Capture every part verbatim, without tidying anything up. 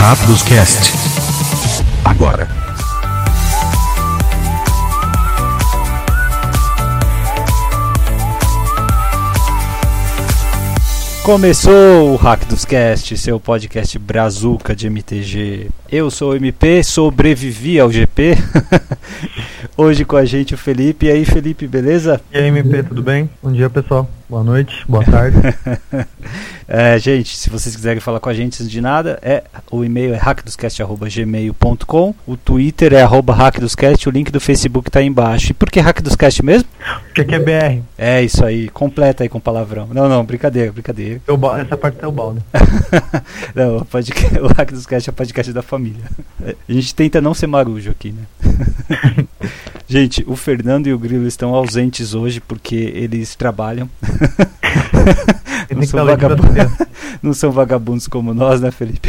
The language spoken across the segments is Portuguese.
Rápidos Cast. Agora. Começou o Rápidos Cast, seu podcast brazuca de M T G. Eu sou o M P, sobrevivi ao G P. Hoje com a gente o Felipe. E aí, Felipe, beleza? E aí, M P, tudo bem? Bom dia, pessoal. Boa noite, boa tarde. É, gente, se vocês quiserem falar com a gente antes de nada, é, o e-mail é hackdoscast arroba gmail ponto com, o Twitter é arroba hackdoscast, o link do Facebook tá aí embaixo. E por que Hackdoscast mesmo? Porque aqui é B R. É isso aí, completa aí com palavrão. Não, não, brincadeira, brincadeira. Eu, essa parte é o balde. Não, o, podcast, o Hackdoscast é o podcast da família. A gente tenta não ser marujo aqui, né? Gente, o Fernando e o Grilo estão ausentes hoje porque eles trabalham. Não são, vagabundos, não são vagabundos como nós, né, Felipe?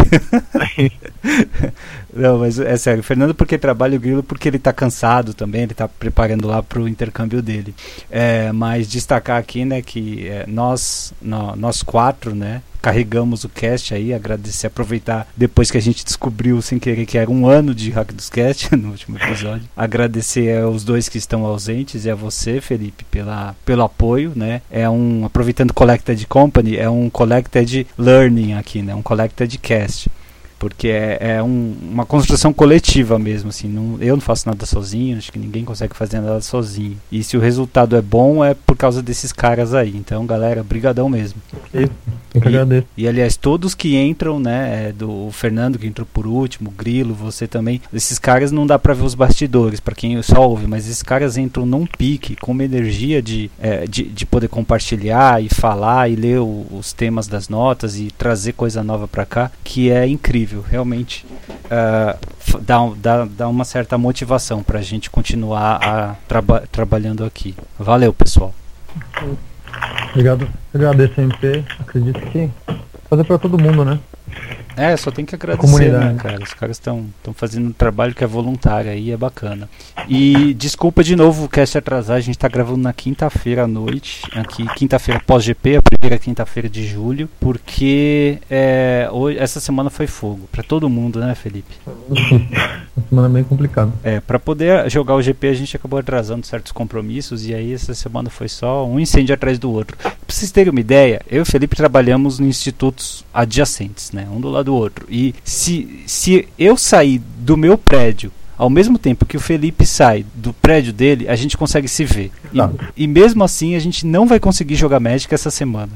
Não, mas é sério, o Fernando porque trabalha, o Grilo porque ele tá cansado também, ele tá preparando lá pro intercâmbio dele. É, mas destacar aqui, né, que é, nós, nó, nós quatro, né, carregamos o cast aí, agradecer, aproveitar depois que a gente descobriu sem querer que era um ano de Hack dos Cast no último episódio. Agradecer aos dois que estão ausentes e a você, Felipe, pela, pelo apoio, né? É um, aproveitando Collected Company, é um Collected Learning aqui, né? Um Collected Cast. Porque é, é um, uma construção coletiva mesmo, assim, não, eu não faço nada sozinho, acho que ninguém consegue fazer nada sozinho. E se o resultado é bom, é por causa desses caras aí. Então, galera, brigadão mesmo. Eu que agradeço. E, aliás, todos que entram, né, é, do Fernando que entrou por último, o Grilo, você também, esses caras não dá pra ver os bastidores, pra quem só ouve, mas esses caras entram num pique, com uma energia de, é, de, de poder compartilhar e falar e ler o, os temas das notas e trazer coisa nova pra cá, que é incrível. Realmente uh, dá, dá, dá uma certa motivação pra gente continuar a traba- trabalhando aqui. Valeu, pessoal. Obrigado, agradeço, M P. Acredito que fazer pra todo mundo, né? É, só tem que agradecer, né, cara? Os caras estão fazendo um trabalho que é voluntário aí, é bacana. E desculpa de novo o cast atrasar, a gente tá gravando na quinta-feira à noite, aqui, quinta-feira pós-G P, a primeira quinta-feira de julho, porque é, hoje, essa semana foi fogo, pra todo mundo, né, Felipe? Uma semana bem complicada. É, pra poder jogar o G P a gente acabou atrasando certos compromissos, e aí essa semana foi só um incêndio atrás do outro. Pra vocês terem uma ideia, eu e o Felipe trabalhamos em institutos adjacentes, né, um do lado do outro. E se, se eu sair do meu prédio ao mesmo tempo que o Felipe sai do prédio dele, a gente consegue se ver. E, e mesmo assim a gente não vai conseguir jogar Magic essa semana.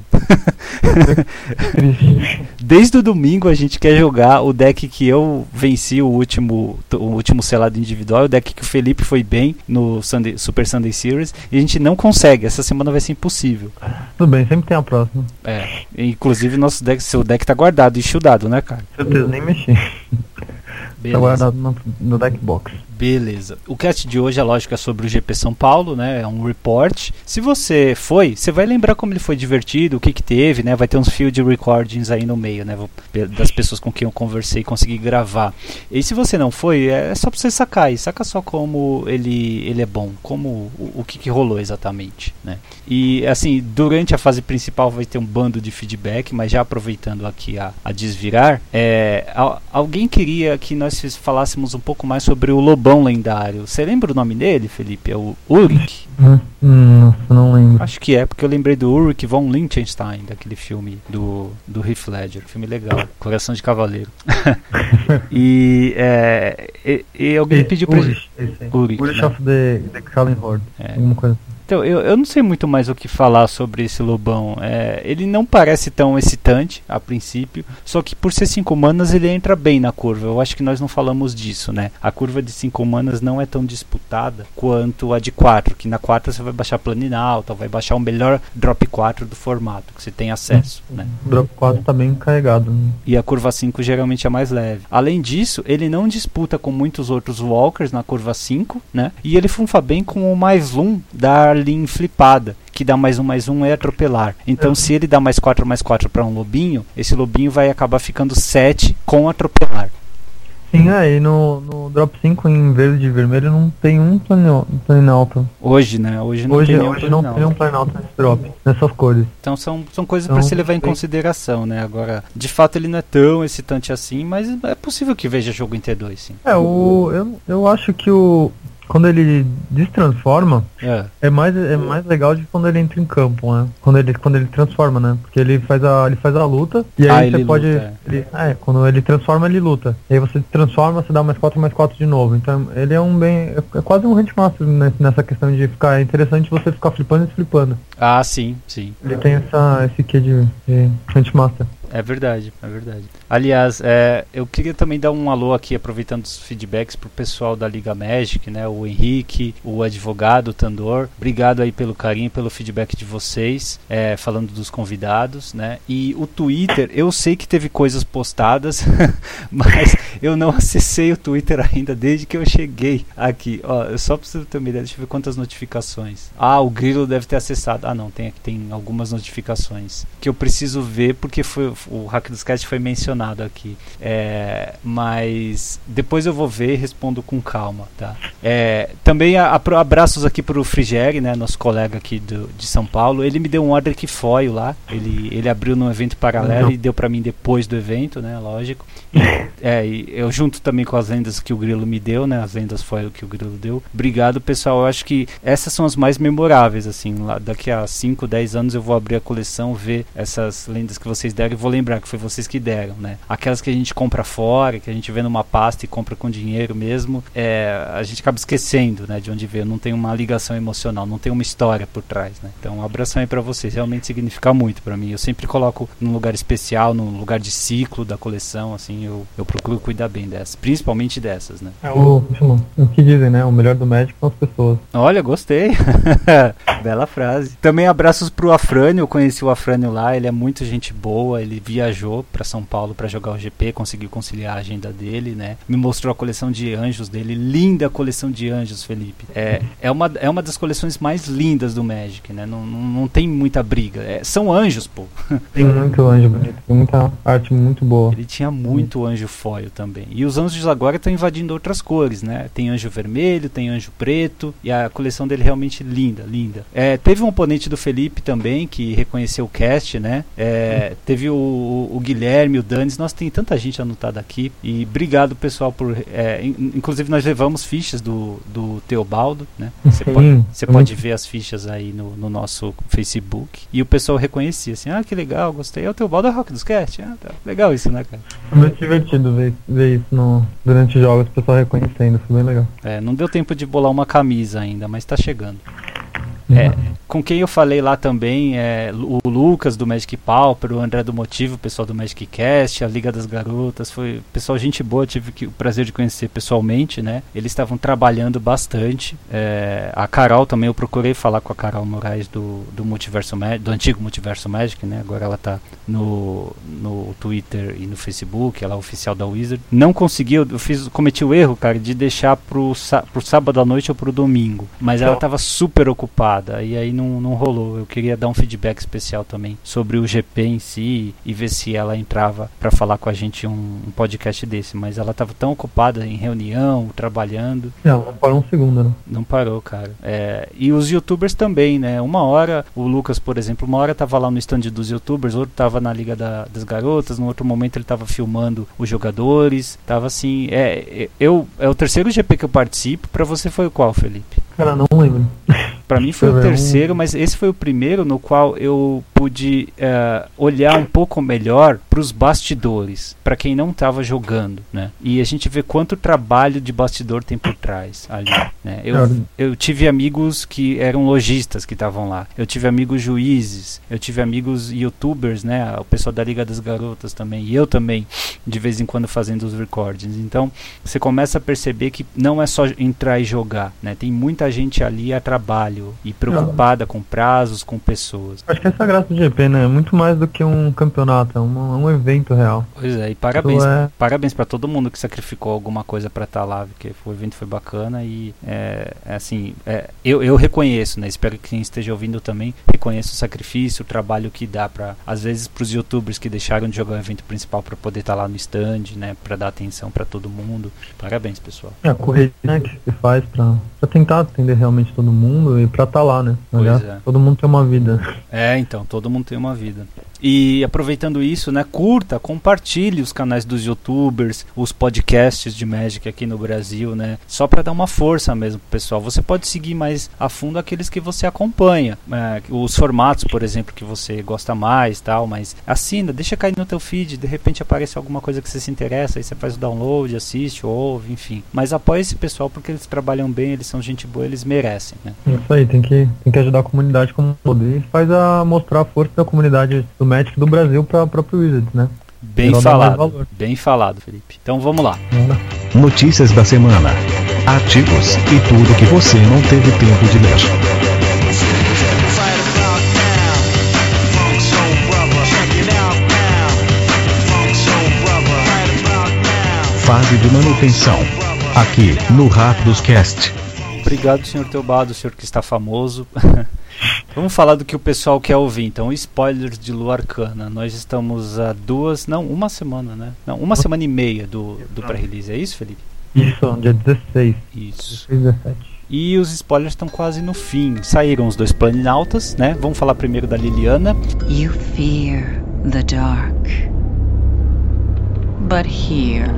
Desde o domingo a gente quer jogar o deck que eu venci o último, o último selado individual, o deck que o Felipe foi bem no Sunday, Super Sunday Series, e a gente não consegue. Essa semana vai ser impossível. Tudo bem, sempre tem a próxima. É, inclusive nosso deck, seu deck tá guardado e shieldado, né, cara? Certeza, nem mexi. Beleza. Tá guardado no, no deck box. Beleza. O cast de hoje, é lógico, é sobre o G P São Paulo, né? É um report. Se você foi, você vai lembrar como ele foi divertido, o que que teve, né? Vai ter uns field recordings aí no meio, né? Das pessoas com quem eu conversei e consegui gravar. E se você não foi, é só pra você sacar aí. Saca só como ele, ele é bom, como o, o que que rolou exatamente, né? E, assim, durante a fase principal vai ter um bando de feedback, mas já aproveitando aqui a, a desvirar, é, a, alguém queria que nós falássemos um pouco mais sobre o Lobão lendário. Você lembra o nome dele, Felipe? É o Ulrich? Hum, hum, não lembro. Acho que é, porque eu lembrei do Ulrich von Liechtenstein, daquele filme do, do Heath Ledger. Filme legal, Coração de Cavaleiro. e, é, e, e alguém pediu pra gente. Ulrich, Ulrich of the, the Calling Horde. É. Alguma coisa. Então, eu, eu não sei muito mais o que falar sobre esse Lobão. É, ele não parece tão excitante a princípio, só que por ser cinco manas ele entra bem na curva. Eu acho que nós não falamos disso, né? A curva de cinco manas não é tão disputada quanto a de quatro, que na quatro você vai baixar Planinalta, vai baixar o melhor drop quatro do formato, que você tem acesso, né? O drop quatro tá bem carregado, né? E a curva cinco geralmente é mais leve. Além disso, ele não disputa com muitos outros walkers na curva cinco, né? E ele funfa bem com o mais um da linha flipada, que dá mais um mais um é atropelar. Então, é. se ele dá mais quatro mais quatro para um lobinho, esse lobinho vai acabar ficando sete com atropelar. Sim, aí é, no, no Drop cinco em verde e vermelho não tem um Planalto. Hoje, né? Hoje não hoje, tem nenhum hoje não tem um Planalto nesse drop, nessas cores. Então são, são coisas então, para se levar em consideração, né? Agora, de fato ele não é tão excitante assim, mas é possível que veja jogo em T dois, sim. É, o, eu, eu acho que o... Quando ele destransforma, é. é, mais, é mais legal de quando ele entra em campo, né? Quando ele, quando ele transforma, né? Porque ele faz a, ele faz a luta e aí ah, você pode... Luta, é. Ele, é, quando ele transforma, ele luta. E aí você transforma, você dá mais quatro, mais quatro de novo. Então ele é um bem... É, é quase um Handmaster nessa questão de ficar... É interessante você ficar flipando e flipando. Ah, sim, sim. Ele tem essa, esse quê de, de Handmaster. É verdade, é verdade. Aliás, é, eu queria também dar um alô aqui, aproveitando os feedbacks pro pessoal da Liga Magic, né? O Henrique, o advogado, o Tandor. Obrigado aí pelo carinho, pelo feedback de vocês, é, falando dos convidados, né? E o Twitter, eu sei que teve coisas postadas, mas eu não acessei o Twitter ainda desde que eu cheguei aqui. Ó, eu só preciso ter uma ideia, deixa eu ver quantas notificações. Ah, o Grilo deve ter acessado. Ah, não, tem aqui, tem algumas notificações que eu preciso ver porque foi o Hack dos Cast foi mencionado aqui, é, mas depois eu vou ver e respondo com calma, tá? É, também a, a, abraços aqui pro Frigeri, né, nosso colega aqui do, de São Paulo. Ele me deu um order que foil lá, ele, ele abriu num evento paralelo uhum. e deu pra mim depois do evento, né, lógico. E, é, e eu junto também com as lendas que o Grilo me deu, né, as lendas foil que o Grilo deu. Obrigado, pessoal, eu acho que essas são as mais memoráveis, assim, lá, daqui a cinco, dez anos eu vou abrir a coleção, ver essas lendas que vocês deram e vou lembrar que foi vocês que deram, né? Aquelas que a gente compra fora, que a gente vê numa pasta e compra com dinheiro mesmo, é, a gente acaba esquecendo, né, de onde veio, não tem uma ligação emocional, não tem uma história por trás, né? Então, um abração aí pra vocês, realmente significa muito pra mim. Eu sempre coloco num lugar especial, num lugar de ciclo da coleção, assim, eu, eu procuro cuidar bem dessas, principalmente dessas, né? É o, o que dizem, né? O melhor do Magic são as pessoas. Olha, gostei. Bela frase. Também abraços pro Afrânio, eu conheci o Afrânio lá, ele é muito gente boa, ele viajou para São Paulo para jogar o G P, conseguiu conciliar a agenda dele, né? Me mostrou a coleção de anjos dele, linda coleção de anjos, Felipe. É, é, uma, é uma das coleções mais lindas do Magic, né? Não, não, não tem muita briga. É, são anjos, pô. Tem muito anjo bonito, tem muita arte muito boa. Ele tinha muito anjo foil também. E os anjos agora estão invadindo outras cores, né? Tem anjo vermelho, tem anjo preto, e a coleção dele realmente linda, linda. É, teve um oponente do Felipe também que reconheceu o cast, né? É, teve o o Guilherme, o Danis, nós tem tanta gente anotada aqui, e obrigado pessoal por, é, in, inclusive nós levamos fichas do, do Teobaldo, né? Você pode, você pode ver as fichas aí no, no nosso Facebook, e o pessoal reconhecia assim, ah, que legal, gostei, é o Teobaldo da Rock dos Cast, ah, tá. Legal isso, né, cara? Foi muito divertido ver, ver isso no, durante os jogos, o pessoal reconhecendo, foi bem legal. É, não deu tempo de bolar uma camisa ainda, mas tá chegando. É, com quem eu falei lá também é o Lucas do Magic Pauper, o André do Motivo, o pessoal do Magic Cast, a Liga das Garotas, foi pessoal gente boa, tive que, o prazer de conhecer pessoalmente, né? Eles estavam trabalhando bastante. É, a Carol também, eu procurei falar com a Carol Moraes do, do Multiverso Magic, do antigo Multiverso Magic, né? Agora ela tá no, no Twitter e no Facebook, ela é oficial da Wizard. Não consegui, eu fiz, cometi o erro, cara, de deixar pro, pro sábado à noite ou pro domingo, mas ela tava super ocupada. E aí não, não rolou. Eu queria dar um feedback especial também sobre o G P em si e ver se ela entrava para falar com a gente um, um podcast desse, mas ela estava tão ocupada em reunião, trabalhando. Não, não parou um segundo, né? Não parou, cara. É, e os youtubers também, né? Uma hora, o Lucas, por exemplo, uma hora tava lá no stand dos youtubers, outro tava na Liga da, das Garotas, no outro momento ele tava filmando os jogadores, tava assim, é, eu, é o terceiro G P que eu participo. Pra você foi o qual, Felipe? Cara, não lembro. Pra mim foi o terceiro, mas esse foi o primeiro no qual eu pude uh, olhar um pouco melhor pros bastidores, pra quem não tava jogando, né? E a gente vê quanto trabalho de bastidor tem por trás ali, né? Eu, eu tive amigos que eram lojistas que estavam lá, eu tive amigos juízes, eu tive amigos youtubers, né? O pessoal da Liga das Garotas também, e eu também, de vez em quando fazendo os recordings. Então, você começa a perceber que não é só entrar e jogar, né? Tem muita gente ali a trabalho e preocupada com prazos, com pessoas. Acho que essa é a graça do G P, né? É muito mais do que um campeonato, é, uma, um um evento real. Pois é, e parabéns, é... parabéns pra todo mundo que sacrificou alguma coisa pra estar lá, porque o evento foi bacana e, é, é assim, é, eu, eu reconheço, né, espero que quem esteja ouvindo também reconheça o sacrifício, o trabalho que dá pra, às vezes, pros youtubers que deixaram de jogar o evento principal pra poder estar lá no stand, né, pra dar atenção pra todo mundo. Parabéns, pessoal. É, a correria, né, que se faz pra, pra tentar atender realmente todo mundo e pra estar lá, né, aliás, é. Todo mundo tem uma vida. É, então, todo mundo tem uma vida. E aproveitando isso, né, curta, compartilhe os canais dos youtubers, os podcasts de Magic aqui no Brasil, né, só para dar uma força mesmo pro pessoal. Você pode seguir mais a fundo aqueles que você acompanha, é, os formatos, por exemplo, que você gosta mais, tal, mas assina, deixa cair no teu feed, de repente aparece alguma coisa que você se interessa, aí você faz o download, assiste, ouve, enfim. Mas apoia esse pessoal porque eles trabalham bem, eles são gente boa, eles merecem, né. Isso aí, tem que, tem que ajudar a comunidade como um todo. E faz a mostrar a força da comunidade do Magic do Brasil para o próprio Wizards, né? Bem falado, bem falado, Felipe. Então vamos lá. Notícias da semana, artigos e tudo que você não teve tempo de ler. Fase de manutenção, aqui no Rápidos Cast. Obrigado, senhor Teobaldo, o senhor que está famoso. Vamos falar do que o pessoal quer ouvir, então, spoilers de Lua Arcana. Nós estamos a duas, não, uma semana, né? Não, uma semana e meia do, do pré-release, é isso, Felipe? Isso, dia dezesseis. Isso. dezessete. E os spoilers estão quase no fim. Saíram os dois planinautas, né? Vamos falar primeiro da Liliana. You fear the dark. But here,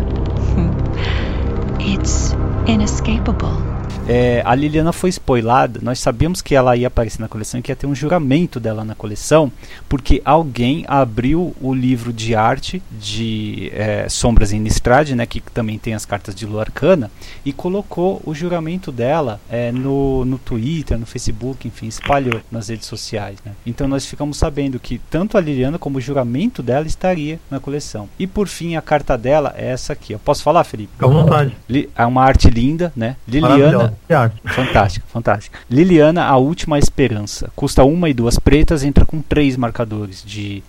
it's inescapable. É, a Liliana foi spoilada. Nós sabíamos que ela ia aparecer na coleção e que ia ter um juramento dela na coleção, porque alguém abriu o livro de arte de é, Sombras em Innistrad, né, que também tem as cartas de Lua Arcana, e colocou o juramento dela é, no, no Twitter, no Facebook, enfim, espalhou nas redes sociais, né? Então nós ficamos sabendo que tanto a Liliana como o juramento dela estaria na coleção. E por fim, a carta dela é essa aqui. Eu posso falar, Felipe? Com vontade. É uma arte linda, né? Liliana. Fantástica, fantástica. Liliana, a última esperança. Custa uma e duas pretas, entra com três marcadores de,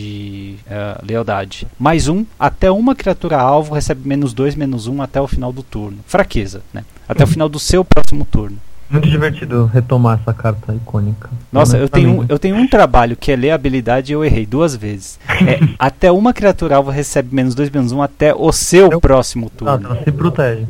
de uh, lealdade. Mais um, até uma criatura alvo recebe menos dois, menos um até o final do turno. Fraqueza, né? Até o final do seu próximo turno. Muito divertido retomar essa carta icônica. Nossa, eu tenho, um, eu tenho um trabalho que é ler habilidade e eu errei duas vezes. É, até uma criatura alvo recebe menos dois, menos um até o seu eu... próximo turno. Ah, ela se protege.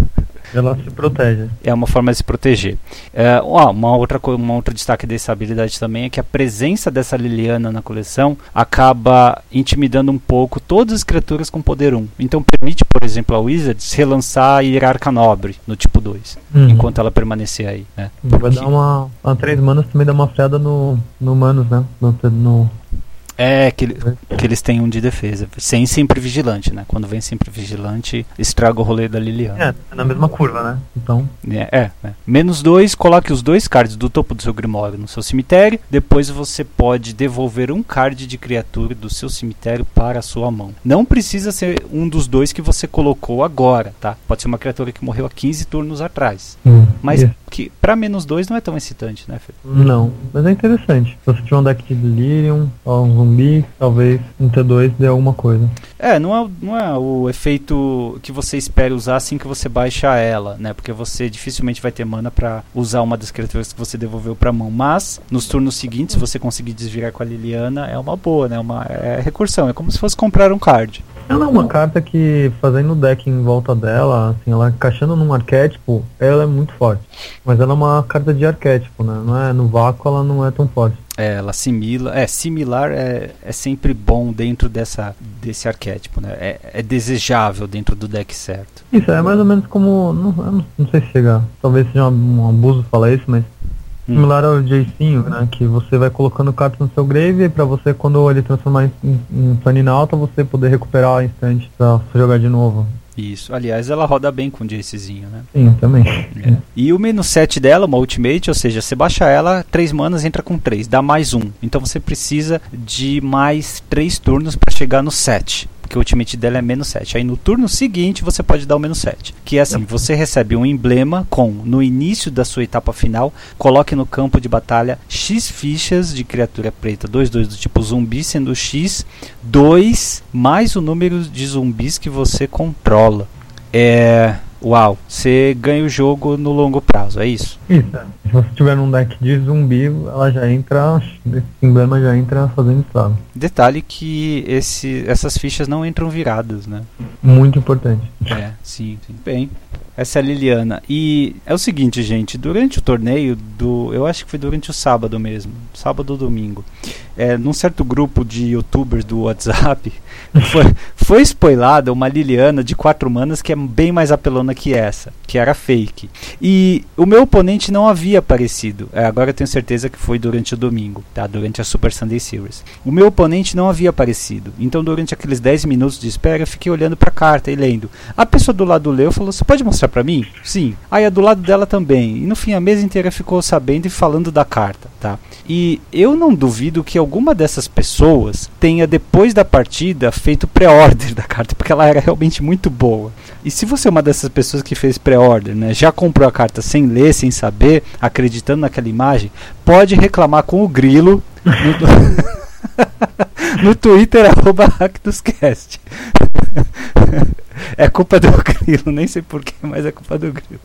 Ela se protege. É uma forma de se proteger. É, ó, uma outra coisa, um outro destaque dessa habilidade também é que a presença dessa Liliana na coleção acaba intimidando um pouco todas as criaturas com poder um. Então permite, por exemplo, a Wizards relançar a Hierarca Nobre no tipo dois, uhum. enquanto ela permanecer aí, né? Porque... Vai dar uma. A três manas também dá uma freada no, no Manos, né? No, no... É, que, que eles têm um de defesa. Sem sempre vigilante, né? Quando vem sempre vigilante, estraga o rolê da Liliana. É, é na mesma curva, né? Então. É, é, é. Menos dois, coloque os dois cards do topo do seu Grimório no seu cemitério. Depois você pode devolver um card de criatura do seu cemitério para a sua mão. Não precisa ser um dos dois que você colocou agora, tá? Pode ser uma criatura que morreu há quinze turnos atrás. Hum, mas yeah. que pra menos dois não é tão excitante, né, Fê? Não, mas é interessante. Se você tiver um deck de Delirium, ou um zumbi, talvez um T dois dê alguma coisa. É, não é, não é o efeito que você espera usar assim que você baixa ela, né? Porque você dificilmente vai ter mana pra usar uma das criaturas que você devolveu pra mão. Mas, nos turnos seguintes, se você conseguir desvirar com a Liliana, é uma boa, né? Uma, é recursão, é como se fosse comprar um card. Ela é uma carta que, fazendo o deck em volta dela, assim, ela encaixando num arquétipo, ela é muito forte. Mas ela é uma carta de arquétipo, né? Não é, no vácuo ela não é tão forte. É, ela assimila, é, similar é, é sempre bom dentro dessa, desse arquétipo, né? É, é desejável dentro do deck certo. Isso, é mais ou menos como, não, não, não sei se chega, talvez seja um, um abuso falar isso, mas hum. similar ao Jacinho, né? Que você vai colocando cartas no seu grave e pra você, quando ele transformar em, em, em planina alta, você poder recuperar instante pra jogar de novo. Isso, aliás, ela roda bem com o Jacezinho, né? Sim, também. É. E o menos sete dela, uma ultimate, ou seja, você baixa ela, três manas, entra com três, dá mais um. Então você precisa de mais três turnos para chegar no sete. porque o ultimate dela é menos sete. Aí no turno seguinte você pode dar o menos sete. Que é assim, você recebe um emblema com, no início da sua etapa final, coloque no campo de batalha X fichas de criatura preta dois dois do tipo zumbi, sendo X dois mais o número de zumbis que você controla. É... Uau, você ganha o jogo no longo prazo, é isso? Isso, se você tiver num deck de zumbi, ela já entra, esse emblema já entra fazendo estrago. Detalhe que esse, essas fichas não entram viradas, né? Muito importante. É, sim, sim. Bem, essa é a Liliana. E é o seguinte, gente, durante o torneio, do, eu acho que foi durante o sábado mesmo, sábado ou domingo, é, num certo grupo de youtubers do WhatsApp, foi, foi spoilada uma Liliana de quatro manas que é bem mais apelona que essa, que era fake. E o meu oponente não havia aparecido, é, agora eu tenho certeza que foi durante o domingo, tá? Durante a Super Sunday Series. O meu oponente não havia aparecido, então durante aqueles dez minutos de espera eu fiquei olhando pra carta e lendo. A pessoa do lado leu e falou, você pode mostrar pra mim? Sim. Aí a do lado dela também. E no fim a mesa inteira ficou sabendo e falando da carta, tá? E eu não duvido que alguma dessas pessoas tenha depois da partida feito pré-order da carta, porque ela era realmente muito boa. E se você é uma dessas pessoas que fez pré-order, né, já comprou a carta sem ler, sem saber, acreditando naquela imagem, pode reclamar com o Grilo no, no Twitter arroba Ractuscast. É culpa do Grilo, nem sei porquê, mas é culpa do Grilo.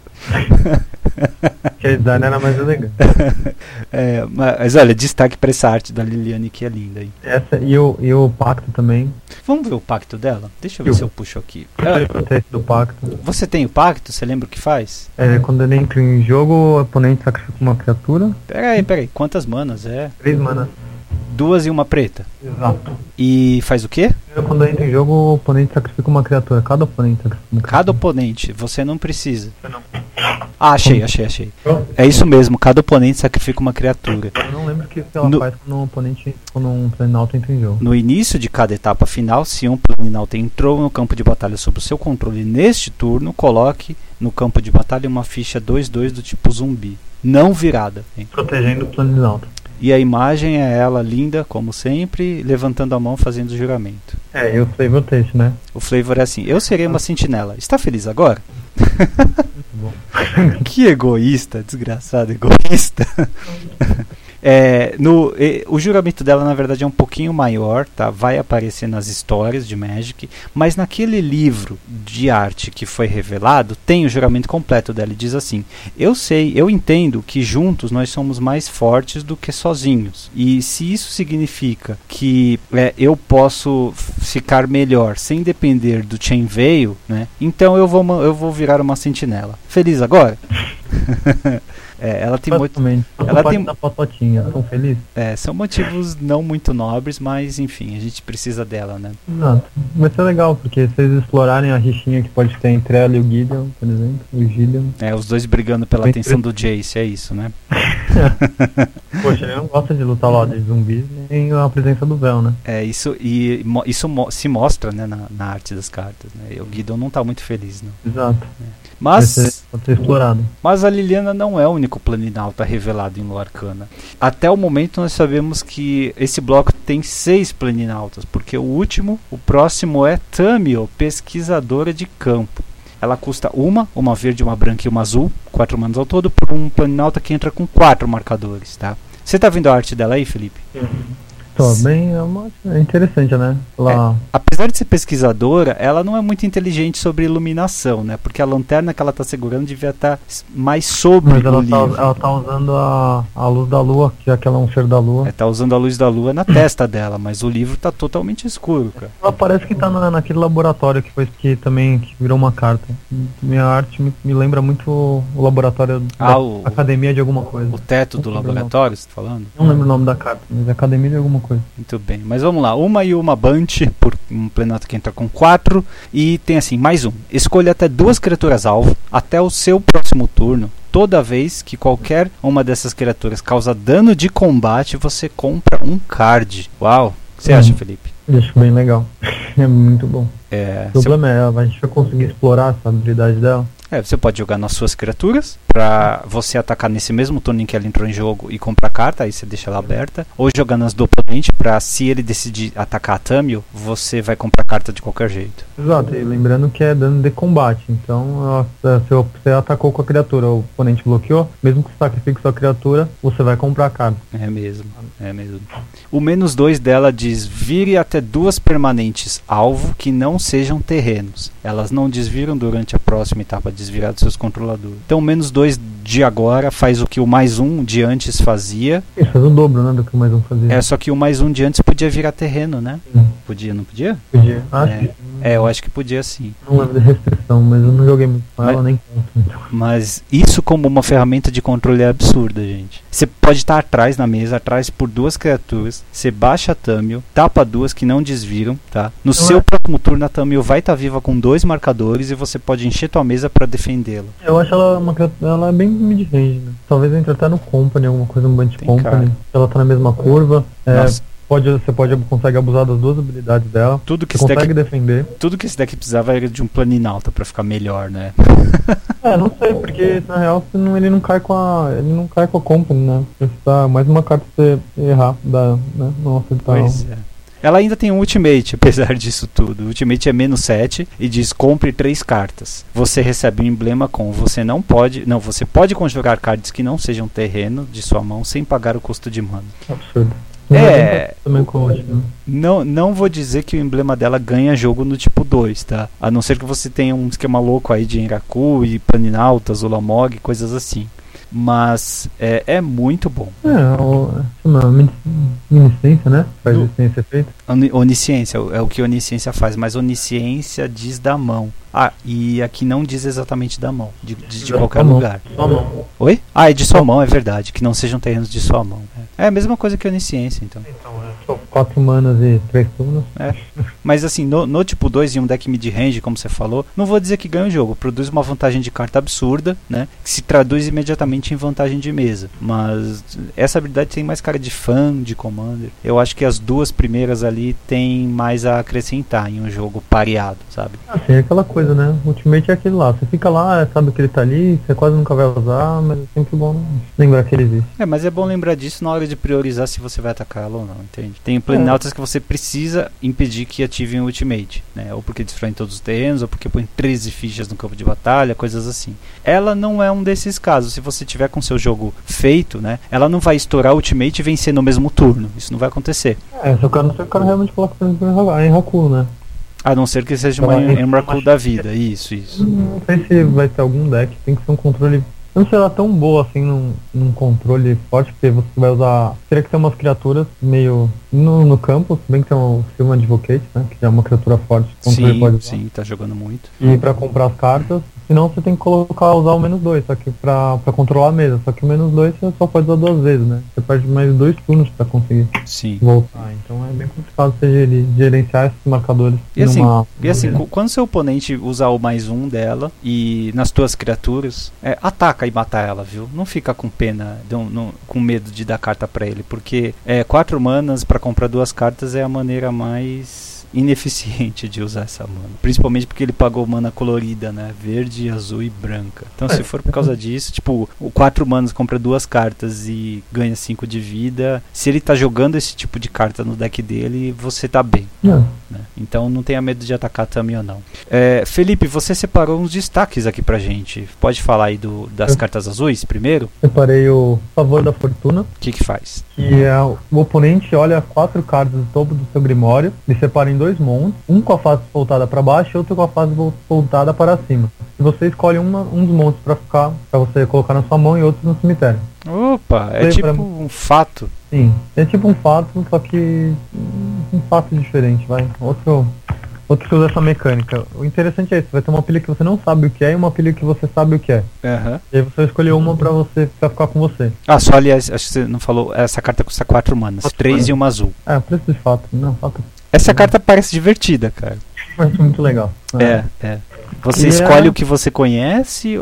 Que design era mais elegante. É, mas olha, destaque para essa arte da Liliane que é linda aí. Essa e o, e o pacto também. Vamos ver o pacto dela? Deixa eu ver eu, se eu puxo aqui. Ah, do pacto. Você tem o pacto? Você lembra o que faz? É, quando ele entra em jogo, o oponente sacrifica uma criatura. Peraí, peraí, quantas manas é? Três manas. Duas e uma preta. Exato. E faz o quê? Quando entra em jogo, o oponente sacrifica uma criatura. Cada oponente sacrifica uma criatura. Cada oponente, você não precisa. Não. Ah, achei, achei, achei. É isso mesmo, cada oponente sacrifica uma criatura. Eu não lembro o que ela no, faz quando um oponente, quando um Planinauta entra em jogo. No início de cada etapa final, se um Planinauta entrou no campo de batalha sob o seu controle neste turno, coloque no campo de batalha uma ficha dois dois do tipo zumbi. Não virada. Hein? Protegendo o Planinauta. E a imagem é ela linda, como sempre, levantando a mão fazendo o juramento. É, e o flavor texto, né? O flavor é assim, eu serei uma sentinela. Está feliz agora? Muito bom. Que egoísta, desgraçado egoísta. É, no, e, o juramento dela na verdade é um pouquinho maior, tá? Vai aparecer nas histórias de Magic, mas naquele livro de arte que foi revelado tem o juramento completo dela e diz assim: eu sei, eu entendo que juntos nós somos mais fortes do que sozinhos, e se isso significa que é, eu posso ficar melhor sem depender do Chain Veil, né? Então eu vou, eu vou virar uma sentinela. Feliz agora? É, ela tem muito. Ela tem da pototinha, tão feliz. É, são motivos não muito nobres, mas enfim, a gente precisa dela, né? Exato. Vai ser legal, porque se eles explorarem a rixinha que pode ter entre ela e o Gideon, por exemplo, o Gideon. É, os dois brigando pela atenção do Jace, é isso, né? Poxa, ele não gosta de lutar lá de zumbis nem a presença do véu, né? É, isso, e isso mo se mostra, né, na, na arte das cartas, né? O Gideon não tá muito feliz, não. Exato. É. Mas, Vai ser, pode ser explorado. Mas a Liliana não é o único Planinauta revelado em Lorcana. Até o momento nós sabemos que esse bloco tem seis Planinautas, porque o último, o próximo é Tamio, pesquisadora de campo. Ela custa uma, uma verde, uma branca e uma azul, quatro manas ao todo, por um Planinauta que entra com quatro marcadores, tá? Você tá vendo a arte dela aí, Felipe? Sim. Tô bem, é, uma, é interessante, né? Ela... É, apesar de ser pesquisadora, ela não é muito inteligente sobre iluminação, né? Porque a lanterna que ela tá segurando devia estar tá mais sobre Mas ela o tá, livro. ela tá usando a, a luz da lua, já que ela é um ser da lua. É, tá usando a luz da lua na testa dela, mas o livro tá totalmente escuro, cara. Ela parece que tá na, naquele laboratório que foi que também que virou uma carta. Minha arte me, me lembra muito o, o laboratório ah, da o, academia de alguma coisa. O teto do laboratório, você tá falando? Não lembro o nome da carta, mas é academia de alguma coisa. Muito bem, mas vamos lá, uma e uma Bunch por um Planinauta que entra com quatro, e tem assim, mais um, escolha até duas criaturas alvo até o seu próximo turno. Toda vez que qualquer uma dessas criaturas causa dano de combate, você compra um card. Uau, o que você hum, acha, Felipe? Eu acho bem legal, é muito bom. É, o problema eu... é, a gente vai conseguir explorar essa habilidade dela. É, você pode jogar nas suas criaturas pra você atacar nesse mesmo turno em que ela entrou em jogo e comprar carta, aí você deixa ela aberta. Ou jogar nas do oponente pra, se ele decidir atacar a Tamil, você vai comprar carta de qualquer jeito. Exato, e lembrando que é dano de combate. Então, se você atacou com a criatura, o oponente bloqueou, mesmo que você sacrifique sua criatura, você vai comprar a carta. É mesmo, é mesmo. O menos dois dela diz: vire até duas permanentes alvo que não sejam terrenos. Elas não desviram durante a próxima etapa desvirar dos seus controladores. Então o menos dois de agora faz o que o mais um de antes fazia. Isso, faz o dobro, né, do que o mais um fazia. É, só que o mais um de antes podia virar terreno, né? Hum. Podia, não podia? Podia. Acho é. que... é, eu acho que podia sim. Não lembro de restrição, mas eu não joguei muito com ela, mas, nem conto. Mas isso como uma ferramenta de controle é absurda, gente. Você pode estar atrás na mesa, atrás por duas criaturas, você baixa a Tamil, tapa duas que não desviram, tá? No não seu é. próximo turno a Tamil vai estar viva com dois marcadores e você pode encher tua mesa pra defendê-la. Eu acho ela uma ela é bem mid-range, né? Talvez entre até no Company, alguma coisa no Bunch Company. Ela tá na mesma curva. É, pode, você pode consegue abusar das duas habilidades dela. Tudo que você você consegue deck, defender. Tudo que esse deck precisava era de um Planinauta pra ficar melhor, né? É, não sei, porque na real não, ele não cai com a. Ele não cai com a Company, né? Tá mais uma carta pra você errar da, né? Nossa, tá. Pois é. Ela ainda tem um Ultimate, apesar disso tudo. O Ultimate é menos sete e diz: compre três cartas. Você recebe um emblema com você não pode. Não, você pode conjurar cards que não sejam terreno de sua mão sem pagar o custo de mana. Absurdo. É. Não, não vou dizer que o emblema dela ganha jogo no tipo dois, tá? A não ser que você tenha um esquema louco aí de Enraku e Planinautas, Ulamog, coisas assim. Mas é, é muito bom. É, o, onisciência, né? Faz Do, esse efeito. Onisciência, é o que onisciência faz, mas onisciência diz da mão. Ah, e aqui não diz exatamente da mão, de, de, de qualquer mão, lugar. Sua mão. Oi? Ah, é de sua mão, é verdade, que não sejam terrenos de sua mão. É, é a mesma coisa que onisciência, então. Então, é só quatro manas e três turnos. É. Mas assim, no, no tipo dois e um deck mid-range, como você falou, não vou dizer que ganha o jogo, produz uma vantagem de carta absurda, né, que se traduz imediatamente em vantagem de mesa. Mas essa habilidade tem mais cara de fã, de Commander. Eu acho que as duas primeiras ali tem mais a acrescentar em um jogo pareado, sabe? Assim, é aquela coisa, né? Ultimate é aquele lá. Você fica lá, sabe que ele tá ali, você quase nunca vai usar, mas é sempre bom lembrar que ele existe. É, mas é bom lembrar disso na hora de priorizar se você vai atacar ela ou não, entende? Tem Planinautas é. que você precisa impedir que ativem o Ultimate, né? Ou porque destroem todos os terrenos, ou porque põe treze fichas no campo de batalha, coisas assim. Ela não é um desses casos. Se você tiver com seu jogo feito, né? Ela não vai estourar o Ultimate e vencer no mesmo turno. Isso não vai acontecer. É, se o cara, se o cara realmente coloca, por exemplo, em Enraku, né? A não ser que seja uma Emrakul da vida, isso, isso. Não sei se vai ter algum deck, tem que ser um controle. Não será tão boa assim num, num controle forte, porque você vai usar. Teria que ter umas criaturas meio. No, no campo, se bem que tem um Silman Advocate, né? Que é uma criatura forte. Sim, pode usar. Sim, tá jogando muito. E pra comprar as cartas. Senão você tem que colocar, usar o menos dois, só que pra, pra controlar a mesa. Só que o menos dois você só pode usar duas vezes, né? Você perde mais dois turnos pra conseguir Sim. voltar. Então é bem complicado você gerir, gerenciar esses marcadores. E assim, numa, e assim numa quando seu oponente usar o mais um dela e nas tuas criaturas, é, ataca e mata ela, viu? Não fica com pena, não, não, com medo de dar carta pra ele, porque é, quatro manas pra comprar duas cartas é a maneira mais ineficiente de usar essa mana, principalmente porque ele pagou mana colorida, né, verde, azul e branca. Então é. se for por causa disso, tipo, o quatro manas compra duas cartas e ganha cinco de vida, se ele tá jogando esse tipo de carta no deck dele, você tá bem, não. né? Então não tenha medo de atacar também ou não. é, Felipe, você separou uns destaques aqui pra gente, pode falar aí do, das Eu cartas azuis primeiro? Separei o Favor da Fortuna. O que que faz? Que é o oponente olha quatro cartas do topo do seu grimório, ele separa em dois montes, um com a face voltada para baixo e outro com a face voltada para cima. E você escolhe uma, um dos montes para ficar, para você colocar na sua mão e outros no cemitério. Opa, é tipo um fato. Sim, é tipo um fato, só que um fato diferente, vai. Outro, outro que usa essa mecânica. O interessante é isso, vai ter uma pilha que você não sabe o que é e uma pilha que você sabe o que é. Uhum. E aí você vai escolher uma pra você pra ficar com você. Ah, só aliás, acho que você não falou, essa carta custa quatro manas, três e uma azul. É, preço de fato, não, fato. Essa carta parece divertida, cara. Parece muito legal. É, é. é. Você e escolhe é... o que você conhece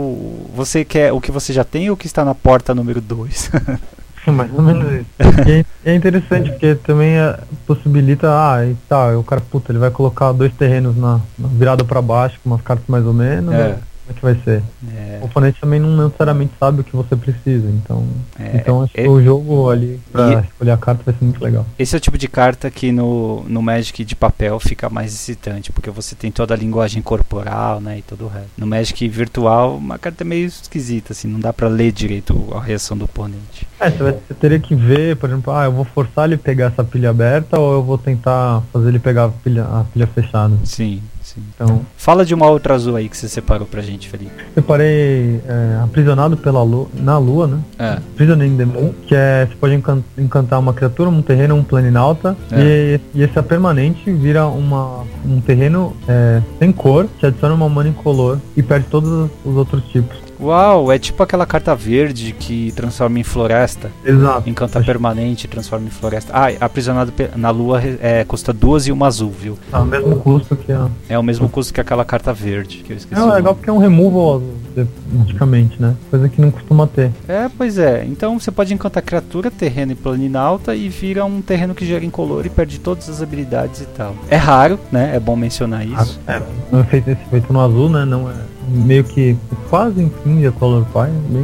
ou você quer o que você já tem ou o que está na porta número dois? Mais ou menos isso. E é interessante porque também é, possibilita, ah, e tá, o cara, puta, ele vai colocar dois terrenos na, na virada pra baixo, com umas cartas mais ou menos. É. é que vai ser. É. O oponente também não necessariamente sabe o que você precisa, então, é, então acho é, que o jogo ali pra e, escolher a carta vai ser muito legal. Esse é o tipo de carta que no, no Magic de papel fica mais excitante, porque você tem toda a linguagem corporal, né, e todo o resto. No Magic virtual, uma carta meio esquisita, assim, não dá pra ler direito a reação do oponente. É, você, vai, você teria que ver, por exemplo, ah, eu vou forçar ele a pegar essa pilha aberta ou eu vou tentar fazer ele pegar a pilha, a pilha fechada. Sim. Então, fala de uma outra azul aí que você separou pra gente, Felipe. Separei é, Aprisionado pela lua, na Lua, né? É. Prisoner in the Moon, que é, você pode encan encantar uma criatura, um terreno, um planinauta, é. e, e esse é permanente, vira uma, um terreno é, sem cor, que adiciona uma mana incolor e perde todos os outros tipos. Uau, é tipo aquela carta verde que transforma em floresta. Exato. Encanta permanente, transforma em floresta. Ah, Aprisionado na Lua é, custa duas e uma azul, viu? É o mesmo custo que a... É o mesmo custo que aquela carta verde, que eu esqueci. É legal porque é um removal, praticamente, né? Coisa que não costuma ter. É, pois é. Então você pode encantar criatura, terreno e planinauta e vira um terreno que gera incolor e perde todas as habilidades e tal. É raro, né? É bom mencionar isso. Ah, é, não é feito, esse feito no azul, né? Não é... meio que quase enfim de Color Pie, bem...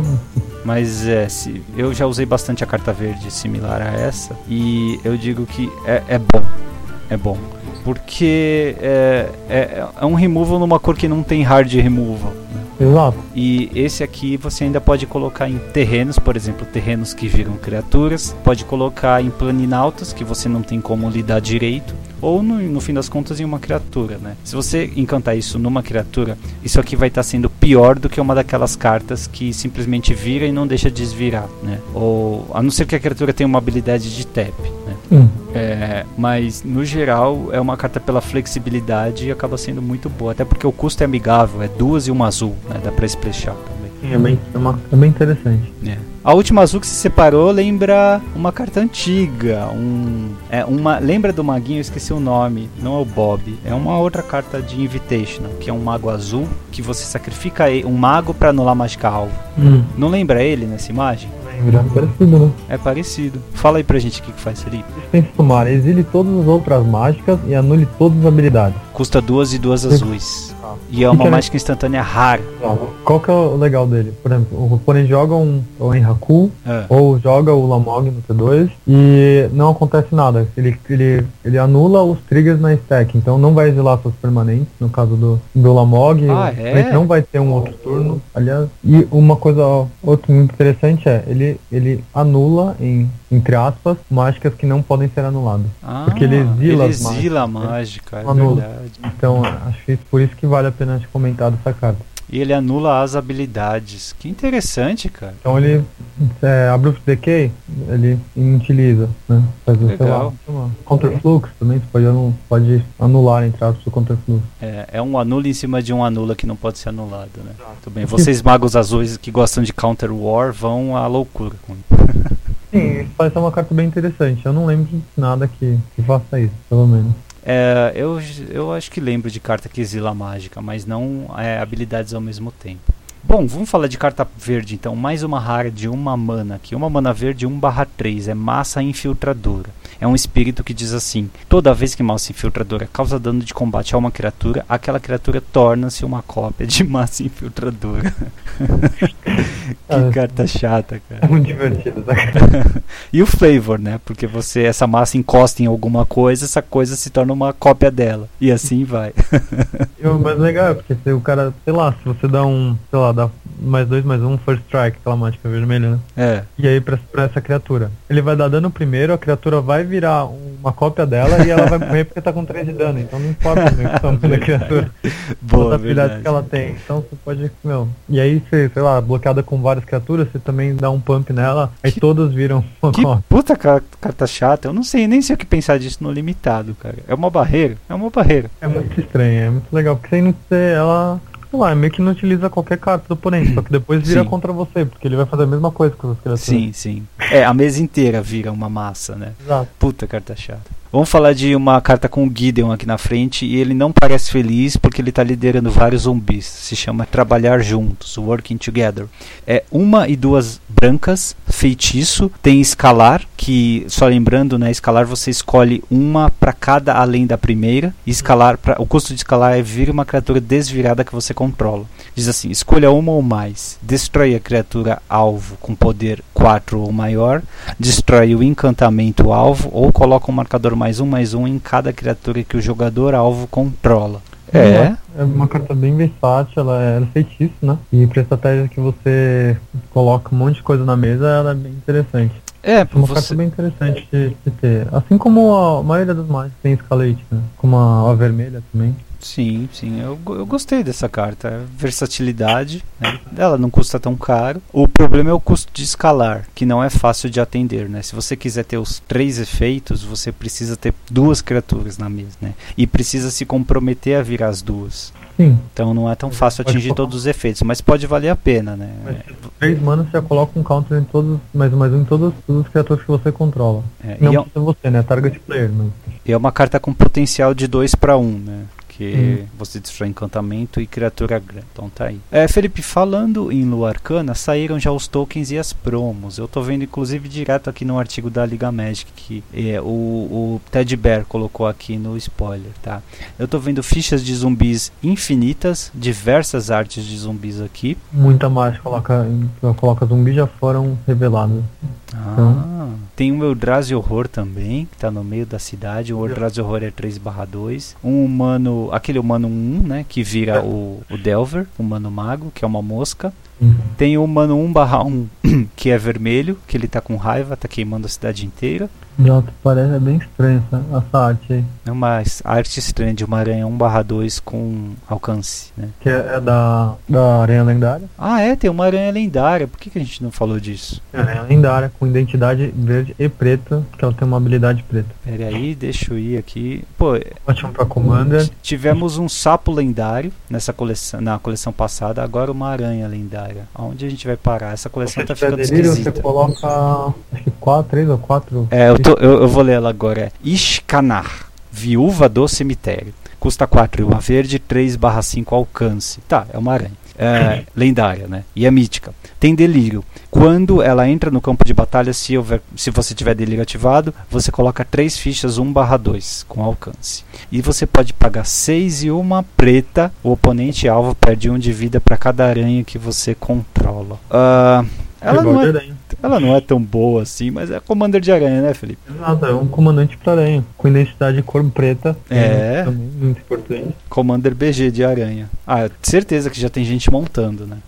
Mas é, se, eu já usei bastante a carta verde similar a essa e eu digo que é, é bom, é bom, porque é, é, é um removal numa cor que não tem hard removal, né? Exato. E esse aqui você ainda pode colocar em terrenos, por exemplo, terrenos que viram criaturas, pode colocar em planinautas que você não tem como lidar direito, ou no, no fim das contas em uma criatura, né? Se você encantar isso numa criatura, isso aqui vai estar sendo pior do que uma daquelas cartas que simplesmente vira e não deixa desvirar, né? Ou a não ser que a criatura tenha uma habilidade de tap, né? Hum. É, mas no geral é uma carta pela flexibilidade e acaba sendo muito boa, até porque o custo é amigável, é duas e uma azul, né? Dá pra splashar também. É bem, é, uma, é bem interessante. É. A última azul que se separou lembra uma carta antiga, um, é uma, lembra do maguinho, eu esqueci o nome, não é o Bob, é uma outra carta de Invitational, que é um mago azul, que você sacrifica um mago pra anular mágica alvo. Hum. Não lembra ele nessa imagem? Lembra, é parecido, né? É parecido. Fala aí pra gente o que, que faz, Felipe. Dispense tomar, exile todas as outras mágicas e anule todas as habilidades. Custa duas e duas azuis. Ah. E é uma mágica instantânea rara. Ah, qual que é o legal dele? Por exemplo, o oponente joga um, um Enraku, é. ou joga o Lamog no T dois e não acontece nada. Ele, ele, ele anula os triggers na stack, então não vai exilar suas permanentes, no caso do, do Lamog. Ah, o é? não vai ter um outro turno, aliás. E uma coisa outra muito interessante é, ele, ele anula, em, entre aspas, mágicas que não podem ser anuladas. Ah, porque ele exila, ele exila a mágica, é anula. Verdade. Então, acho que por isso que vale a pena te comentar dessa carta. E ele anula as habilidades. Que interessante, cara. Então ele é, Abrupt Decay, ele utiliza, né? Faz o, legal. Sei lá, Counterflux também, você pode, anul pode anular, entre aspas, o Counterflux. É, é um anula em cima de um anula que não pode ser anulado, né? Muito bem. Vocês magos azuis que gostam de Counter War vão à loucura com isso. Sim, isso parece uma carta bem interessante. Eu não lembro de nada que, que faça isso, pelo menos. É, eu, eu acho que lembro de carta que exila a mágica, mas não é, habilidades ao mesmo tempo. Bom, vamos falar de carta verde então. Mais uma rara de uma mana aqui. Uma mana verde um barra três. É Massa Infiltradora. É um espírito que diz assim: toda vez que Massa Infiltradora causa dano de combate a uma criatura, aquela criatura torna-se uma cópia de Massa Infiltradora. Que carta chata, cara. É muito divertido essa carta. E o flavor, né? Porque você, essa massa encosta em alguma coisa, essa coisa se torna uma cópia dela. E assim vai. O mais legal é porque se o cara, sei lá, se você dá um, sei lá, dá mais dois, mais um, first strike, aquela mágica vermelha, né? É. E aí pra, pra essa criatura. Ele vai dar dano primeiro, a criatura vai virar uma cópia dela e ela vai morrer porque tá com três de dano. Então não importa o tamanho da criatura. Boa, as habilidades que ela tem. Então você pode, meu. E aí, você, sei lá, bloqueada com várias criaturas, você também dá um pump nela, aí que, todas viram uma que cópia. Puta carta chata, eu não sei nem sei o que pensar disso no limitado, cara. É uma barreira, é uma barreira. É muito estranho, é muito legal, porque sem não ser, ela, sei lá, meio que não utiliza qualquer carta do oponente, só que depois vira sim. contra você, porque ele vai fazer a mesma coisa com as criaturas. Sim, sim. É, a mesa inteira vira uma massa, né? Exato. Puta carta chata. Vamos falar de uma carta com o Gideon aqui na frente, e ele não parece feliz porque ele está liderando vários zumbis. Se chama Trabalhar Juntos, Working Together. É uma e duas brancas, feitiço, tem escalar, que, só lembrando, né, escalar você escolhe uma para cada além da primeira, e escalar, pra, o custo de escalar é vir uma criatura desvirada que você controla. Diz assim, escolha uma ou mais, destrói a criatura alvo com poder quatro ou maior, destrói o encantamento alvo ou coloca um marcador mais um mais um em cada criatura que o jogador alvo controla. É. É uma carta bem versátil, ela é, ela é feitiço, né? E pra estratégia que você coloca um monte de coisa na mesa, ela é bem interessante. É, é uma você... carta bem interessante de, de ter. Assim como a maioria das mágicas tem escalete, né? Como a, a vermelha também. Sim, sim, eu, eu gostei dessa carta. Versatilidade, né? Ela não custa tão caro. O problema é o custo de escalar, que não é fácil de atender, né? Se você quiser ter os três efeitos, você precisa ter duas criaturas na mesa, né? E precisa se comprometer a virar as duas. Sim. Então não é tão fácil atingir pode todos os efeitos, mas pode valer a pena, né? Mas três manas você já coloca um counter em todos, mais um mais um em todas, todas as criaturas que você controla. É, não precisa é um... você, né? Target player, mas... E é uma carta com potencial de dois para um, né? Que hum. você destrói encantamento e criatura grande. Então tá aí. É, Felipe, falando em Lua Arcana, saíram já os tokens e as promos. Eu tô vendo inclusive direto aqui no artigo da Liga Magic que é, o, o Ted Bear colocou aqui no spoiler, tá? Eu tô vendo fichas de zumbis infinitas, diversas artes de zumbis aqui. Muita mágica coloca, coloca zumbis já foram revelados. Ah, então. Tem um Eldrazi Horror também, que tá no meio da cidade. O Eldrazi Horror é três barra dois. Um humano, aquele humano um, né, que vira o, o Delver, humano mago, que é uma mosca. Uhum. Tem o humano um barra um, que é vermelho, que ele tá com raiva, tá queimando a cidade inteira. Nossa, parece bem estranha essa, essa arte aí. É uma arte estranha de uma aranha um barra dois com alcance, né? Que é, é da, da aranha lendária. Ah, é? Tem uma aranha lendária. Por que, que a gente não falou disso? É aranha lendária, com identidade verde e preta, que ela tem uma habilidade preta. Pera aí, deixa eu ir aqui. Pô, ótimo pra Commander. Tivemos um sapo lendário nessa coleção, na coleção passada, agora uma aranha lendária. Aonde a gente vai parar? Essa coleção se tá ficando delírio, esquisita. Você coloca, acho que quatro, três ou quatro... É, eu, tô, eu, eu vou ler ela agora. É Ishkanar, Viúva do Cemitério. Custa quatro, uma verde, três barra cinco alcance. Tá, é uma aranha. É, lendária, né? E é mítica. Tem delírio. Quando ela entra no campo de batalha, se, houver, se você tiver delírio ativado, você coloca três fichas um barra dois com alcance. E você pode pagar seis e uma preta. O oponente alvo perde um de vida para cada aranha que você controla. Uh, ela, não é, ela não é tão boa assim, mas é Commander de aranha, né, Felipe? Exato, é um comandante para aranha, com identidade de cor preta. É, também, muito importante. Commander B G de aranha. Ah, certeza que já tem gente montando, né?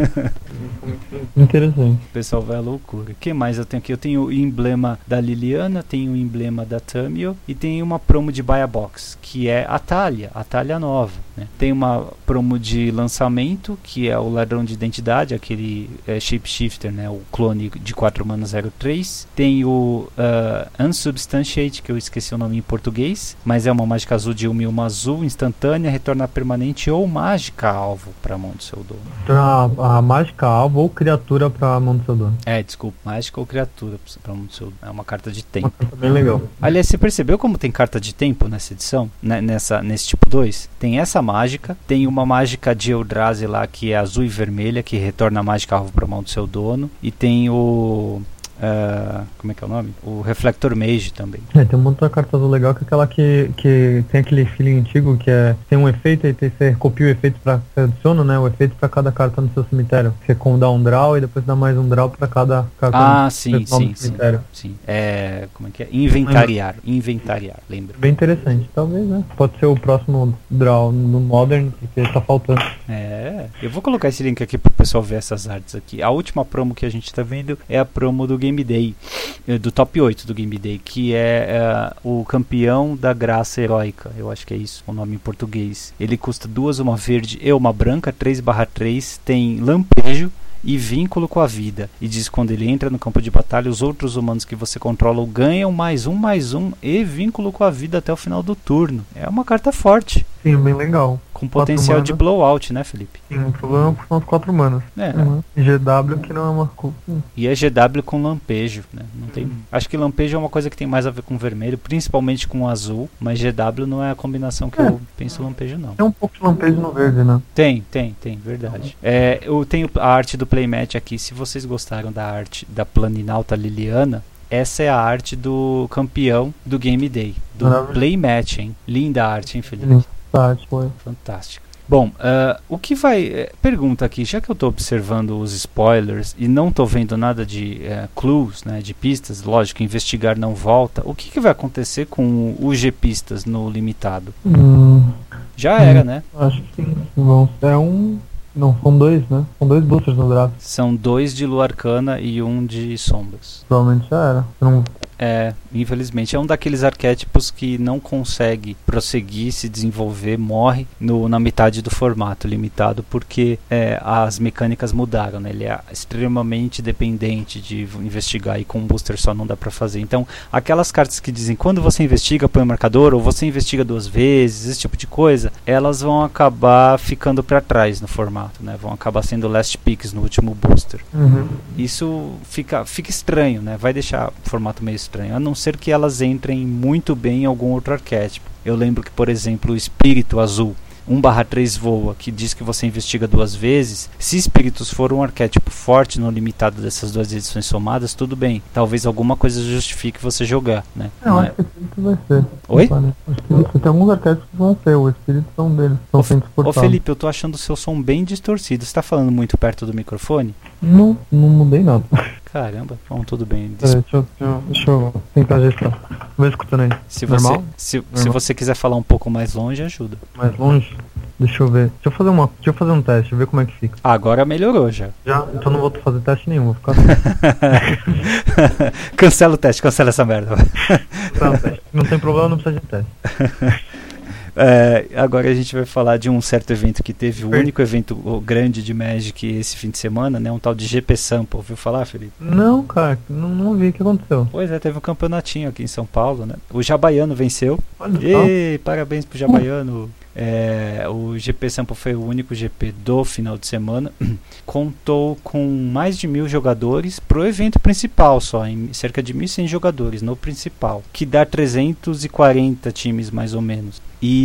Interessante. O pessoal vai à loucura. O que mais eu tenho aqui? Eu tenho o emblema da Liliana, tenho o emblema da Tamio e tenho uma promo de Buy a Box, que é a Talia, a Talia nova, né? Tem uma promo de lançamento, que é o Ladrão de Identidade, aquele é, Shapeshifter, né? O clone de quatro mana zero três. Tem o uh, Unsubstantiate, que eu esqueci o nome em português, mas é uma mágica azul de uma e uma azul, instantânea, retorna permanente ou mágica alvo para a mão do seu dono. A, a mágica alvo ou criatura para a mão do seu dono. É, desculpa, mágica ou criatura para a mão do seu dono. É uma carta de tempo. Uma carta bem legal. Aliás, você percebeu como tem carta de tempo nessa edição? Né, nessa, nesse tipo dois? Tem essa mágica, tem uma mágica de Eldrazi lá que é azul e vermelha, que retorna a mágica alvo para a mão do seu dono. E tem o... Uh, como é que é o nome? O Reflector Mage também. É, tem uma outra carta azul legal que é aquela que, que tem aquele feeling antigo que é tem um efeito e tem, você copia o efeito pra, você adiciona, né, o efeito pra cada carta no seu cemitério. Você dá um draw e depois dá mais um draw pra cada carta ah, no sim, sim, cemitério. Sim, sim. É, como é que é? Inventariar. Inventariar, lembra? Bem interessante, talvez, né? Pode ser o próximo draw no Modern, porque tá faltando. É, eu vou colocar esse link aqui pro pessoal ver essas artes aqui. A última promo que a gente tá vendo é a promo do Game Day, do top oito do Game Day, que é uh, o campeão da graça heróica, eu acho que é isso o nome em português. Ele custa duas, uma verde e uma branca, três barra três, tem lampejo e vínculo com a vida, e diz que quando ele entra no campo de batalha, os outros humanos que você controla ganham mais um, mais um e vínculo com a vida até o final do turno. É uma carta forte. Sim, bem legal. Com potencial de blowout, né, Felipe? Sim, o problema são as quatro manas. É. Uhum. G W que não é uma... Hum. E é G W com lampejo, né? Não tem... Acho que lampejo é uma coisa que tem mais a ver com vermelho, principalmente com azul, mas G W não é a combinação que é. eu penso lampejo, não. Tem um pouco de lampejo no verde, né? Tem, tem, tem, verdade. É, eu tenho a arte do Playmatch aqui, se vocês gostaram da arte da Planinauta Liliana, essa é a arte do campeão do Game Day, do Maravilha. Playmatch, hein? Linda a arte, hein, Felipe? Linda a arte, foi. Fantástico. Bom, uh, o que vai... Uh, pergunta aqui, já que eu estou observando os spoilers e não estou vendo nada de uh, clues, né, de pistas, lógico, investigar não volta, o que, que vai acontecer com o G-Pistas no limitado? Hum, já hum, era, né? Acho que sim. Vão ser um... Não, são dois, né? São dois boosters no draft. São dois de Lua Arcana e um de Sombras. Provavelmente já era. Não... É, infelizmente é um daqueles arquétipos que não consegue prosseguir, se desenvolver, morre no, na metade do formato limitado, porque é, as mecânicas mudaram, né? Ele é extremamente dependente de investigar e com um booster só não dá pra fazer. Então, aquelas cartas que dizem quando você investiga põe um marcador, ou você investiga duas vezes, esse tipo de coisa, elas vão acabar ficando pra trás no formato, né? Vão acabar sendo last picks no último booster. Uhum. Isso fica, fica estranho, né? Vai deixar o formato meio estranho, a não ser que elas entrem muito bem em algum outro arquétipo. Eu lembro que, por exemplo, o Espírito Azul um barra três voa, que diz que você investiga duas vezes. Se Espíritos for um arquétipo forte no limitado dessas duas edições somadas, tudo bem. Talvez alguma coisa justifique você jogar, né? Eu não acho é... que o Espírito vai ser. Oi? Acho que tem alguns arquétipos que vão ser. O Espírito são deles. São sempre Ô Felipe, eu tô achando o seu som bem distorcido. Você tá falando muito perto do microfone? Não, não mudei nada. Caramba, bom, tudo bem. Des... Deixa, eu, deixa, eu, deixa eu tentar ajustar. Vou escutando aí. Se Normal? Você, se, Normal? se você quiser falar um pouco mais longe, ajuda. Mais longe? Deixa eu ver. Deixa eu fazer uma. Deixa eu fazer um teste, ver como é que fica. Agora melhorou já. Já? Então não vou fazer teste nenhum, vou ficar. Cancela o teste, cancela essa merda. Não, teste. Não tem problema, não precisa de teste. É, agora a gente vai falar de um certo evento que teve, o único evento grande de Magic esse fim de semana, né? Um tal de G P Sample. Ouviu falar, Felipe? Não, cara, não, não vi o que aconteceu. Pois é, teve um campeonatinho aqui em São Paulo, né? O Jabaiano venceu. Olha Ei, parabéns pro Jabaiano. É, o G P Sample foi o único G P do final de semana. Contou com mais de mil jogadores pro evento principal só, em cerca de mil e cem jogadores no principal, que dá trezentos e quarenta times mais ou menos.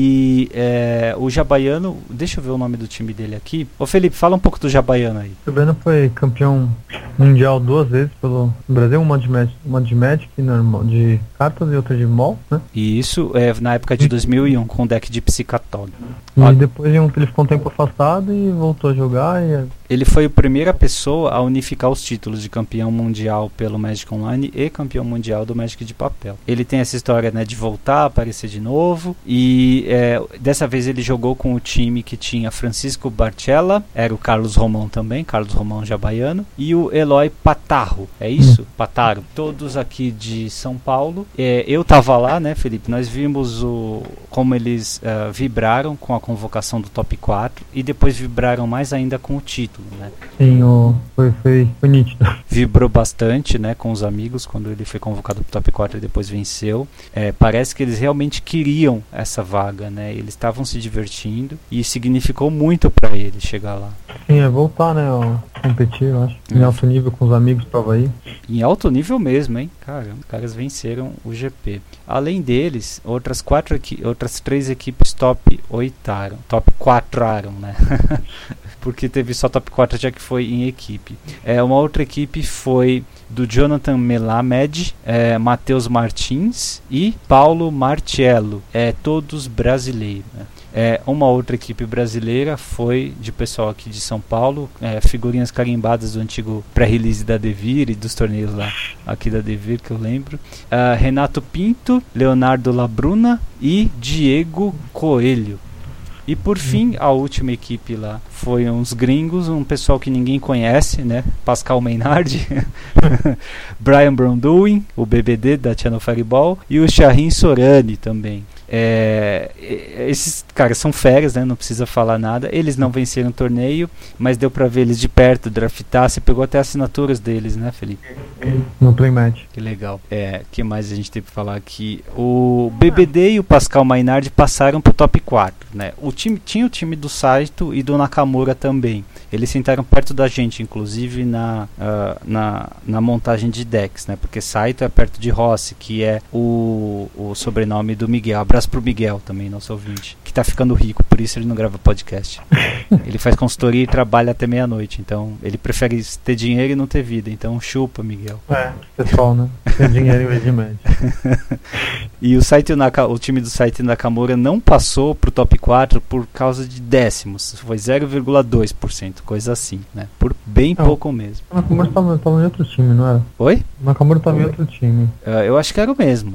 E é, o Jabaiano, deixa eu ver o nome do time dele aqui. Ô Felipe, fala um pouco do Jabaiano aí. O Jabaiano foi campeão mundial duas vezes pelo Brasil, uma de Magic, uma de, Magic normal, de cartas e outra de mall, né? E isso é na época de dois mil e um, com o deck de Psicatólogo. E ah, depois de um, ele ficou um tempo afastado e voltou a jogar. E... Ele foi a primeira pessoa a unificar os títulos de campeão mundial pelo Magic Online e campeão mundial do Magic de papel. Ele tem essa história, né, de voltar, aparecer de novo. E é, dessa vez ele jogou com o time que tinha Francisco Barcella, era o Carlos Romão também, Carlos Romão Jabaiano, e o Eloy Patarro. É isso? Hum. Pataro. Todos aqui de São Paulo. É, eu tava lá, né, Felipe? Nós vimos o, como eles uh, vibraram com a convocação do top quatro e depois vibraram mais ainda com o título, né? Sim, o, foi, foi, foi nítido. Vibrou bastante, né, com os amigos quando ele foi convocado pro top quatro e depois venceu. É, parece que eles realmente queriam essa vaga, né? Eles estavam se divertindo e significou muito para ele chegar lá. Sim, é voltar, né, ó, competir, eu acho. Em é. alto nível com os amigos pra Havaí. Em alto nível mesmo, hein? Caramba, os caras venceram o G P. Além deles, outras quatro equi- outras três equipes top oitaram, top quatraram, né? Porque teve só top quatro já que foi em equipe. É, uma outra equipe foi do Jonathan Melamed, é, Matheus Martins e Paulo Martiello, é, todos brasileiros, né? É, uma outra equipe brasileira foi de pessoal aqui de São Paulo, é, figurinhas carimbadas do antigo pré-release da Devir e dos torneios lá aqui da Devir que eu lembro. Uh, Renato Pinto, Leonardo Labruna e Diego Coelho. E por fim, a última equipe lá foi uns gringos, um pessoal que ninguém conhece, né? Pascal Maynard, Brian Browndoing, o B B D da Channel Fireball e o Shahin Sorani também. É, esses cara, são férias, né? Não precisa falar nada. Eles não venceram o torneio, mas deu pra ver eles de perto, draftar. Você pegou até assinaturas deles, né, Felipe? No Playmatch. Que legal. É, que mais a gente tem pra falar aqui? O B B D e o Pascal Maynard passaram pro top quatro, né? O time, tinha o time do Saito e do Nakamura também. Eles sentaram perto da gente, inclusive na, uh, na, na montagem de decks, né? Porque Saito é perto de Rossi, que é o, o sobrenome do Miguel. Abraço pro Miguel também, nosso ouvinte, que tá ficando rico, por isso ele não grava podcast. Ele faz consultoria e trabalha até meia-noite, então ele prefere ter dinheiro e não ter vida. Então chupa, Miguel. É, pessoal, né? Ter dinheiro em vez de médio. E o, Saito Naka, o time do Saito Nakamura não passou pro top quatro por causa de décimos. Foi zero vírgula dois por cento, coisa assim, né? Por bem não, pouco mesmo. O Nakamura tava, tava em outro time, não era? Oi? O Nakamura tava em outro time. Uh, eu acho que era o mesmo.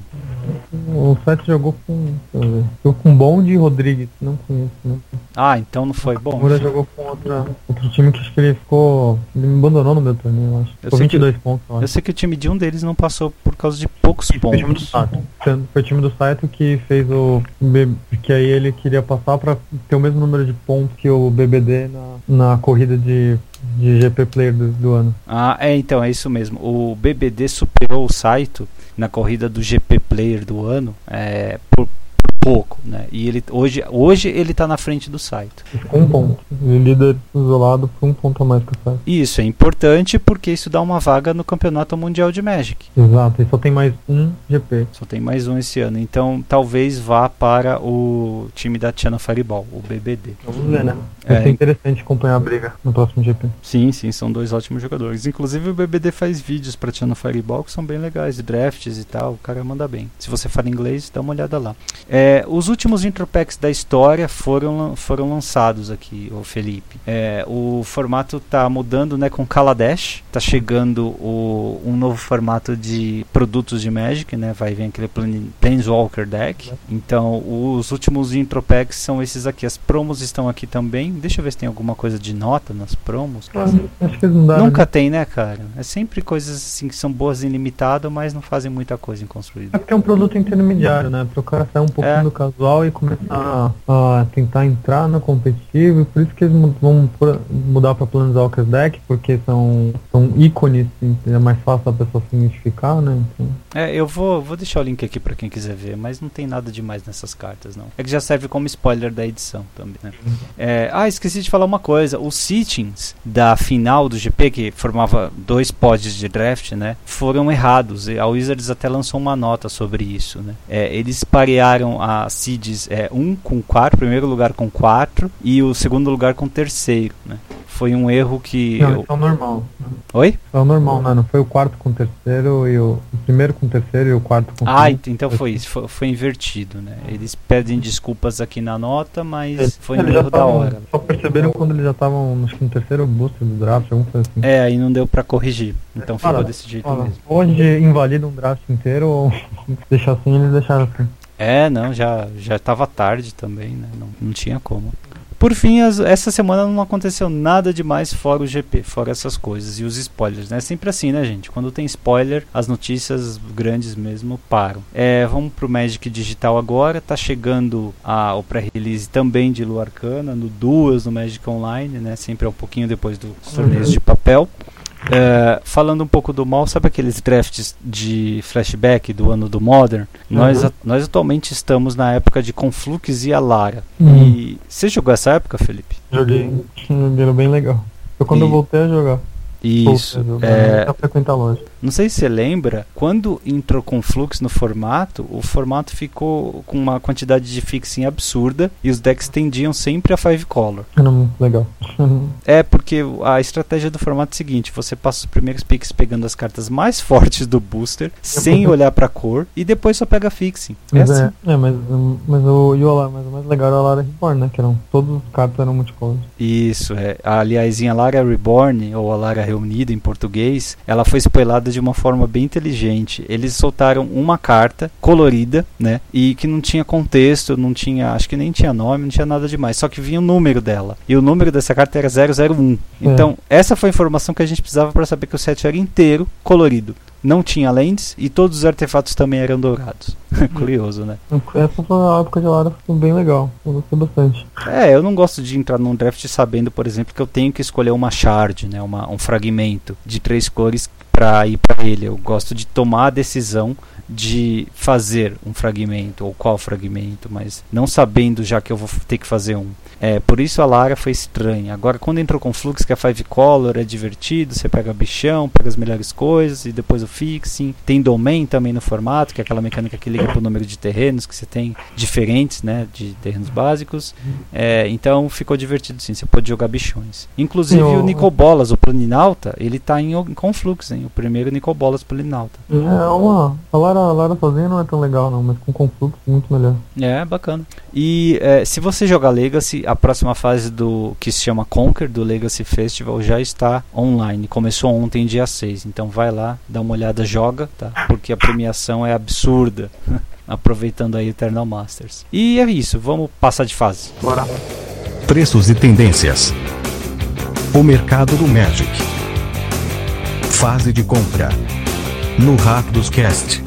O Saito jogou com. Jogou com Bond e Rodrigues, não conheço, né? Ah, então não foi bom. O Nakamura jogou com outra, outro time que acho que ele ficou. Ele me abandonou no meu torneio, eu acho. Eu ficou sei vinte e dois que, pontos, eu acho. Eu sei que o time de um deles não passou por causa de poucos Isso, pontos. Foi o time do Saito. Foi o time do Saito que fez o. Que aí ele queria passar pra ter o mesmo número de pontos que o B B D na, na corrida de. De G P Player do, do ano. Ah, é, então, é isso mesmo. O B B D superou o Saito na corrida do G P Player do ano é, por, por pouco, né? E ele, hoje, hoje ele tá na frente do Saito. Com um ponto. Ele líder isolado por um ponto a mais que o Saito. E isso é importante porque isso dá uma vaga no Campeonato Mundial de Magic. Exato, e só tem mais um G P. Só tem mais um esse ano. Então talvez vá para o time da Channel Fireball, o B B D. Vamos ver, né? Vai É, ser interessante acompanhar a briga no próximo G P. Sim, sim, são dois ótimos jogadores. Inclusive o B B D faz vídeos pra Channel Fireball que são bem legais, drafts e tal, o cara manda bem. Se você fala inglês, dá uma olhada lá. É, os últimos intro packs da história foram, foram lançados aqui, o Felipe. É, o formato tá mudando, né, com Kaladesh. Tá chegando o, um novo formato de produtos de Magic, né? Vai vir aquele plan, Planeswalker deck. Então, os últimos intro packs são esses aqui. As promos estão aqui também. Deixa eu ver se tem alguma coisa de nota nas promos. Ah, acho que eles não dá, Nunca né? tem, né, cara? É sempre coisas assim que são boas em limitado, mas não fazem muita coisa em construído. É porque é um produto intermediário, né? Para o cara sair um pouquinho É. do casual e começar a, a tentar entrar no competitivo. E por isso que eles mu- vão por- mudar para Planeswalker Deck, porque são, são ícones, é mais fácil a pessoa se identificar, né? Então, É, eu vou, vou deixar o link aqui pra quem quiser ver, mas não tem nada demais nessas cartas, não. É que já serve como spoiler da edição também, né? É, ah, esqueci de falar uma coisa. Os sittings da final do G P, que formava dois pods de draft, né, foram errados. E a Wizards até lançou uma nota sobre isso, né? É, eles parearam a seeds é, um com quatro, primeiro lugar com quatro e o segundo lugar com terceiro, né? Foi um erro que... não, eu... isso é o normal. Oi? Isso é o normal, né? Não foi o quarto com o terceiro e o, o primeiro com o terceiro e o quarto com o Ah, segundo. então foi isso, foi, foi invertido, né? Eles pedem desculpas aqui na nota, mas Eles- foi um eles já erro da tavam- hora. Só perceberam quando eles já estavam, acho que no terceiro booster do draft, alguma coisa assim. É, aí não deu pra corrigir, então ficou Fala, desse jeito Fala, mesmo. ou a gente invalida um draft inteiro, ou deixar assim, eles deixaram assim. É, não, já, já tava tarde também, né? Não, não tinha como. Por fim, as, essa semana não aconteceu nada demais fora o G P, fora essas coisas e os spoilers, né? É sempre assim, né, gente? Quando tem spoiler, as notícias grandes mesmo param. É, vamos pro Magic Digital agora. Tá chegando a, o pré-release também de Lua Arcana, no Duas, no Magic Online, né? Sempre é um pouquinho depois dos torneios de papel. É, falando um pouco do mal, sabe aqueles drafts de flashback do ano do Modern? Uhum. Nós, a, nós atualmente estamos na época de Conflux e Alara. Uhum. E você jogou essa época, Felipe? Joguei, joguei, era bem legal. Foi quando e... eu voltei a jogar. Isso. Voltei a jogar, é... frequentar a loja. Não sei se você lembra, quando entrou Conflux no formato, o formato ficou com uma quantidade de fixing absurda e os decks tendiam sempre a five color. Era muito legal. É, porque a estratégia do formato é a seguinte: você passa os primeiros picks pegando as cartas mais fortes do booster, sem olhar pra cor, e depois só pega fixing. É, mas assim. é, é, mas, mas o, e o Alara, mas o mais legal era a Alara Reborn, né? Que eram, todos os cartas eram multicolor. Isso, é. Aliás, em Alara Reborn, ou Alara Reunida em português, ela foi spoilada de uma forma bem inteligente. Eles soltaram uma carta colorida, né? E que não tinha contexto, não tinha, acho que nem tinha nome, não tinha nada demais. Só que vinha o número dela. E o número dessa carta era zero zero um. É. Então, essa foi a informação que a gente precisava para saber que o set era inteiro colorido. não tinha lands e todos os artefatos também eram dourados. Curioso, né? Essa foi uma época de Lara foi bem legal, eu gostei bastante. É, eu não gosto de entrar num draft sabendo, por exemplo, que eu tenho que escolher uma shard, né, uma, um fragmento de três cores para ir para ele. Eu gosto de tomar a decisão de fazer um fragmento, ou qual fragmento, mas não sabendo já que eu vou ter que fazer um. É, por isso a Lara foi estranha. Agora quando entrou com Flux, que é five color, é divertido, você pega bichão, pega as melhores coisas, e depois o fixing. Tem domain também no formato, que é aquela mecânica que liga pro número de terrenos que você tem diferentes, né, de terrenos básicos. É, então ficou divertido sim, você pode jogar bichões. Inclusive eu... o Nicobolas, o Planinauta, ele tá em, com Flux, hein? O primeiro Nicobolas Planinauta. É uma... A Lara, a Lara sozinha não é tão legal não, mas com Conflux é muito melhor. É, bacana. E é, se você jogar Legacy, a próxima fase do que se chama Conquer, do Legacy Festival, já está online. Começou ontem, dia seis. Então vai lá, dá uma olhada, joga, tá? Porque a premiação é absurda. Aproveitando aí Eternal Masters. E é isso, vamos passar de fase. Bora. Preços e tendências. O mercado do Magic. Fase de compra. No Rakdos Cast.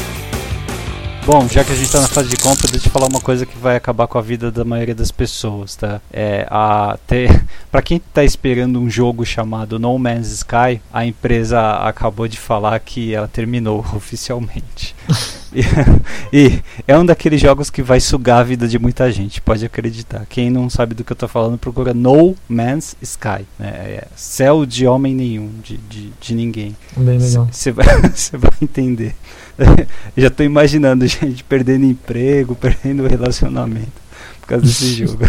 Bom, já que a gente está na fase de compra, deixa eu falar uma coisa que vai acabar com a vida da maioria das pessoas, tá? É, a ter... Para quem está esperando um jogo chamado No Man's Sky, a empresa acabou de falar que ela terminou oficialmente. e, e é um daqueles jogos que vai sugar a vida de muita gente, pode acreditar. Quem não sabe do que eu estou falando, procura No Man's Sky, né? É céu de homem nenhum, de, de, de ninguém. Bem legal. Você vai, vai entender. Já estou imaginando gente perdendo emprego, perdendo relacionamento por causa desse jogo.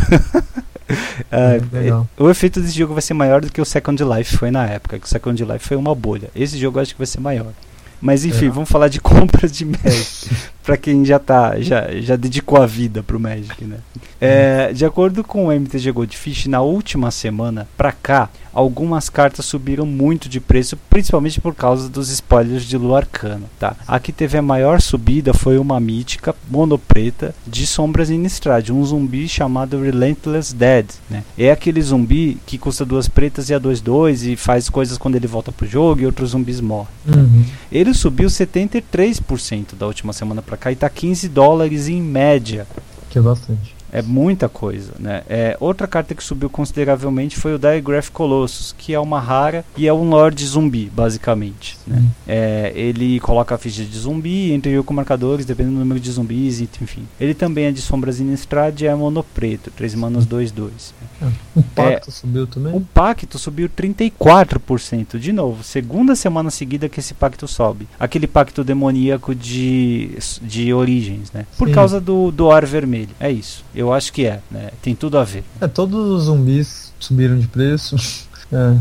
ah, é, o efeito desse jogo vai ser maior do que o Second Life foi na época, que o Second Life foi uma bolha. Esse jogo eu acho que vai ser maior. Mas enfim, é. vamos falar de compras de Magic. Para quem já tá, já, já dedicou a vida pro Magic, né? É, de acordo com o M T G Goldfish, na última semana pra cá, algumas cartas subiram muito de preço, principalmente por causa dos spoilers de Lua Arcana, tá? A que teve a maior subida foi uma mítica monopreta de Sombras Innistrad, um zumbi chamado Relentless Dead, né? É aquele zumbi que custa duas pretas e a dois dois e faz coisas quando ele volta pro jogo e outros zumbis morrem. Uhum. Ele subiu setenta e três por cento da última semana pra cá e tá quinze dólares em média. Que é bastante. É muita coisa, né? É, outra carta que subiu consideravelmente foi o Digraph Colossus, que é uma rara e é um Lorde zumbi, basicamente, né? É, ele coloca a ficha de zumbi, entre com marcadores, dependendo do número de zumbis, enfim. Ele também é de Sombras Innistrad e é monopreto, três manas dois dois. O Pacto é, subiu também? O Pacto subiu trinta e quatro por cento, de novo, segunda semana seguida que esse Pacto sobe. Aquele Pacto demoníaco de, de origens, né? Por Sim. causa do, do ar vermelho, é isso. Eu acho que é, né? Tem tudo a ver. É, todos os zumbis subiram de preço. É,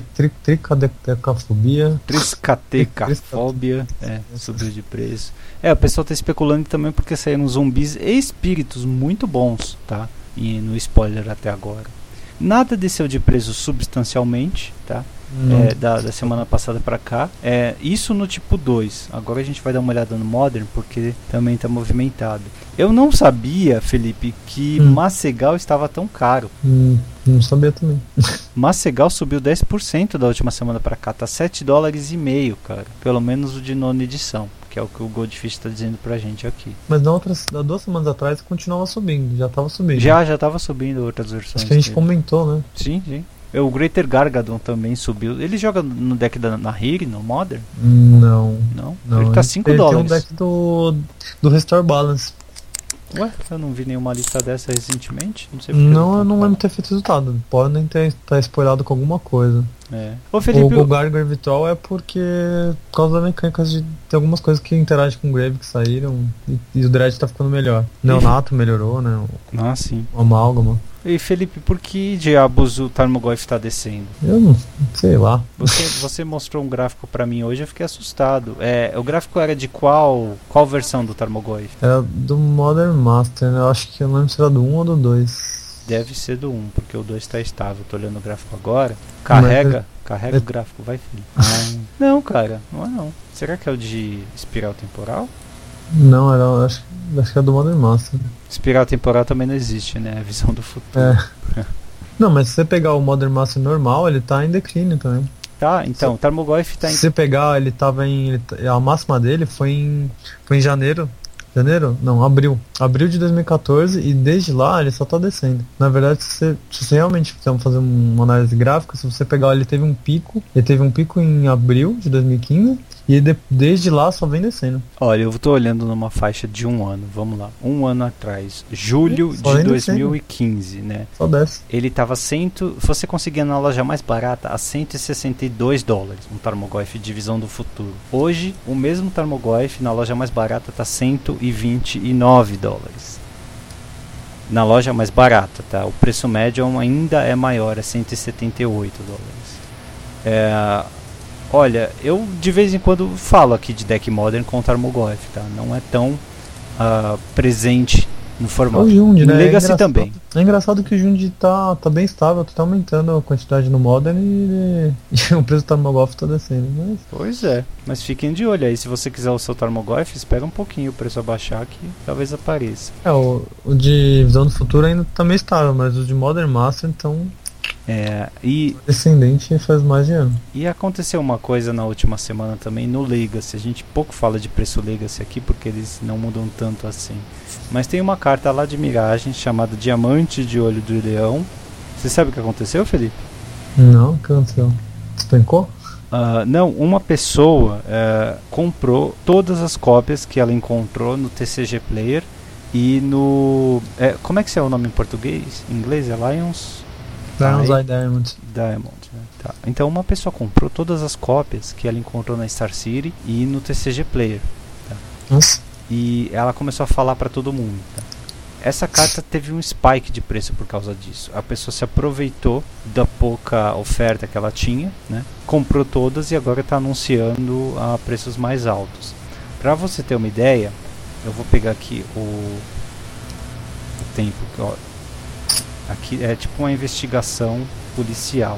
Tricadecafobia. Triscatecafobia. É, subiu de preço. É, o pessoal tá especulando também porque saíram zumbis e espíritos muito bons, tá? E no spoiler até agora. Nada desceu de preço substancialmente, tá? É, da, da semana passada pra cá. É, isso no tipo dois. Agora a gente vai dar uma olhada no Modern, porque também tá movimentado. Eu não sabia, Felipe, que hum. Massegal estava tão caro. Hum, não sabia também. Massegal subiu dez por cento da última semana pra cá. Tá sete dólares e meio, cara. Pelo menos o de nona edição, que é o que o Goldfish tá dizendo pra gente aqui. Mas na outra, há duas semanas atrás continuava subindo, já tava subindo. Já, já tava subindo outras versões. Acho que a gente dele. comentou, né? Sim, sim. O Greater Gargadon também subiu. Ele joga no deck da Nahiri, no Modern? Não. Não? não ele tá cinco ele dólares. Ele tem um deck do, do Restore Balance. Ué, eu não vi nenhuma lista dessa recentemente. Não sei Não, eu, eu não lembro de ter feito resultado. Podem ter estar spoilado com alguma coisa. É. Ô, Felipe, o o Gargar Virtual é porque por causa das mecânicas de ter algumas coisas que interagem com o Grave que saíram e, e o Dread tá ficando melhor. O Neonato melhorou, né? O, ah, sim. O Amálgama. E Felipe, por que diabos o Tarmogoyf tá descendo? Eu não sei lá. Você, você mostrou um gráfico pra mim hoje, eu fiquei assustado. É, o gráfico era de qual qual versão do Tarmogoyf? Era do Modern Master, né? Eu acho que eu não lembro se era do um ou do dois. Deve ser do um, porque o dois tá estável. Tô olhando o gráfico agora. Carrega, Mas, carrega é... o gráfico, vai, filho. Ah, não, cara, não é não. Será que é o de espiral temporal? Não, era, acho, acho que é do Modern Master. Espiral temporal também não existe, né? A visão do futuro. É. Não, mas se você pegar o Modern Master normal, ele tá em declínio também. Tá, então, o Tarmogoyf tá em... Se você pegar, ele tava em... Ele, a máxima dele foi em, foi em janeiro. Janeiro? Não, abril. Abril de dois mil e quatorze e desde lá ele só tá descendo. Na verdade, se você, se você realmente quiser fazer uma análise gráfica, se você pegar, ele teve um pico. Ele teve um pico em abril de dois mil e quinze. E de, desde lá só vem descendo. Olha, eu tô olhando numa faixa de um ano, vamos lá. Um ano atrás, julho só de dois mil e quinze, né? Só desce. Ele tava cento. Você conseguia na loja mais barata a cento e sessenta e dois dólares. Um Tarmogoyf Divisão do Futuro. Hoje, o mesmo Tarmogoyf na loja mais barata tá cento e vinte e nove dólares. Na loja mais barata, tá? O preço médio ainda é maior, é cento e setenta e oito dólares. É. Olha, eu de vez em quando falo aqui de deck modern com o Tarmogoyf, tá? Não é tão uh, presente no formato. O Jund, né? Legacy é também. É engraçado que o Jund tá, tá bem estável, tá aumentando a quantidade no modern e, e o preço do Tarmogoyf tá descendo. Mas... Pois é, mas fiquem de olho aí. Se você quiser o seu Tarmogoyf, espera um pouquinho o preço abaixar que talvez apareça. É, o, o de Visão do Futuro ainda tá meio estável, mas os de Modern Master então... É, e descendente faz mais de ano. E aconteceu uma coisa na última semana também no Legacy. A gente pouco fala de preço Legacy aqui porque eles não mudam tanto assim. Mas tem uma carta lá de miragem chamada Diamante de Olho do Leão. Você sabe o que aconteceu, Felipe? Não, o que aconteceu? Despencou? Uh, não, uma pessoa uh, comprou todas as cópias que ela encontrou no T C G Player e no... É, como é que é o nome em português? Em inglês é Lions... Lions Eye Diamond. Diamond, né? Tá. Então uma pessoa comprou todas as cópias que ela encontrou na Star City e no T C G Player. Tá? Nossa. E ela começou a falar para todo mundo. Tá? Essa carta teve um spike de preço por causa disso. A pessoa se aproveitou da pouca oferta que ela tinha, né? Comprou todas e agora está anunciando a preços mais altos. Para você ter uma ideia, eu vou pegar aqui o, o tempo que ó, aqui é tipo uma investigação policial.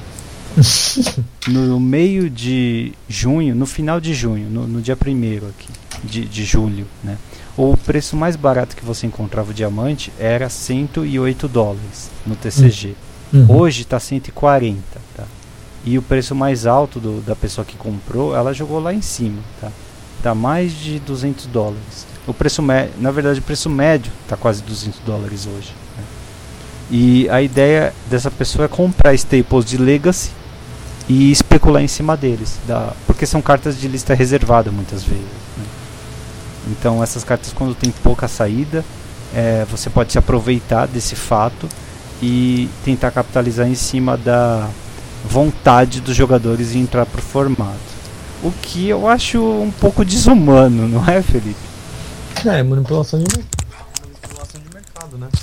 No meio de junho, no final de junho, no, no dia primeiro aqui, de, de julho, né? O preço mais barato que você encontrava o diamante era cento e oito dólares no T C G. Uhum. Hoje está cento e quarenta, tá? E o preço mais alto do, da pessoa que comprou, ela jogou lá em cima, tá? Tá mais de duzentos dólares. O preço médio, na verdade, o preço médio tá quase duzentos dólares hoje. Né? E a ideia dessa pessoa é comprar staples de Legacy e especular em cima deles, da, porque são cartas de lista reservada muitas vezes. Né? Então essas cartas, quando tem pouca saída, é, você pode se aproveitar desse fato e tentar capitalizar em cima da vontade dos jogadores em entrar pro formato. O que eu acho um pouco desumano, não é, Felipe? É, manipulação de, manipulação de mercado, né?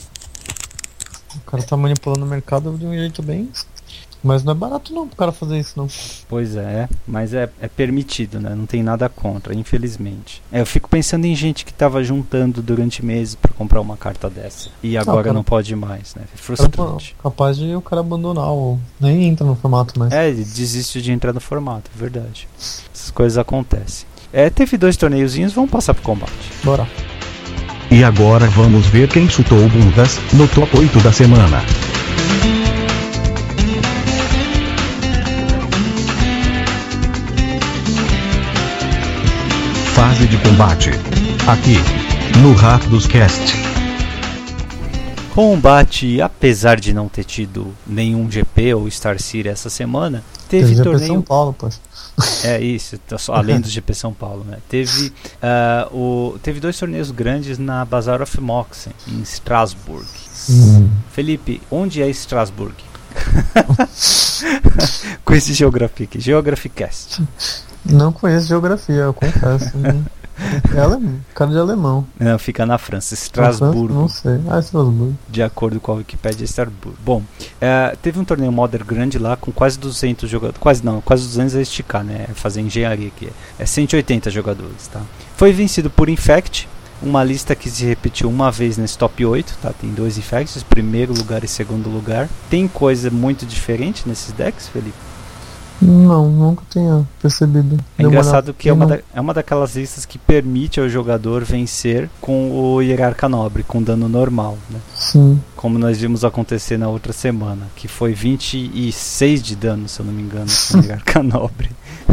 O cara tá manipulando o mercado de um jeito bem... Mas não é barato não pro cara fazer isso, não. Pois é, mas é, é permitido, né? Não tem nada contra, infelizmente. É, eu fico pensando em gente que tava juntando durante meses pra comprar uma carta dessa. E agora não, cara, não pode mais, né? É frustrante. Capaz de o cara abandonar ou nem entra no formato mais. É, ele desiste de entrar no formato, é verdade. Essas coisas acontecem. É, teve dois torneiozinhos, vamos passar pro combate. Bora. E agora vamos ver quem chutou bundas no top oito da semana. Fase de combate. Aqui, no Rápidos Cast. Combate, apesar de não ter tido nenhum G P ou Star City essa semana, teve Teve torneio... G P São Paulo, pois. É isso, além do G P São Paulo, né? Teve, uh, o... teve dois torneios grandes na Bazaar of Moxen, em Strasbourg. Hum. Felipe, onde é Strasbourg? Com esse geografia aqui, Geographicast. Não conheço geografia, eu confesso. É alemão, cara de alemão. Não, fica na França, Estrasburgo. Não sei, ah, Estrasburgo. De acordo com a Wikipedia, Estrasburgo. Bom, é, teve um torneio Modern grande lá com quase duzentos jogadores. Quase não, quase duzentos a esticar, né? Fazer engenharia aqui. É cento e oitenta jogadores, tá? Foi vencido por Infect, uma lista que se repetiu uma vez nesse top oito, tá? Tem dois Infects, primeiro lugar e segundo lugar. Tem coisa muito diferente nesses decks, Felipe? Não, nunca tinha percebido. É engraçado que é uma, da, é uma daquelas listas que permite ao jogador vencer com o Hierarca Nobre, com dano normal, né? Sim. Como nós vimos acontecer na outra semana, que foi vinte e seis de dano, se eu não me engano, com o Hierarca Nobre.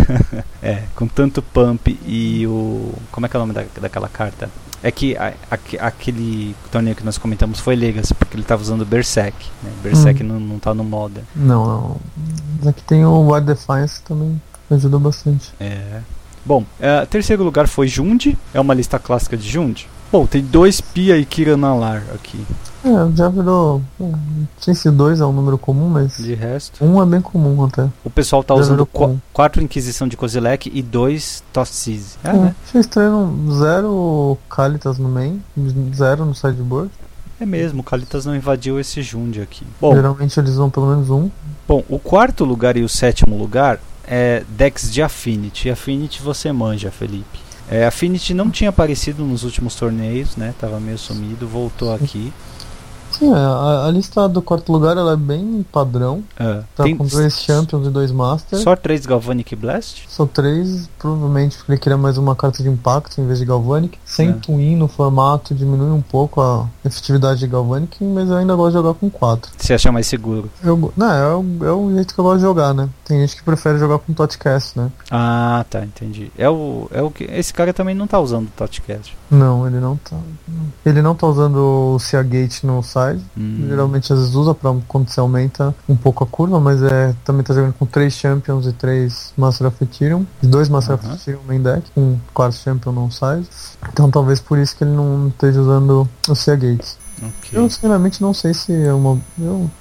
É, com tanto pump e o... Como é que é o nome da, daquela carta? É que a, a, aquele torneio que nós comentamos foi Legacy, porque ele estava usando Berserk, né? Berserk hum. não, não tá no Modern. Não, não. Aqui tem o Wild Defiance também, ajuda bastante. É. Bom, é, terceiro lugar foi Jund, é uma lista clássica de Jund. Bom, tem dois Pia e Kira Nalaar aqui. É, já virou... Não sei se dois é um número comum, mas... De resto... Um é bem comum até. O pessoal tá já usando qu- quatro Inquisição de Kozilek e dois Tossize. É, é, né? Achei estranho, zero Kalitas no main, zero no sideboard. É mesmo, o Kalitas não invadiu esse Jund aqui. Bom, geralmente eles vão pelo menos um. Bom, o quarto lugar e o sétimo lugar é decks de Affinity. Affinity você manja, Felipe. É, Affinity não tinha aparecido nos últimos torneios, né? Tava meio sumido, voltou aqui. Sim, a, a lista do quarto lugar ela é bem padrão. É. Tá Tem com dois Champions e dois Masters. Só três Galvanic Blast? Só três, provavelmente porque ele queria mais uma carta de impacto em vez de Galvanic. Sem É. Twin no formato diminui um pouco a efetividade de Galvanic, mas eu ainda gosto de jogar com quatro. Você acha mais seguro? Eu, não, é o, é o jeito que eu gosto de jogar, né? Tem gente que prefere jogar com Totcast, né? Ah, tá, entendi. É o, é o que esse cara também não tá usando o Totcast. Não, ele não tá. Ele não tá usando o Seagate no side. Hum. Geralmente às vezes usa pra quando você aumenta um pouco a curva, mas é, também tá jogando com três Champions e três Master of Ethereum. Dois Master Uh-huh. of Ethereum main deck, um quatro Champion no side. Então talvez por isso que ele não esteja usando o Seagate. Okay. Eu sinceramente não sei se é uma. Eu,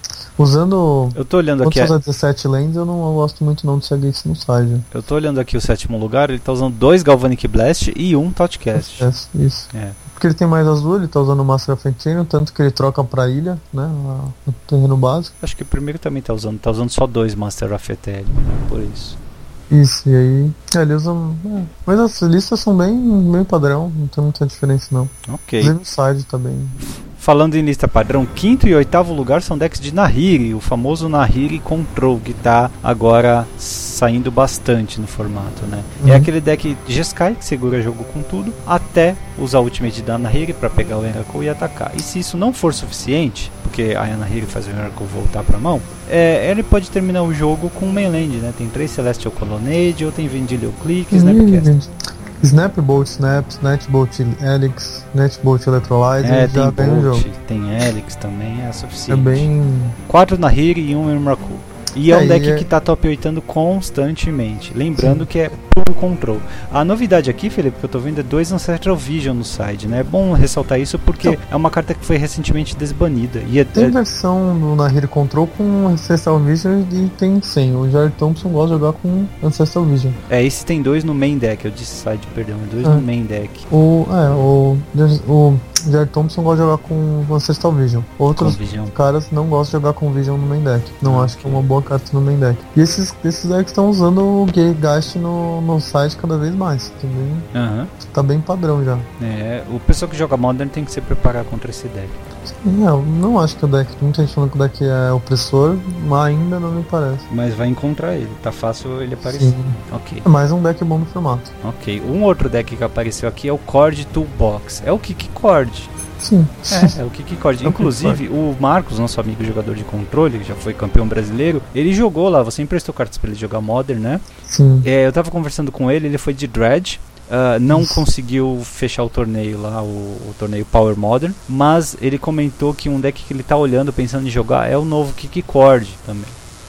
usando. Eu tô olhando Quando aqui. você usa dezessete lanes, eu não eu gosto muito não do Seagate no side. Eu tô olhando aqui o sétimo lugar, ele tá usando dois Galvanic Blast e um Totcast. É, isso. É. Porque ele tem mais azul, ele tá usando o Master of Ethereum, tanto que ele troca pra ilha, né? No terreno básico. Acho que o primeiro também tá usando, tá usando só dois Master of Ethereum, né? Por isso. Isso, e aí. É, ele usa. É. Mas as listas são bem, bem padrão, não tem muita diferença não. Ok. Inclusive o side tá bem. Falando em lista padrão, quinto e oitavo lugar são decks de Nahiri, o famoso Nahiri Control, que tá agora saindo bastante no formato, né? Uhum. É aquele deck de Jeskai, que segura jogo com tudo, até usar o Ultimate da Nahiri para pegar o Oracle e atacar. E se isso não for suficiente, porque a Nahiri faz o Oracle voltar pra mão, é, ele pode terminar o jogo com mainland, né? Tem três Celestial Colonnade, ou tem Vendilion Click, Snapcast. Snapbolt, Snaps, Netbolt Helix, Netbolt Electrolyte, é, já tem ganha o jogo. Tem Helix também, é suficiente. É bem... quatro Nahiri e um Emrakul. E é, é um deck é... que tá top oitando constantemente. Lembrando Sim. que é puro control. A novidade aqui, Felipe, que eu tô vendo é dois Ancestral Vision no side, né? É bom ressaltar isso porque então, é uma carta que foi recentemente desbanida. E é, tem é... versão do Nahiri Control com Ancestral Vision e tem sem. O Jared Thompson gosta de jogar com Ancestral Vision. É, esse tem dois no main deck. Eu disse side, perdão. É dois é. no main deck. O, é, o, o Jared Thompson gosta de jogar com Ancestral Vision. Outros Vision. caras não gostam de jogar com Vision no main deck. Não ah, acho okay. que é uma boa carta no main deck. E esses, esses decks estão usando o Gast no, no site cada vez mais. Também uhum. tá bem padrão já. É, o pessoal que joga Modern tem que se preparar contra esse deck. Não, não acho que o deck, muita gente falando que o deck é opressor, mas ainda não me parece. Mas vai encontrar ele, tá fácil ele aparecer. Sim. Ok. É mais um deck bom no formato. Ok, um outro deck que apareceu aqui é o Cord Toolbox. É o Kick Cord. Sim. É, é o Kick Cord. Inclusive, o Marcos, nosso amigo jogador de controle, que já foi campeão brasileiro, ele jogou lá, você emprestou cartas pra ele jogar Modern, né? Sim. É, eu tava conversando com ele, ele foi de Dredge. Uh, não Isso. conseguiu fechar o torneio lá, o, o torneio Power Modern, mas ele comentou que um deck que ele tá olhando, pensando em jogar, é o novo Kick Cord também.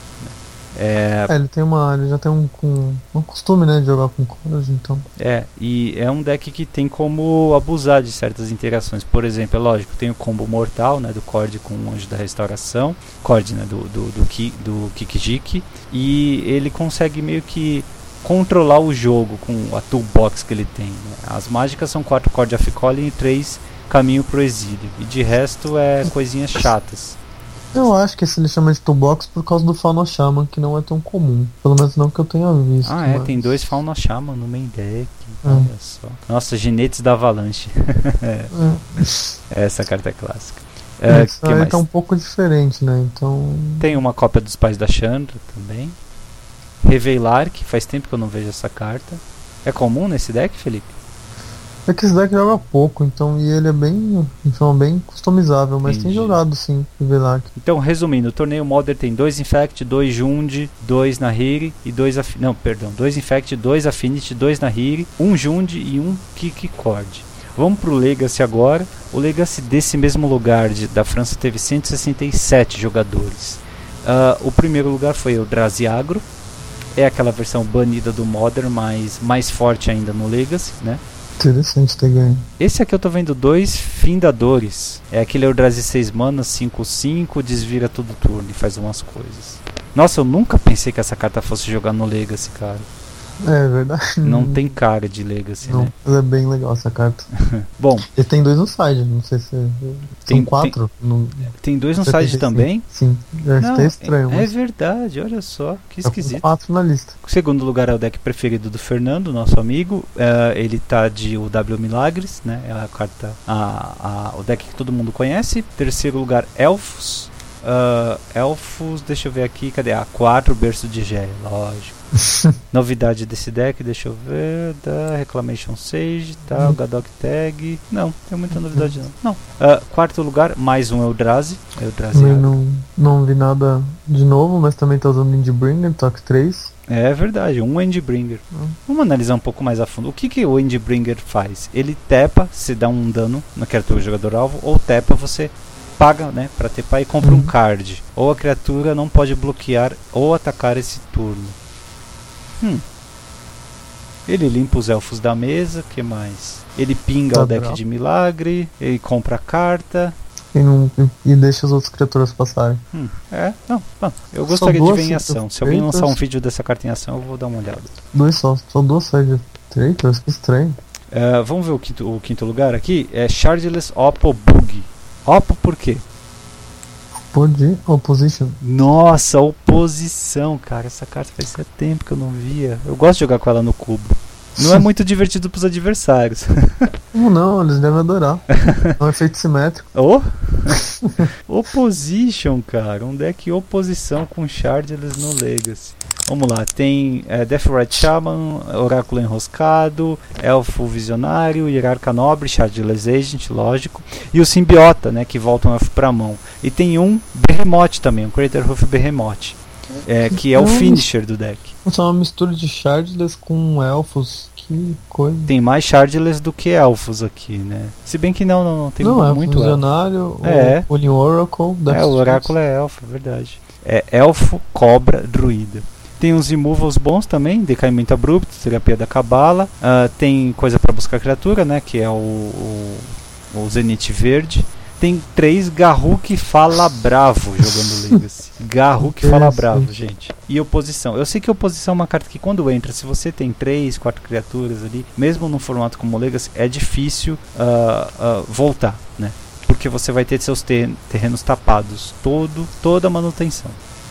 É, é, ele tem uma, ele já tem um, um, um costume, né, de jogar com Cord, então. É, e é um deck que tem como abusar de certas interações. Por exemplo, é lógico, tem o combo mortal, né, do Cord com o Anjo da Restauração, Cord, né, do do do, ki, do Kikijiki, e ele consegue meio que controlar o jogo com a toolbox que ele tem, né? As mágicas são quatro Cord of Calling e três Caminho pro Exílio, e de resto é coisinhas chatas. Eu acho que esse ele chama de toolbox por causa do Fauna Shaman, que não é tão comum, pelo menos não que eu tenha visto. Ah, é, mas... tem dois Fauna Shaman no main deck, é. Olha só. Nossa, Ginetes da Avalanche. é. É. Essa carta é clássica. É, é, que mais? Tá um pouco diferente, né? Então. Tem uma cópia dos Pais da Chandra também. Revelar, que faz tempo que eu não vejo essa carta. É comum nesse deck, Felipe? É que esse deck joga pouco, então, e ele é bem, então, bem customizável, mas Entendi. Tem jogado sim, Revelar. Então, resumindo, o torneio Modern tem dois Infect, dois Jund, dois Nahiri e dois Affinity. Não, perdão, dois Infect, dois Affinity, dois Nahiri, um Jund e um Kick-Cord. Vamos pro Legacy agora. O Legacy desse mesmo lugar de, da França teve cento e sessenta e sete jogadores. Uh, o primeiro lugar foi o Draziagro. É aquela versão banida do Modern, mas mais forte ainda no Legacy, né? Interessante ter ganho. Esse aqui eu tô vendo dois Findadores. É aquele Eldrazi seis manas, cinco cinco, desvira todo turno e faz umas coisas. Nossa, eu nunca pensei que essa carta fosse jogar no Legacy, cara. É verdade. Não tem cara de Legacy, não, né? Mas é bem legal essa carta. Bom. E tem dois no side, não sei se... Tem São quatro. Tem, no... tem dois no side também? Sim. Não, é estranho. É, mas... é verdade, olha só. Que esquisito. Tem quatro na lista. O segundo lugar é o deck preferido do Fernando, nosso amigo. Uh, ele tá de U W Milagres, né? É a carta... A, a, o deck que todo mundo conhece. Terceiro lugar, Elfos. Uh, Elfos, deixa eu ver aqui. Cadê? A quatro, Berço de Gé, lógico. Novidade desse deck, deixa eu ver. Da Reclamation Sage, tá? O Gadok Tag. Não, tem muita novidade não. Não. Uh, quarto lugar, mais um Eldrazi. Eldrazi não, não vi nada de novo, mas também tá usando Endbringer, toque três. É verdade, um Endbringer. Hum. Vamos analisar um pouco mais a fundo. O que, que o Endbringer faz? Ele tepa, se dá um dano na criatura do jogador alvo, ou tepa, você paga, né, pra tepar e compra uhum. um card. Ou a criatura não pode bloquear ou atacar esse turno. Hum. Ele limpa os elfos da mesa, que mais? Ele pinga tá o deck bravo. de milagre, ele compra a carta. E, não, e deixa as outras criaturas passarem. Hum, é, não, não. Eu gostaria de ver em ação. Se alguém lançar um vídeo dessa carta em ação, eu vou dar uma olhada. Dois só, só duas side traitors, que estranho. Uh, vamos ver o quinto, o quinto lugar aqui. É Shardless Oppo Bug. Oppo por quê? Pode Opposition. Nossa, oposição, cara. Essa carta faz tempo que eu não via. Eu gosto de jogar com ela no cubo. Não é muito divertido pros adversários. Como não? Eles devem adorar. É um efeito simétrico. Oh? Opposition, cara. Um deck oposição com Shardless no Legacy. Vamos lá, tem é, Deathrite Shaman, Oráculo Enroscado, Elfo Visionário, Hierarca Nobre, Shardless Agent, lógico, e o Simbiota, né, que volta um elfo pra mão. E tem um Behemoth também, um Craterhoof Behemoth, é, que é o finisher do deck. Isso é uma mistura de Shardless com elfos, que coisa. Tem mais Shardless do que elfos aqui, né? Se bem que não, não, não tem não, muito Visionário, elfo. É, o Oracle. É, o Oráculo é elfo, é verdade. É elfo, cobra, druida. Tem uns removals bons também, Decaimento Abrupto, Terapia da Cabala. Uh, tem coisa para buscar criatura, né? Que é o, o, o Zenith Verde. Tem três Garruk Fala Bravo jogando Legacy. Garruk Fala Bravo, gente. E oposição. Eu sei que oposição é uma carta que quando entra, se você tem três, quatro criaturas ali, mesmo num formato como Legacy, é difícil uh, uh, voltar, né? Porque você vai ter seus terrenos tapados. Todo, toda a manutenção.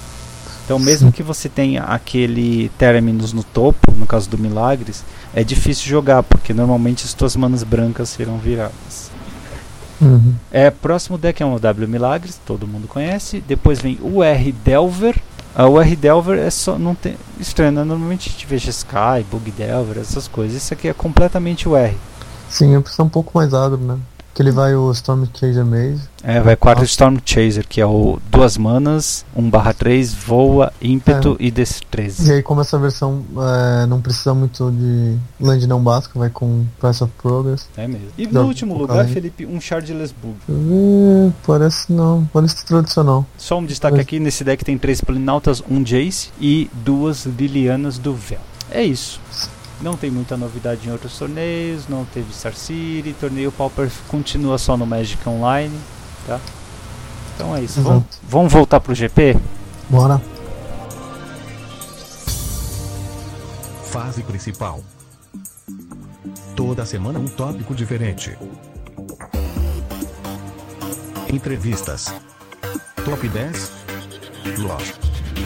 Então mesmo que você tenha aquele Terminus no topo, no caso do Milagres, é difícil jogar, porque normalmente as tuas manas brancas serão viradas. Uhum. É, próximo deck é um W Milagres, todo mundo conhece. Depois vem o R Delver. Uh, o R Delver é só, não tem, estranho, né? Normalmente a gente vê Sky, Bug Delver, essas coisas. Isso aqui é completamente o R. Sim, é precisa um pouco mais agro, né? Que ele vai o Storm Chaser Maze. É, vai quatro ah. Storm Chaser, que é o duas manas, um barra três, voa, ímpeto é. e destreza. E aí, como essa versão é, não precisa muito de land não básico, vai com Price of Progress. É mesmo. E no último lugar, Felipe, um Shardless Bug. Hum, parece não, parece tradicional. Só um destaque parece. aqui, nesse deck tem três Planaltas, um Jace e duas Lilianas do Véu. É isso. Não tem muita novidade em outros torneios, não teve Star City, torneio Pauper continua só no Magic Online, tá? Então é isso. Vamos, vamos voltar pro G P? Bora. Fase principal. Toda semana um tópico diferente. Entrevistas. Top dez. Loja.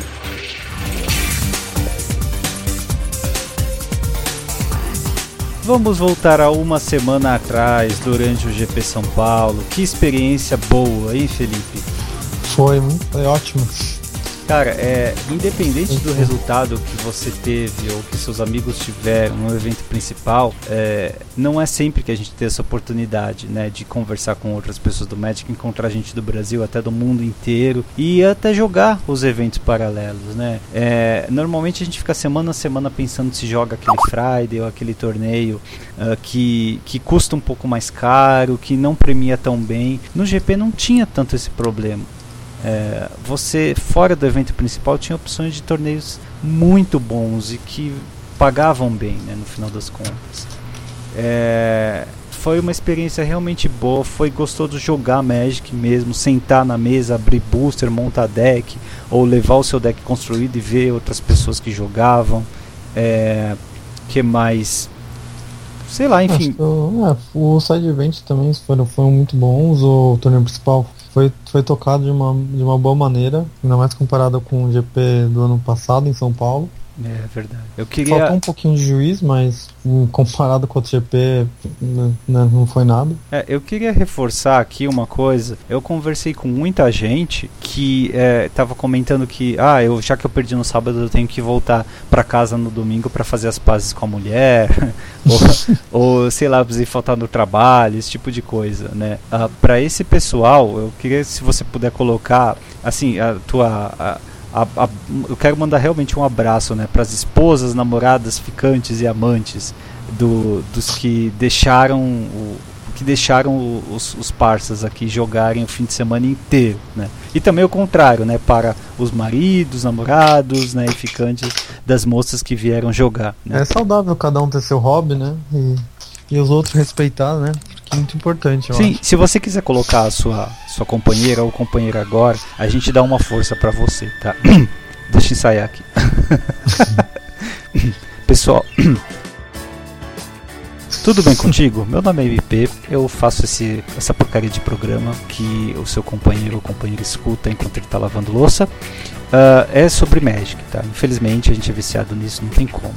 Vamos voltar a uma semana atrás, durante o G P São Paulo. Que experiência boa, hein, Felipe? Foi, foi ótimo. Cara, é, independente do resultado que você teve ou que seus amigos tiveram no evento principal, é, não é sempre que a gente tem essa oportunidade, né, de conversar com outras pessoas do Magic, encontrar gente do Brasil, até do mundo inteiro, e até jogar os eventos paralelos, né? É, normalmente a gente fica semana a semana pensando se joga aquele Friday ou aquele torneio uh, que, que custa um pouco mais caro, que não premia tão bem. No G P não tinha tanto esse problema. É, você fora do evento principal tinha opções de torneios muito bons e que pagavam bem, né, no final das contas. É, foi uma experiência realmente boa, foi gostoso jogar Magic mesmo, sentar na mesa, abrir booster, montar deck, ou levar o seu deck construído e ver outras pessoas que jogavam. É, que mais? Sei lá, enfim. Eu, é, o side event também foram, foram muito bons, o torneio principal Foi, foi tocado de uma, de uma boa maneira, ainda mais comparado com o G P do ano passado em São Paulo. É verdade. Eu queria... Faltou um pouquinho de juiz, mas comparado com o outro G P não, não foi nada. É, eu queria reforçar aqui uma coisa. Eu conversei com muita gente que estava é, comentando que ah, eu, já que eu perdi no sábado, eu tenho que voltar para casa no domingo para fazer as pazes com a mulher ou, ou sei lá, precisei faltar no trabalho, esse tipo de coisa, né? Ah, para esse pessoal, eu queria, se você puder colocar assim, a tua... A, A, a, eu quero mandar realmente um abraço, né, para as esposas, namoradas, ficantes e amantes do, dos que deixaram o, que deixaram os, os parceiros aqui jogarem o fim de semana inteiro, né? E também o contrário, né, para os maridos, namorados, né, e ficantes das moças que vieram jogar, né? É saudável cada um ter seu hobby, né, e, e os outros respeitar, né? Que é muito importante, eu Sim, acho. se você quiser colocar a sua, sua companheira ou companheiro agora, a gente dá uma força pra você, tá? Deixa eu ensaiar aqui. Pessoal, tudo bem contigo? Meu nome é M P, eu faço esse, essa porcaria de programa que o seu companheiro ou companheira escuta enquanto ele tá lavando louça. Uh, é sobre Magic, tá? Infelizmente a gente é viciado nisso, não tem como.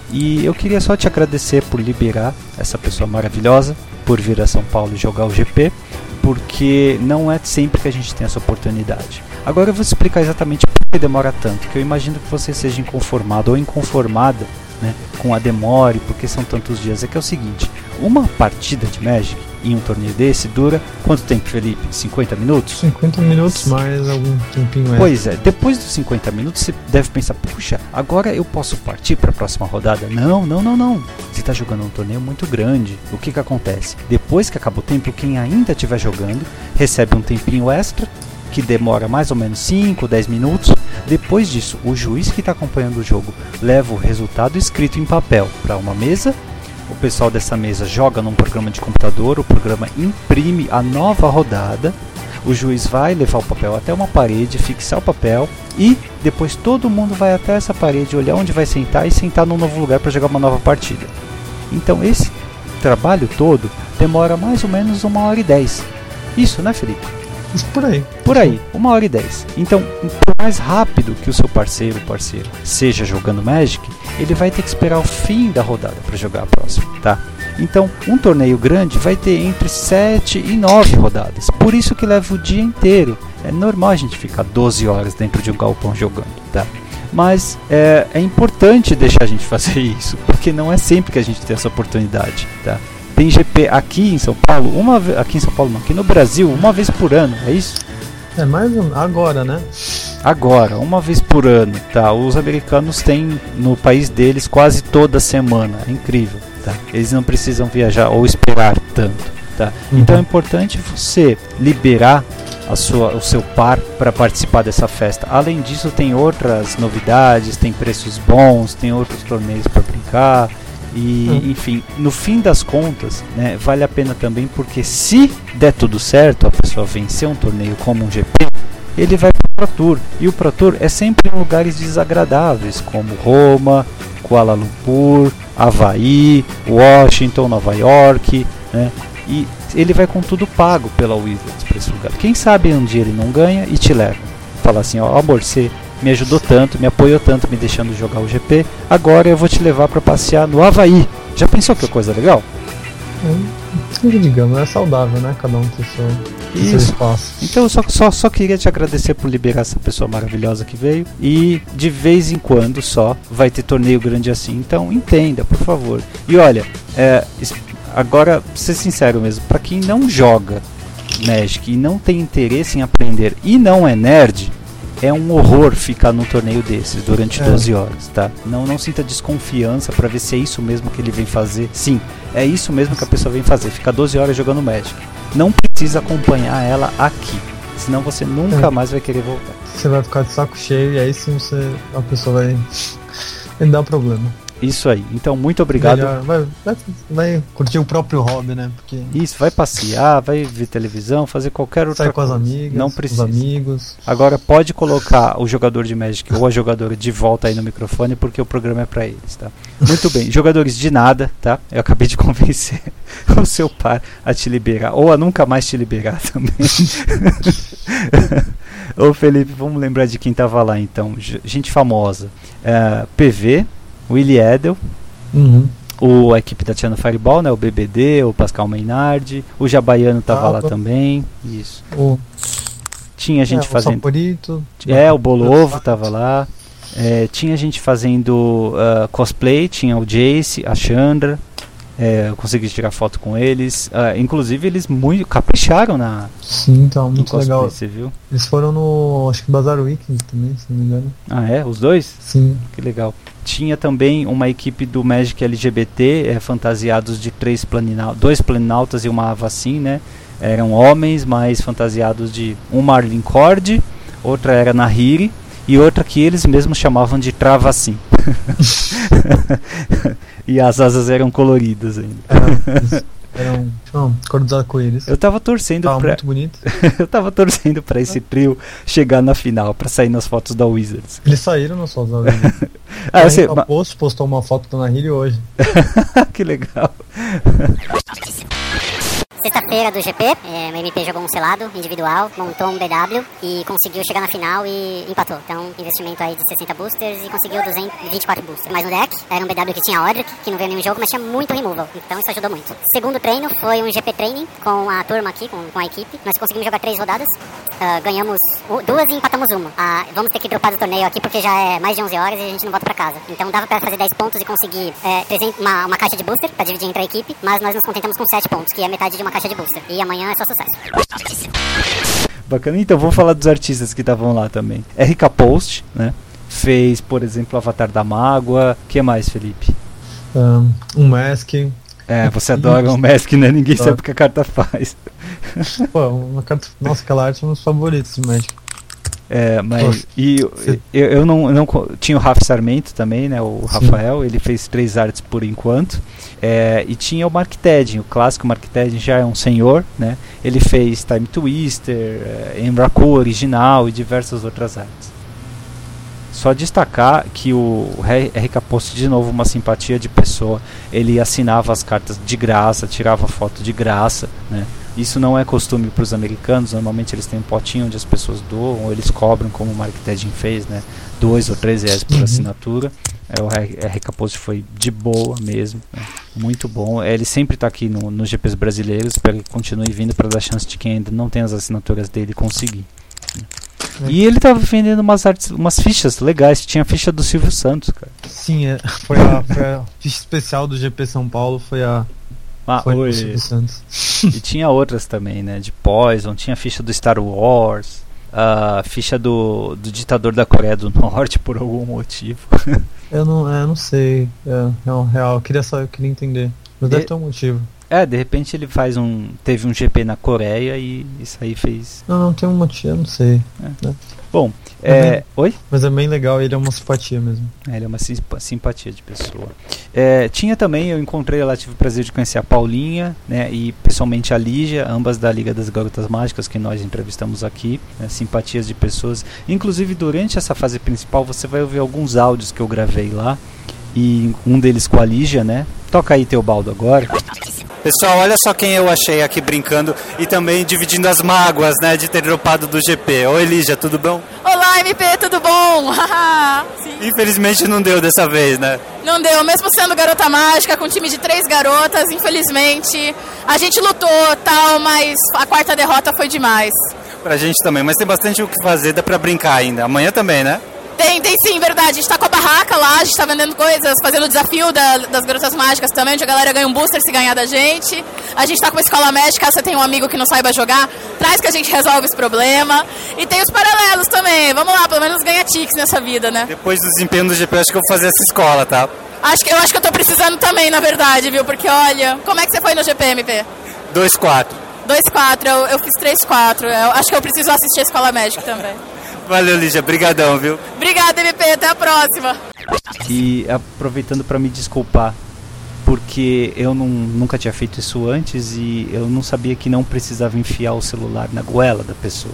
E eu queria só te agradecer por liberar essa pessoa maravilhosa, por vir a São Paulo e jogar o G P, porque não é sempre que a gente tem essa oportunidade. Agora eu vou explicar exatamente por que demora tanto, que eu imagino que você seja inconformado ou inconformada, né, com a demora e porque são tantos dias. É que é o seguinte, uma partida de Magic em um torneio desse dura quanto tempo, Felipe? cinquenta minutos? cinquenta minutos mais algum tempinho extra. Pois é, depois dos cinquenta minutos você deve pensar, puxa, agora eu posso partir para a próxima rodada? Não, não, não, não. Você está jogando um torneio muito grande. O que que acontece? Depois que acaba o tempo, quem ainda estiver jogando recebe um tempinho extra, que demora mais ou menos cinco, dez minutos. Depois disso, o juiz que está acompanhando o jogo leva o resultado escrito em papel para uma mesa. O pessoal dessa mesa joga num programa de computador, o programa imprime a nova rodada, o juiz vai levar o papel até uma parede, fixar o papel e depois todo mundo vai até essa parede, olhar onde vai sentar e sentar num novo lugar para jogar uma nova partida. Então esse trabalho todo demora mais ou menos uma hora e dez. Isso, né, Felipe? Isso por aí. Por aí, uma hora e dez. Então, por mais rápido que o seu parceiro ou parceira seja jogando Magic, ele vai ter que esperar o fim da rodada para jogar a próxima, tá? Então, um torneio grande vai ter entre sete e nove rodadas. Por isso que leva o dia inteiro. É normal a gente ficar doze horas dentro de um galpão jogando, tá? Mas é, é importante deixar a gente fazer isso, porque não é sempre que a gente tem essa oportunidade, tá? Tem G P aqui em São Paulo, uma ve- aqui em São Paulo não, aqui no Brasil, uma vez por ano, é isso? É mais um, agora, né? Agora, uma vez por ano, tá? Os americanos têm no país deles quase toda semana, é incrível, tá? Eles não precisam viajar ou esperar tanto, tá? Uhum. Então é importante você liberar a sua, o seu par para participar dessa festa. Além disso, tem outras novidades, tem preços bons, tem outros torneios para brincar. E, hum. enfim, no fim das contas, né, vale a pena também porque se der tudo certo, a pessoa vencer um torneio como um G P, ele vai para o Pro Tour. E o Pro Tour é sempre em lugares desagradáveis, como Roma, Kuala Lumpur, Havaí, Washington, Nova York, né? E ele vai com tudo pago pela Wizards para esse lugar. Quem sabe um dia ele não ganha e te leva. Fala assim, ó, amor, você me ajudou tanto, me apoiou tanto, me deixando jogar o G P, agora eu vou te levar para passear no Havaí. Já pensou que coisa legal? É, digamos, é saudável, né? Cada um tem seu... Isso. Então eu só, só, só queria te agradecer por liberar essa pessoa maravilhosa que veio. E de vez em quando só vai ter torneio grande assim. Então entenda, por favor. E olha, é, agora, pra ser sincero mesmo, pra quem não joga Magic e não tem interesse em aprender e não é nerd, é um horror ficar num torneio desses durante é. doze horas, tá? Não, não sinta desconfiança pra ver se é isso mesmo que ele vem fazer. Sim, é isso mesmo que a pessoa vem fazer, ficar doze horas jogando Magic. Não precisa acompanhar ela aqui, senão você nunca é. mais vai querer voltar. Você vai ficar de saco cheio e aí sim você, a pessoa vai, vai dar problema. Isso aí, então muito obrigado. Vai, vai, vai curtir o próprio hobby, né? Porque isso, vai passear, vai ver televisão, fazer qualquer outra sai coisa. Com as amigas, não precisa. Os amigos. Agora pode colocar o jogador de Magic ou a jogadora de volta aí no microfone, porque o programa é pra eles, tá? Muito bem, jogadores de nada, tá? Eu acabei de convencer o seu par a te liberar, ou a nunca mais te liberar também. Ô Felipe, vamos lembrar de quem tava lá então. Gente famosa. Uh, P V, Willie Edel, uhum. o, a equipe da Tiana Fireball, né, o B B D, o Pascal Maynard, o Jabaiano tava ah, lá também. Isso. O... Tinha gente é, fazendo. O Saporito, é, o Bolo Ovo tava lá. É, tinha gente fazendo uh, cosplay, tinha o Jace, a Chandra. É, eu consegui tirar foto com eles. Uh, inclusive, eles muito capricharam na. Sim, então, muito cosplay, legal. Você viu? Eles foram no. Acho que Bazaar Weekend também, se não me engano. Ah, é? Os dois? Sim. Que legal. Tinha também uma equipe do Magic L G B T, é, fantasiados de três planinautas, dois planinautas e uma Avacyn, né? Eram homens, mas fantasiados de um Marlin Cord, outra era Nahiri e outra que eles mesmos chamavam de Travacyn. E as asas eram coloridas ainda. É, eram não, cor dos arco-íris. Eu tava torcendo tava pra... muito bonito. Eu tava torcendo pra esse trio chegar na final, pra sair nas fotos da Wizards. Eles saíram nas fotos da Wizards. Ah, você... A Post postou uma foto da Nahiri hoje. Que legal. Sexta-feira do G P, é, o M P jogou um selado individual, montou um B W e conseguiu chegar na final e empatou. Então, investimento aí de sessenta boosters e conseguiu duzentos e vinte e quatro boosters. Mas no deck, era um B W que tinha Odric, que não veio nenhum jogo, mas tinha muito removal. Então isso ajudou muito. Segundo treino foi um G P training com a turma aqui, com, com a equipe. Nós conseguimos jogar três rodadas, uh, ganhamos duas e empatamos uma. Uh, vamos ter que dropar do torneio aqui porque já é mais de onze horas e a gente não volta pra casa. Então dava pra fazer dez pontos e conseguir é, trezentos, uma, uma caixa de booster pra dividir entre a equipe, mas nós nos contentamos com sete pontos, que é metade de uma caixa de booster. E amanhã é só sucesso. Bacana, então vamos falar dos artistas que estavam lá também. R K Post, né? Fez, por exemplo, o Avatar da Mágoa. O que mais, Felipe? Um, um Mask. É, você adora um Mask, né? Ninguém sabe o que a carta faz. Pô, uma carta. Nossa, aquela arte é um dos favoritos do Magic. É, mas e eu, eu, eu não, eu não tinha o Rafa Sarmento também, né? O Rafael, sim. Ele fez três artes por enquanto. É, e tinha o Mark Tedding, o clássico Mark Tedding já é um senhor, né? Ele fez Time Twister, é, Emrakul original e diversas outras artes. Só destacar que o R K Post, de novo, uma simpatia de pessoa. Ele assinava as cartas de graça, tirava foto de graça, né? Isso não é costume para os americanos. Normalmente eles têm um potinho onde as pessoas doam, ou eles cobram, como o Mark Tedding fez, né? Dois ou três reais por assinatura. É, o R K Post foi de boa mesmo, né? Muito bom. É, ele sempre está aqui no, nos G Ps brasileiros. Espero que continue vindo para dar chance de quem ainda não tem as assinaturas dele conseguir. É. E ele estava vendendo umas artes, umas fichas legais. Tinha a ficha do Silvio Santos, cara. Sim, é, foi, a, foi a ficha especial do G P São Paulo. Foi a Ah, Foi do Silvio Santos. E tinha outras também, né? De Poison, tinha a ficha do Star Wars, a ficha do, do ditador da Coreia do Norte, por algum motivo. Eu não, eu não sei. É, não, real, eu queria só, eu queria entender. Mas deve ter um motivo. É, de repente ele faz um. Teve um G P na Coreia e isso aí fez. Não, não tem um motivo, eu não sei. É. Né? Bom, é. é oi? Mas é bem legal, ele é uma simpatia mesmo. É, ele é uma simpatia de pessoa. É, tinha também, eu encontrei, ela tive o prazer de conhecer a Paulinha, né, e pessoalmente a Lígia, ambas da Liga das Garotas Mágicas, que nós entrevistamos aqui, né, simpatias de pessoas. Inclusive, durante essa fase principal, você vai ouvir alguns áudios que eu gravei lá, e um deles com a Lígia, né? Toca aí, Teobaldo, agora. Pessoal, olha só quem eu achei aqui brincando e também dividindo as mágoas, né, de ter dropado do G P. Oi, Lígia, tudo bom? Olá, M P, tudo bom? Infelizmente não deu dessa vez, né? Não deu, mesmo sendo garota mágica, com um time de três garotas, infelizmente. A gente lutou, tal, mas a quarta derrota foi demais. Pra gente também, mas tem bastante o que fazer, dá pra brincar ainda. Amanhã também, né? Tem, tem sim, verdade. A gente tá com a barraca lá, a gente tá vendendo coisas, fazendo o desafio da, das garotas mágicas também, onde a galera ganha um booster se ganhar da gente. A gente tá com a escola médica, você tem um amigo que não saiba jogar, traz que a gente resolve esse problema. E tem os paralelos também, vamos lá, pelo menos ganha tics nessa vida, né? Depois do desempenho do G P, eu acho que eu vou fazer essa escola, tá? Acho que, eu acho que eu tô precisando também, na verdade, viu? Porque olha, como é que você foi no G P, M P? dois quatro. dois quatro, eu, eu fiz três quatro. Eu acho que eu preciso assistir a escola médica também. Valeu, Lígia. Brigadão, viu? Obrigada, M P. Até a próxima. E aproveitando para me desculpar, porque eu não, nunca tinha feito isso antes e eu não sabia que não precisava enfiar o celular na goela da pessoa.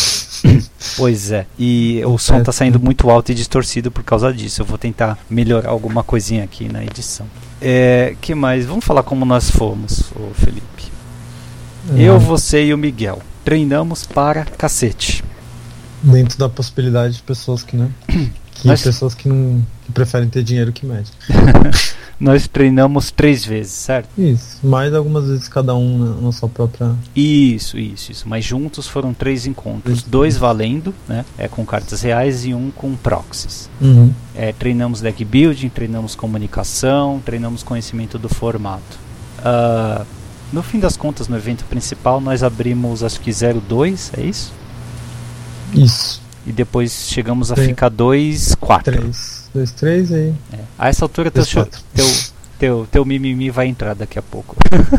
Pois é. E o som tá saindo muito alto e distorcido por causa disso. Eu vou tentar melhorar alguma coisinha aqui na edição. É, que mais? Vamos falar como nós fomos, ô Felipe. Uhum. Eu, você e o Miguel treinamos para cacete. Dentro da possibilidade de pessoas que, né? Que Nós... pessoas que não que preferem ter dinheiro que médico. Nós treinamos três vezes, certo? Isso, mais algumas vezes cada um na, na sua própria... Isso, isso, isso. Mas juntos foram três encontros. Isso. Dois valendo, né? É, com cartas reais e um com proxies. Uhum. É, treinamos deck building, treinamos comunicação, treinamos conhecimento do formato. Uh, no fim das contas, no evento principal, nós abrimos, acho que zero dois, é isso? Isso. E depois chegamos a três, ficar dois quatro. três, dois, três aí. É. A essa altura teu, teu, teu, teu mimimi vai entrar daqui a pouco.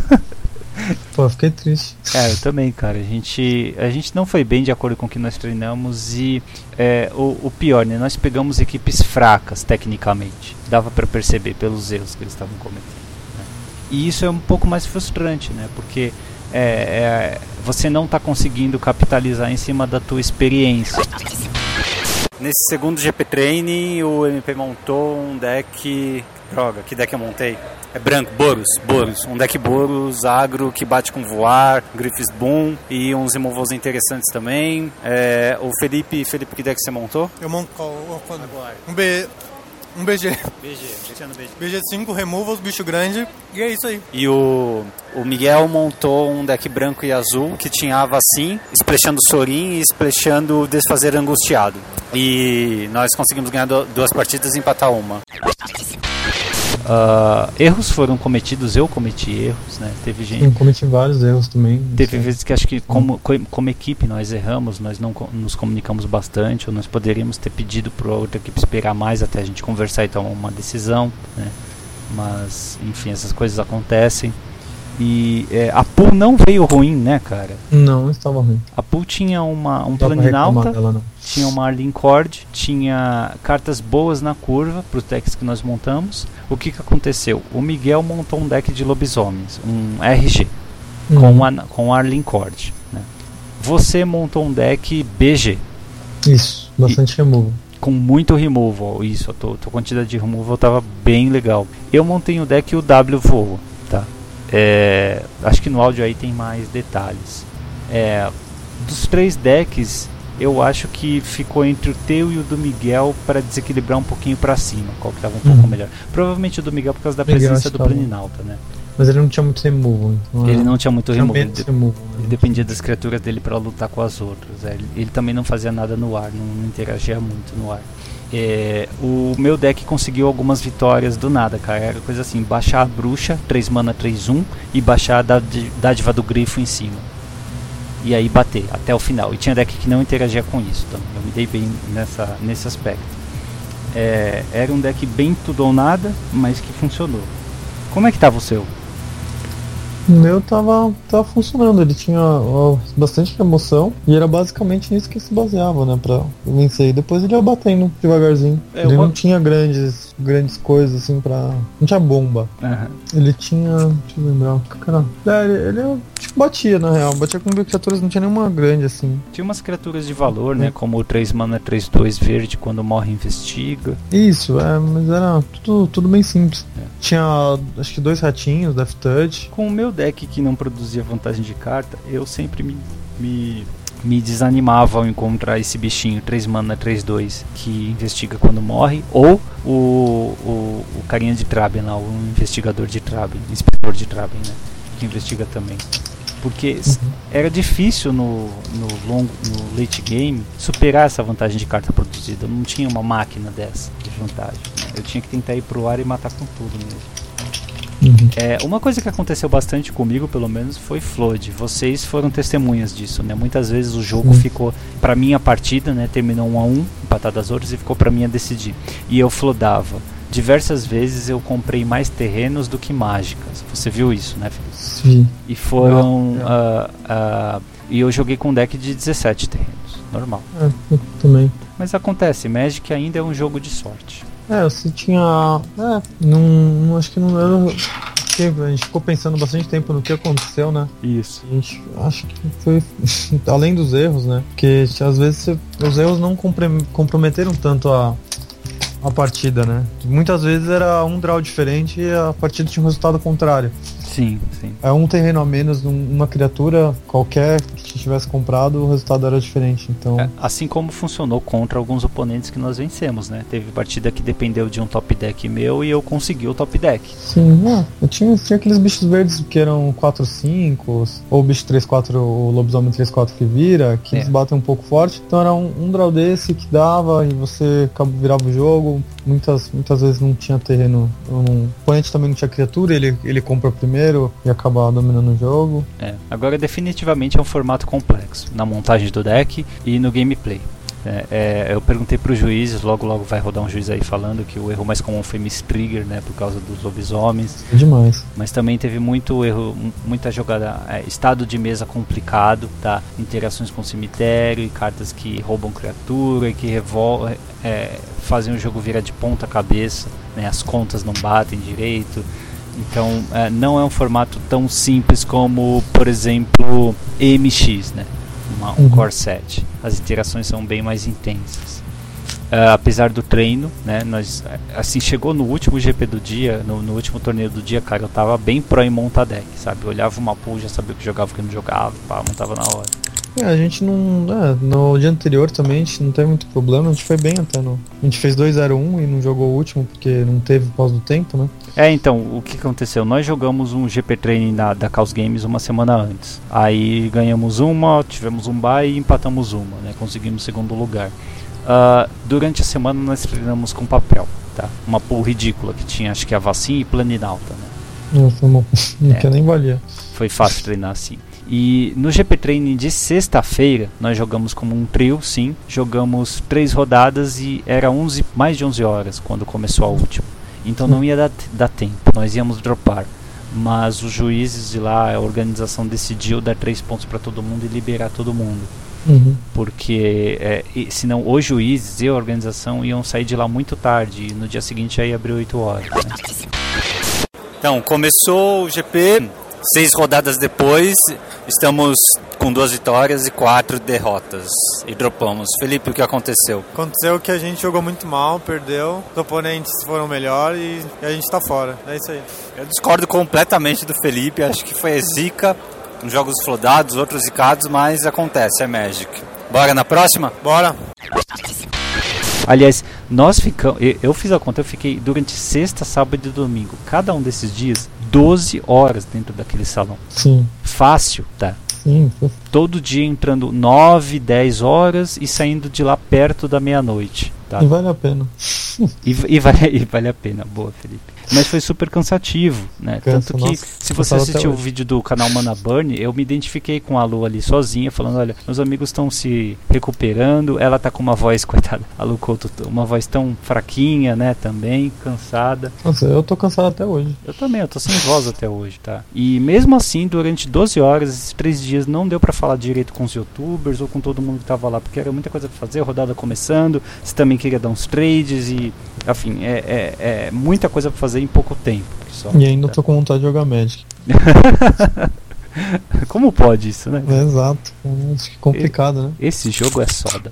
Pô, fiquei triste. É, eu também, cara. A gente, a gente não foi bem de acordo com o que nós treinamos e é, o, o pior, né? Nós pegamos equipes fracas tecnicamente. Dava pra perceber pelos erros que eles estavam cometendo. Né? E isso é um pouco mais frustrante, né? Porque É, é, você não está conseguindo capitalizar em cima da tua experiência. Nesse segundo G P Training, o M P montou um deck... Droga, que deck eu montei? É branco, Boros, Boros. Um deck Boros, agro, que bate com voar, Griffiths Boom e uns removals interessantes também. É, o Felipe, Felipe, que deck você montou? Eu monto um B... Um B G. B G, deixando B G. B G cinco, removals, bicho grande, e é isso aí. E o, o Miguel montou um deck branco e azul que tinha assim, splashando Sorin e splashando Desfazer Angustiado. E nós conseguimos ganhar do, duas partidas e empatar uma. Uh, erros foram cometidos, eu cometi erros, né? Teve gente. Eu cometi vários erros também. Teve vezes que acho que como, como equipe nós erramos, nós não nos comunicamos bastante, ou nós poderíamos ter pedido para a outra equipe esperar mais até a gente conversar e tomar uma decisão, né? Mas, enfim, essas coisas acontecem. E é, a pool não veio ruim, né, cara? Não, estava ruim. A pool tinha uma, um Planinauta, tinha uma Arlene Cord, tinha cartas boas na curva para os decks que nós montamos. O que, que aconteceu? O Miguel montou um deck de lobisomens, um R G, uhum. com, a, com a Arlene Cord. Né? Você montou um deck B G. Isso, bastante e, removal. Com muito removal, isso, a tua, tua quantidade de removal estava bem legal. Eu montei o deck e o W voa, tá? É, acho que no áudio aí tem mais detalhes. É, dos três decks, eu acho que ficou entre o teu e o do Miguel para desequilibrar um pouquinho para cima, qual que estava um uhum. pouco melhor. Provavelmente o do Miguel por causa da Miguel presença do Planinauta, né? Mas ele não tinha muito removal. Então ele não tinha muito tinha removal. Ele, removal né? ele dependia das criaturas dele para lutar com as outras. É, ele, ele também não fazia nada no ar, não, não interagia muito no ar. É, o meu deck conseguiu algumas vitórias do nada, cara. Era coisa assim, baixar a bruxa, três mana, três um, e baixar a dádiva do grifo em cima. E aí bater até o final. E tinha deck que não interagia com isso também. Eu me dei bem nessa, nesse aspecto. É, era um deck bem tudo ou nada, mas que funcionou. Como é que tava o seu? O meu tava, tava funcionando, ele tinha ó, bastante emoção e era basicamente nisso que se baseava, né, pra vencer. E depois ele ia batendo devagarzinho. É, ele não tinha grandes, grandes coisas assim pra... Não tinha bomba. Uhum. Ele tinha... Deixa eu lembrar. Cara, é, ele, ele tipo, batia na real, batia com criaturas, não tinha nenhuma grande assim. Tinha umas criaturas de valor, é. né, como o três mana três dois verde, quando morre investiga. Isso, é, mas era tudo, tudo bem simples. É. Tinha acho que dois ratinhos, Death Touch. Com o meu deck que não produzia vantagem de carta, eu sempre me, me me desanimava ao encontrar esse bichinho três mana, três dois, que investiga quando morre, ou o, o, o carinha de Traben lá, o investigador de Traben, inspetor de Traben, né, que investiga também. Porque uhum. era difícil no, no, long, no late game superar essa vantagem de carta produzida. Eu não tinha uma máquina dessa de vantagem, né? Eu tinha que tentar ir pro ar e matar com tudo mesmo. Uhum. É, uma coisa que aconteceu bastante comigo, pelo menos, foi Flood. Vocês foram testemunhas disso, né? Muitas vezes o jogo uhum. ficou pra minha partida, né? Terminou um a um, empatado as outras, e ficou pra mim a decidir. E eu flodava. Diversas vezes eu comprei mais terrenos do que mágicas. Você viu isso, né, Felipe? Sim. E foram... Uh, uh, e eu joguei com um deck de dezessete terrenos. Normal. É, eu também. Mas acontece, Magic ainda é um jogo de sorte. É, você tinha... É, não, não acho que não... Eu, a gente ficou pensando bastante tempo no que aconteceu, né? Isso. A gente, acho que foi além dos erros, né? Porque às vezes você, os erros não comprometeram tanto a... a partida, né? Muitas vezes era um draw diferente e a partida tinha um resultado contrário. Sim, sim. É um terreno a menos, uma criatura qualquer que tivesse comprado, o resultado era diferente. Então... É, assim como funcionou contra alguns oponentes que nós vencemos, né? Teve partida que dependeu de um top deck meu e eu consegui o top deck. Sim, é, eu tinha, tinha aqueles bichos verdes que eram quatro cinco, ou o bicho três quatro, o lobisomem três quatro que vira, que é. eles batem um pouco forte. Então era um, um draw desse que dava e você virava o jogo. Muitas, muitas vezes não tinha terreno, não, o oponente também não tinha criatura, ele, ele compra primeiro e acaba dominando o jogo. É, agora definitivamente é um formato complexo na montagem do deck e no gameplay. É, é, eu perguntei para os juízes, logo logo vai rodar um juiz aí falando que o erro mais comum foi Miss Trigger, né, por causa dos lobisomens. É demais. Mas também teve muito erro, muita jogada, é, estado de mesa complicado, tá? Interações com o cemitério e cartas que roubam criatura e que revol é, fazem o jogo virar de ponta cabeça, né? As contas não batem direito. Então é, não é um formato tão simples como, por exemplo, E M X, né? Uma, um uhum. Core set. As interações são bem mais intensas. Uh, apesar do treino, né? Nós, assim, chegou no último G P do dia, no, no último torneio do dia, cara, eu tava bem pro em montar deck, sabe? Eu olhava uma pool, já sabia o que jogava, o que não jogava, pá, montava na hora. É, a gente não... É, no dia anterior também a gente não teve muito problema, a gente foi bem até no... A gente fez dois zero um e não jogou o último porque não teve pós do tempo, né? É, então, o que aconteceu? Nós jogamos um G P Training da, da Chaos Games uma semana antes. Aí ganhamos uma, tivemos um bye e empatamos uma, né? Conseguimos segundo lugar. Uh, durante a semana nós treinamos com papel, tá? Uma pool ridícula que tinha, acho que a Vacin e Planinalta, né? Não, foi uma... não é, que nem valia. Foi fácil treinar assim. E no G P Training de sexta-feira nós jogamos como um trio, sim. Jogamos três rodadas e era onze, mais de onze horas quando começou a última. Então não ia dar, dar tempo, nós íamos dropar. Mas os juízes de lá, a organização decidiu dar três pontos para todo mundo e liberar todo mundo. Uhum. Porque é, e, senão os juízes e a organização iam sair de lá muito tarde e no dia seguinte aí abriu oito horas, né? Então, começou o G P, seis rodadas depois, estamos com duas vitórias e quatro derrotas e dropamos. Felipe, o que aconteceu? Aconteceu que a gente jogou muito mal, perdeu, os oponentes foram melhor e, e a gente tá fora, é isso aí. Eu discordo completamente do Felipe, acho que foi zica, uns jogos flodados, outros zicados, mas acontece, é Magic. Bora na próxima? Bora! Aliás, nós ficamos, eu, eu fiz a conta, eu fiquei durante sexta, sábado e domingo, cada um desses dias, doze horas dentro daquele salão. Sim. Fácil, tá? Sim. Todo dia entrando nove, dez horas e saindo de lá perto da meia-noite. Tá? E vale a pena. E, e, vale, e vale a pena, boa, Felipe. Mas foi super cansativo, né? Cansa, Tanto que, nossa, se você assistiu o vídeo do canal Mana Burn, eu me identifiquei com a Lu ali sozinha, falando, olha, meus amigos estão se recuperando, ela tá com uma voz, coitada, a Lu Couto, uma voz tão fraquinha, né, também, cansada. Nossa, eu tô cansado até hoje. Eu também, eu tô sem voz até hoje, tá? E mesmo assim, durante doze horas, esses três dias, não deu pra falar direito com os youtubers ou com todo mundo que tava lá, porque era muita coisa pra fazer, a rodada começando, você também queria dar uns trades e, enfim, é, é, é muita coisa pra fazer em pouco tempo só, e ainda tá? tô com vontade de jogar Magic. Como pode isso, né? É, exato. Acho que complicado, né? Esse jogo é soda.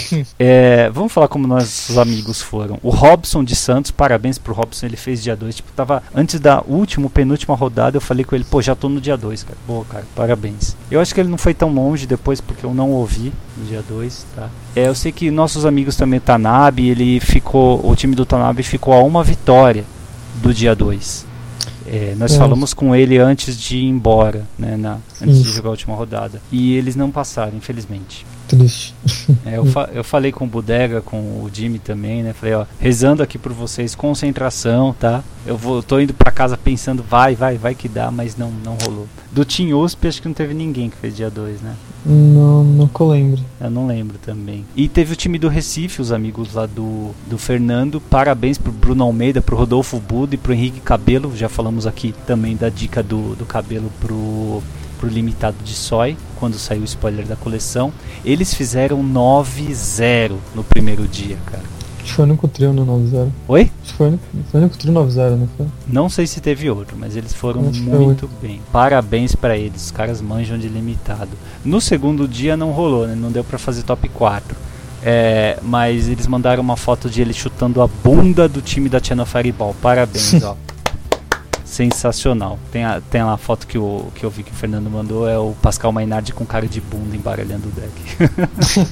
é, vamos falar como nossos amigos foram. O Robson de Santos, parabéns pro Robson, ele fez dia dois. Tipo, tava antes da última, penúltima rodada, eu falei com ele, pô, já tô no dia dois, cara. Boa, cara, parabéns. Eu acho que ele não foi tão longe depois, porque eu não ouvi no dia dois, tá? É, eu sei que nossos amigos também, Tanabe, ele ficou, o time do Tanabe ficou a uma vitória do dia dois. É, nós é. falamos com ele antes de ir embora, né, na, antes Isso. de jogar a última rodada. E eles não passaram, infelizmente. Triste. É, eu, fa- eu falei com o Bodega, com o Jimmy também, né? Falei, ó, rezando aqui por vocês, concentração, tá? Eu vou, tô indo pra casa pensando, vai, vai, vai que dá, mas não, não rolou. Do Team U S P, acho que não teve ninguém que fez dia dois, né? Não, não que eu lembro. Eu não lembro também. E teve o time do Recife, os amigos lá do, do Fernando. Parabéns pro Bruno Almeida, pro Rodolfo Buda e pro Henrique Cabelo. Já falamos aqui também da dica do, do Cabelo pro, pro limitado de Soy, quando saiu o spoiler da coleção. Eles fizeram nove zero no primeiro dia, cara. Acho que foi o único trio no nove zero. Oi? Acho que foi o único, foi o único trio nove zero, não foi? Não sei se teve outro, mas eles foram muito bem. Parabéns pra eles, os caras manjam de limitado. No segundo dia não rolou, né? Não deu pra fazer top quatro. É, mas eles mandaram uma foto de ele chutando a bunda do time da Channel Fireball. Parabéns, ó. Sensacional. Tem, a, tem lá a foto que, o, que eu vi que o Fernando mandou, é o Pascal Mainardi com cara de bunda embaralhando o deck.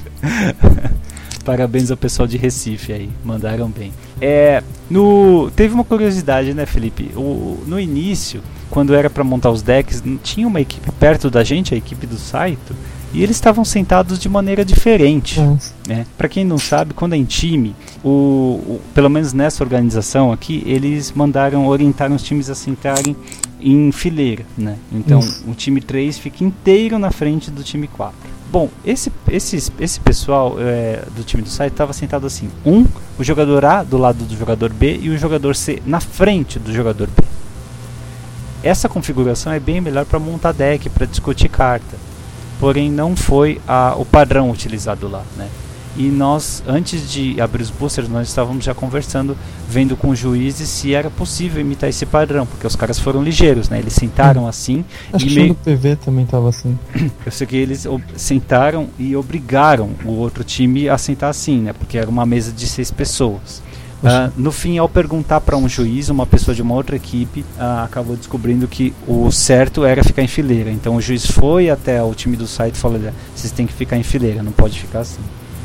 Parabéns ao pessoal de Recife aí, mandaram bem. É, no, teve uma curiosidade, né, Felipe? O, no início, quando era para montar os decks, tinha uma equipe perto da gente, a equipe do Saito, e eles estavam sentados de maneira diferente. Né? Para quem não sabe, quando é em time, o, o, pelo menos nessa organização aqui, eles mandaram orientar os times a sentarem em fileira. Né? Então, Isso. o time três fica inteiro na frente do time quatro. Bom, esse, esse, esse pessoal é, do time do site estava sentado assim. Um, o jogador A do lado do jogador B e o jogador C na frente do jogador B. Essa configuração é bem melhor para montar deck, para discutir carta. Porém, não foi a, o padrão utilizado lá, né? E nós, antes de abrir os boosters, nós estávamos já conversando, vendo com os juízes se era possível imitar esse padrão, porque os caras foram ligeiros, né? Eles sentaram assim. Acho e que meio... o P V também estava assim. Eu sei que eles ob- sentaram e obrigaram o outro time a sentar assim, né? Porque era uma mesa de seis pessoas. Uh, no fim, ao perguntar para um juiz, uma pessoa de uma outra equipe uh, acabou descobrindo que o certo era ficar em fileira. Então o juiz foi até o time do site e falou: vocês têm que ficar em fileira, não pode ficar assim.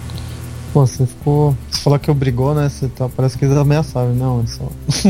Pô, você ficou. Você falou que obrigou, né? Você tá... Parece que eles ameaçaram. Não, eles só.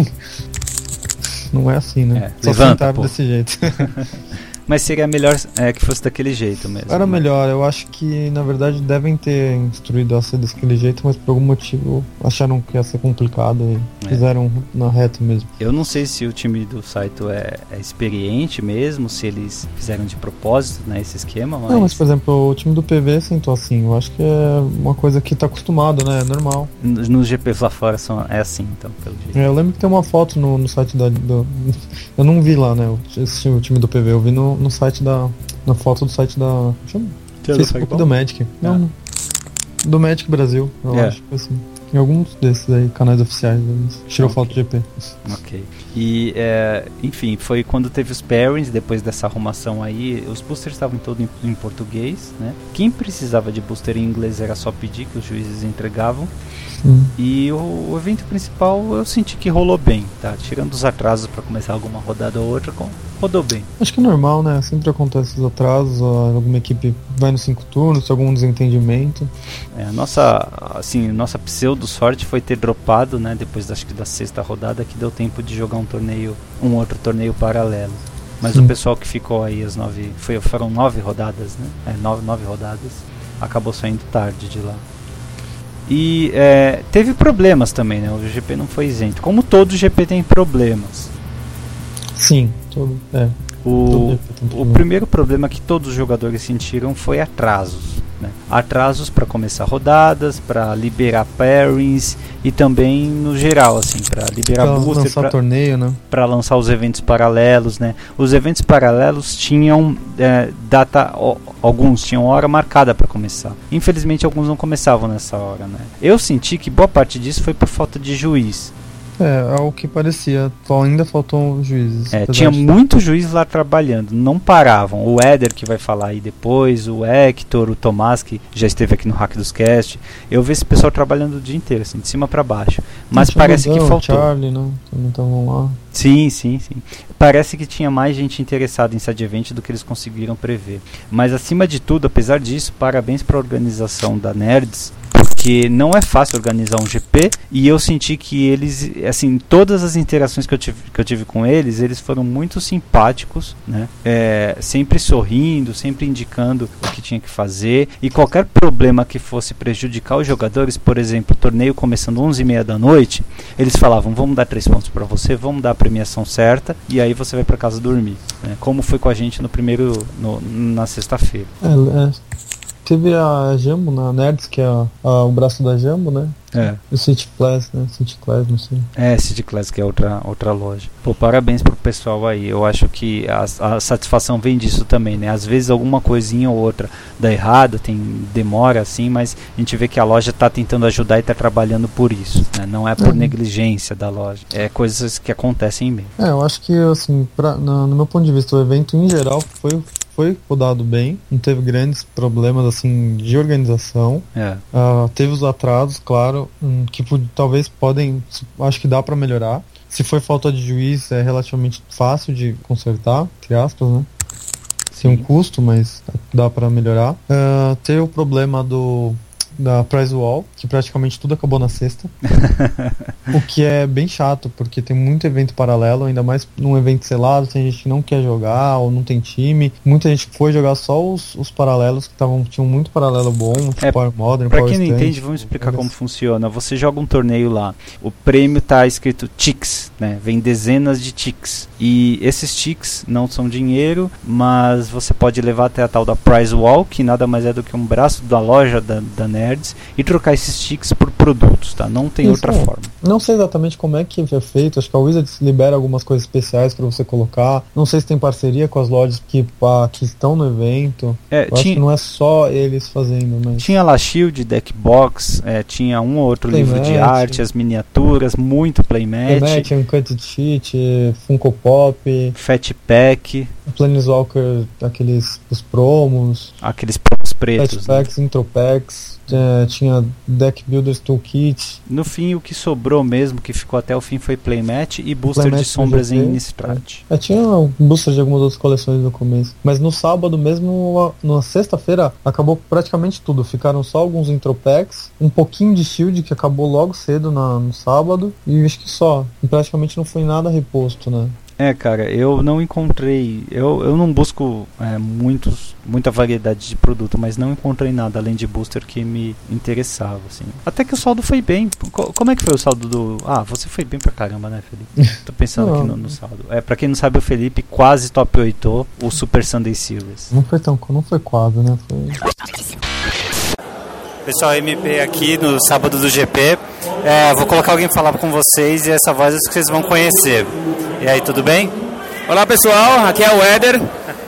Não é assim, né? É, só sentaram desse jeito. Mas seria melhor é, que fosse daquele jeito mesmo. Era né? melhor, eu acho que na verdade devem ter instruído a ser daquele jeito, mas por algum motivo acharam que ia ser complicado e é. fizeram na reta mesmo. Eu não sei se o time do Saito é, é experiente mesmo, se eles fizeram de propósito, né, esse esquema. Mas... Não, mas por exemplo, o time do P V sentou assim, eu acho que é uma coisa que tá acostumado, né, é normal. Nos no G Ps lá fora são, é assim, então, pelo jeito. É, eu lembro que tem uma foto no, no site da... Do, eu não vi lá, né, o, esse, o time do P V, eu vi no no site da... na foto do site da... Chama? Facebook do Magic. Não, ah. do Magic Brasil, eu yeah. acho que assim. Em alguns desses aí, canais oficiais, eles tirou okay. foto do G P. Ok. E, é, enfim, foi quando teve os pairings, depois dessa arrumação aí, os boosters estavam todos em, em português, né? Quem precisava de booster em inglês era só pedir, que os juízes entregavam. Sim. E o, o evento principal eu senti que rolou bem, tá? Tirando os atrasos para começar alguma rodada ou outra, com, rodou bem. Acho que é normal, né? Sempre acontece os atrasos, alguma equipe vai nos cinco turnos, algum desentendimento. É, a nossa, assim, nossa pseudo sorte foi ter dropado, né? Depois acho que da sexta rodada, que deu tempo de jogar um torneio, um outro torneio paralelo. Mas Sim. o pessoal que ficou aí as nove, foi, foram nove rodadas, né? É, nove, nove rodadas, acabou saindo tarde de lá. E é, teve problemas também, né? O G P não foi isento. Como todo G P tem problemas. Sim, todo, é. O, o primeiro problema que todos os jogadores sentiram foi atrasos. Né? Atrasos para começar rodadas, para liberar pairings e também no geral, assim, para liberar pra booster, lançar pra, torneio, né? Para lançar os eventos paralelos, né? Os eventos paralelos tinham é, data, ó, alguns tinham hora marcada para começar. Infelizmente alguns não começavam nessa hora, né? Eu senti que boa parte disso foi por falta de juiz. É, é o que parecia. Ainda faltou juízes. É, tinha de... muito juiz lá trabalhando, não paravam. O Éder, que vai falar aí depois, o Hector, o Tomás, que já esteve aqui no Hack dos Cast. Eu vi esse pessoal trabalhando o dia inteiro, assim, de cima para baixo. Mas parece Rudão, que faltou. Charlie, não? Também estavam lá. Sim, sim, sim. Parece que tinha mais gente interessada em Side Event do que eles conseguiram prever. Mas acima de tudo, apesar disso, parabéns para a organização da Nerds, porque não é fácil organizar um G P, e eu senti que eles, assim, todas as interações que eu tive, que eu tive com eles, eles foram muito simpáticos, né? É, sempre sorrindo, sempre indicando o que tinha que fazer, e qualquer problema que fosse prejudicar os jogadores, por exemplo, o torneio começando onze e meia da noite, eles falavam, vamos dar três pontos para você, vamos dar a premiação certa, e aí você vai para casa dormir, né? Como foi com a gente no primeiro, no, na sexta-feira. É, é. Teve a Jambo na Nerds, que é a, a, o braço da Jambo, né? É. O City Class, né? City Class, não sei. É, City Class, que é outra, outra loja. Pô, parabéns pro pessoal aí. Eu acho que a, a satisfação vem disso também, né? Às vezes alguma coisinha ou outra dá errado, tem demora assim, mas a gente vê que a loja tá tentando ajudar e tá trabalhando por isso, né? Não é por uhum. negligência da loja. É coisas que acontecem mesmo. É, eu acho que, assim, pra, no, no meu ponto de vista, o evento em geral foi... foi rodado bem, não teve grandes problemas assim de organização. É. Uh, teve os atrasos, claro, um, que talvez podem, acho que dá para melhorar. Se foi falta de juiz, é relativamente fácil de consertar, entre aspas, né? Tem um custo, mas dá para melhorar. Uh, teve o problema do da Prize Wall, que praticamente tudo acabou na sexta. O que é bem chato, porque tem muito evento paralelo, ainda mais num evento selado, tem gente que não quer jogar ou não tem time. Muita gente foi jogar só os, os paralelos, que tavam, tinham muito paralelo bom, tipo é, Power Modern, pra Power quem não Stand, entende, vamos explicar como funciona. Você joga um torneio lá, o prêmio tá escrito ticks, né? Vem dezenas de ticks. E esses ticks não são dinheiro, mas você pode levar até a tal da Prize Wall, que nada mais é do que um braço da loja da, da Nerds, e trocar esses ticks por produtos, tá? Não tem Isso, outra é. forma. Não sei exatamente como é que é feito, acho que a Wizards libera algumas coisas especiais para você colocar, não sei se tem parceria com as lojas que, pá, que estão no evento. É, tinha, acho que não é só eles fazendo, mas... Tinha lá Shield, Deckbox, é, tinha um ou outro Playmat, livro de arte, as miniaturas, muito Playmat. Playmat, Uncut Cheat, Funko Pop, Fat Pack, Planeswalker, aqueles os promos, aqueles promos pretos, Fat Packs, né? Intro Packs. É, tinha Deck Builders Toolkit. No fim, o que sobrou mesmo, que ficou até o fim, foi Playmat e booster Playmat de sombras em Innistrad. É. É, tinha um booster de algumas outras coleções no começo. Mas no sábado mesmo, na sexta-feira, acabou praticamente tudo. Ficaram só alguns intro packs, um pouquinho de Shield, que acabou logo cedo na, no sábado, e acho que só. E praticamente não foi nada reposto, né? É, cara, eu não encontrei, eu, eu não busco é, muitos, muita variedade de produto, mas não encontrei nada além de booster que me interessava, assim. Até que o saldo foi bem. Como é que foi o saldo do... Ah, você foi bem pra caramba, né, Felipe? Tô pensando aqui no, no saldo. É, pra quem não sabe, o Felipe quase top oito o Super Sunday Series. Não foi tão, não foi quase, né? Foi... Pessoal, M P aqui no sábado do G P. É, vou colocar alguém falar com vocês e essa voz é que vocês vão conhecer. E aí, tudo bem? Olá pessoal, aqui é o Éder.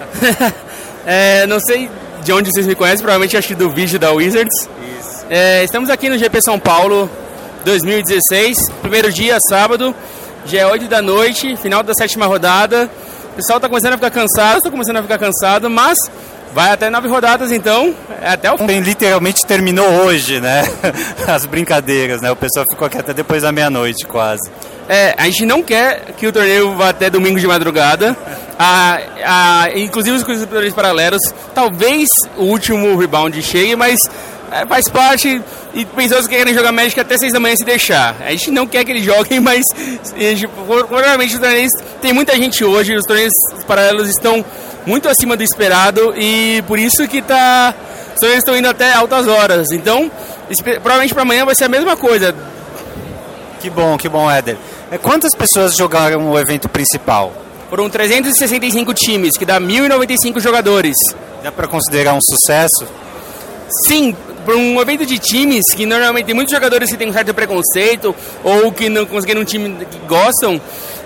é, não sei de onde vocês me conhecem, provavelmente acho que do vídeo da Wizards. Isso. É, estamos aqui no G P São Paulo dois mil e dezesseis, primeiro dia, sábado, já é oito da noite, final da sétima rodada. O pessoal está começando a ficar cansado, eu estou começando a ficar cansado, mas vai até nove rodadas, então, é até o fim. Literalmente terminou hoje, né? As brincadeiras, né? O pessoal ficou aqui até depois da meia-noite, quase. É, a gente não quer que o torneio vá até domingo de madrugada. Ah, ah, inclusive os torneios paralelos, talvez o último rebound chegue, mas é, faz parte. E pessoas que querem jogar Magic até seis da manhã se deixar. A gente não quer que eles joguem, mas gente, provavelmente os torneios, tem muita gente hoje, os torneios paralelos estão muito acima do esperado e por isso que tá, os torneios estão indo até altas horas. Então, provavelmente para amanhã vai ser a mesma coisa. Que bom, que bom, Éder. Quantas pessoas jogaram o evento principal? Foram trezentos e sessenta e cinco times, que dá mil e noventa e cinco jogadores. Dá para considerar um sucesso? Sim, para um evento de times, que normalmente tem muitos jogadores que têm um certo preconceito ou que não conseguiram um time que gostam,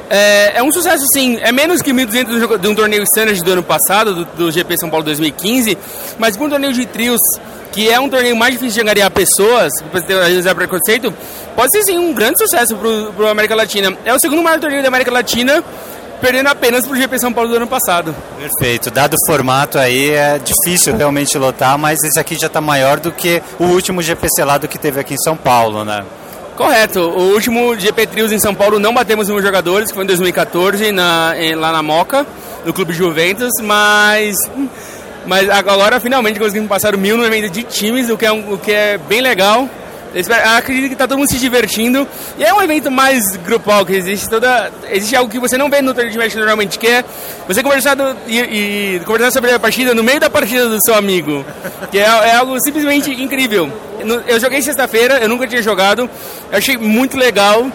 É, é um sucesso, sim. É menos que mil e duzentos de um torneio standard do ano passado, do, do G P São Paulo dois mil e quinze, mas para um torneio de trios, que é um torneio mais difícil de angariar pessoas, para ter realizar preconceito, pode ser, sim, um grande sucesso para a América Latina. É o segundo maior torneio da América Latina, perdendo apenas para o G P São Paulo do ano passado. Perfeito. Dado o formato aí, é difícil realmente lotar, mas esse aqui já está maior do que o último G P selado que teve aqui em São Paulo, né? Correto. O último G P Trios em São Paulo não batemos mil jogadores, que foi em dois mil e quatorze, na, em, lá na Moca, no Clube Juventus, mas, mas agora finalmente conseguimos passar o mil no evento de times, o que é, um, o que é bem legal. Eu espero, eu acredito que está todo mundo se divertindo. E é um evento mais grupal, que existe toda. Existe algo que você não vê no torneio de Magic normalmente, que é você conversar, do, e, e conversar sobre a partida no meio da partida do seu amigo. Que é, é algo simplesmente incrível. Eu joguei sexta-feira, eu nunca tinha jogado, eu achei muito legal.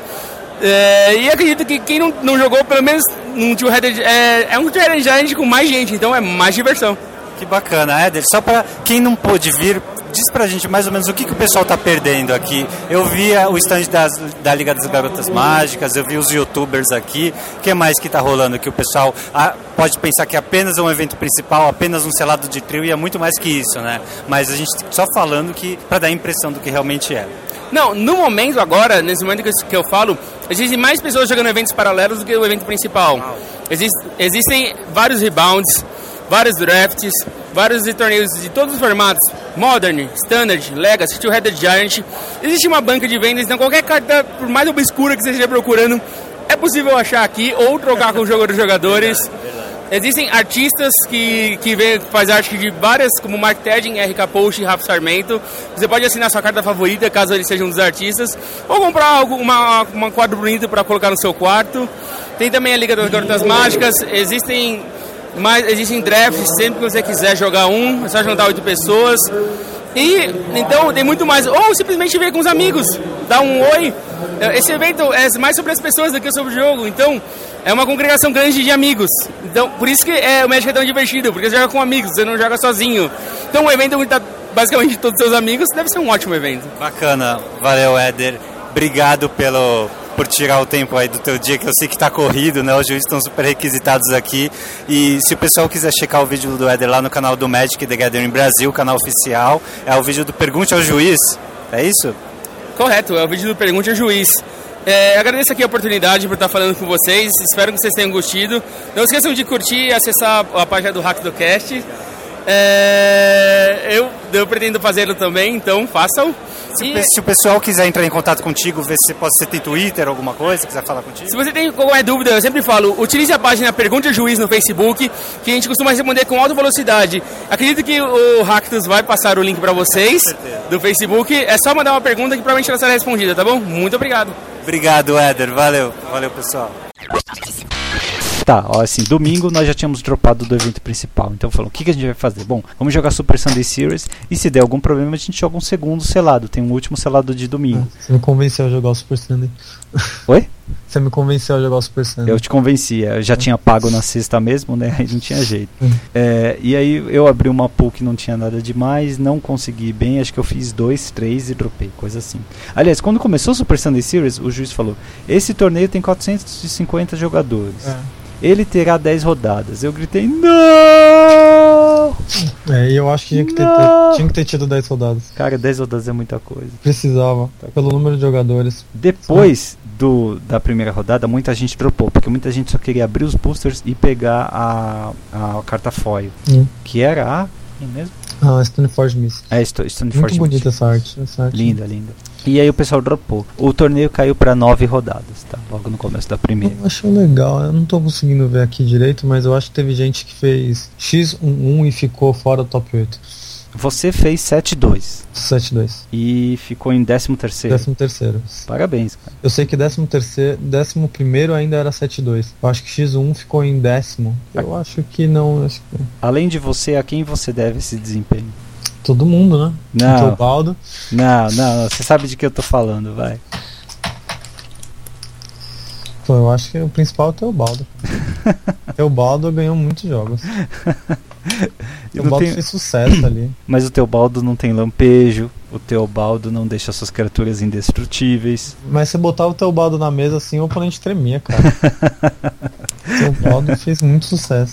É, e acredito que quem não, não jogou, pelo menos um two-headed, é, é um two-headed giant com mais gente, então é mais diversão. Que bacana, Éder. Só para quem não pôde vir, diz pra gente mais ou menos o que, que o pessoal tá perdendo aqui. Eu vi o stand das, da Liga das Garotas Mágicas, eu vi os youtubers aqui. O que mais que tá rolando aqui? O pessoal ah, pode pensar que é apenas um evento principal, apenas um selado de trio, e é muito mais que isso, né? Mas a gente só falando que para dar a impressão do que realmente é. Não, no momento agora, nesse momento que eu falo, existem mais pessoas jogando eventos paralelos do que o evento principal. Exist, existem vários rebounds, vários drafts, vários torneios de todos os formatos, Modern, Standard, Legacy, Two-Headed Giant. Existe uma banca de vendas, então qualquer carta, por mais obscura que você esteja procurando, é possível achar aqui ou trocar com os jogadores. Existem artistas que, que fazem arte de várias, como Mark Tedding, R K Post e Rafa Sarmento. Você pode assinar sua carta favorita, caso ele seja um dos artistas, ou comprar algo, uma, uma quadro bonito para colocar no seu quarto. Tem também a Liga das Garotas Mágicas. Existem, mais, existem drafts, sempre que você quiser jogar um, é só juntar oito pessoas. E então tem muito mais, ou simplesmente ver com os amigos, dar um oi. Esse evento é mais sobre as pessoas do que sobre o jogo, então é uma congregação grande de amigos. Então por isso que é, o Magic é tão divertido, porque você joga com amigos, você não joga sozinho. Então o evento está basicamente todos os seus amigos, deve ser um ótimo evento. Bacana, valeu, Éder. Obrigado pelo por tirar o tempo aí do teu dia, que eu sei que tá corrido, né? Os juízes estão super requisitados aqui. E se o pessoal quiser checar o vídeo do Éder lá no canal do Magic The Gathering Brasil, canal oficial, é o vídeo do Pergunte ao Juiz, é isso? Correto, é o vídeo do Pergunte ao Juiz. É, agradeço aqui a oportunidade por estar falando com vocês, espero que vocês tenham gostado. Não esqueçam de curtir e acessar a página do Hack do Cast. É, eu, eu pretendo fazê-lo também, então façam. Se, e, se o pessoal quiser entrar em contato contigo, ver se pode, você tem Twitter, alguma coisa, quiser falar contigo. Se você tem qualquer dúvida, eu sempre falo, utilize a página Pergunte ao Juiz no Facebook, que a gente costuma responder com alta velocidade. Acredito que o Hacktus vai passar o link para vocês do Facebook. É só mandar uma pergunta que provavelmente ela será respondida, tá bom? Muito obrigado. Obrigado, Éder. Valeu. Valeu, pessoal. Tá, ó, assim, domingo nós já tínhamos dropado do evento principal. Então falou, o que, que a gente vai fazer? Bom, vamos jogar Super Sunday Series e se der algum problema a gente joga um segundo selado. Tem um último selado de domingo. Ah, você me convenceu a jogar o Super Sunday. Oi? Você me convenceu a jogar o Super Sunday. Eu te convenci, eu já tinha pago na sexta mesmo, né? Aí não tinha jeito. É, e aí eu abri uma pool que não tinha nada demais, não consegui bem, acho que eu fiz dois, três e dropei, coisa assim. Aliás, quando começou o Super Sunday Series, o juiz falou, esse torneio tem quatrocentos e cinquenta jogadores. É. Ele terá dez rodadas. Eu gritei, não! É, e eu acho que tinha que ter, tinha que ter tido dez rodadas. Cara, dez rodadas é muita coisa. Precisava, pelo número de jogadores. Depois do, da primeira rodada, muita gente dropou, porque muita gente só queria abrir os boosters e pegar a, a carta foil, hum. que era a... quem mesmo? Ah, Stoneforge Mist. É, Stoneforge Mist. Muito bonita essa arte, essa arte. Linda, linda. E aí o pessoal dropou. O torneio caiu para nove rodadas, tá? Logo no começo da primeira. Eu acho legal, eu não tô conseguindo ver aqui direito, mas eu acho que teve gente que fez X um e ficou fora do top oito. Você fez sete dois. sete dois. E ficou em décimo terceiro. décimo terceiro. Parabéns, cara. Eu sei que décimo terceiro, décimo primeiro ainda era sete dois. Eu acho que X um ficou em décimo. Eu acho que não. Acho que... Além de você, a quem você deve esse desempenho? Todo mundo, né? Não. O Baldo. Não, não, você sabe de que eu tô falando, vai. Pô, eu acho que o principal é o Teobaldo. Teobaldo ganhou muitos jogos. O Teobaldo tem... fez sucesso ali. Mas o Teobaldo não tem lampejo, o Teobaldo não deixa suas criaturas indestrutíveis. Mas se botar o Teobaldo na mesa assim, o oponente tremia, cara. O Teobaldo fez muito sucesso.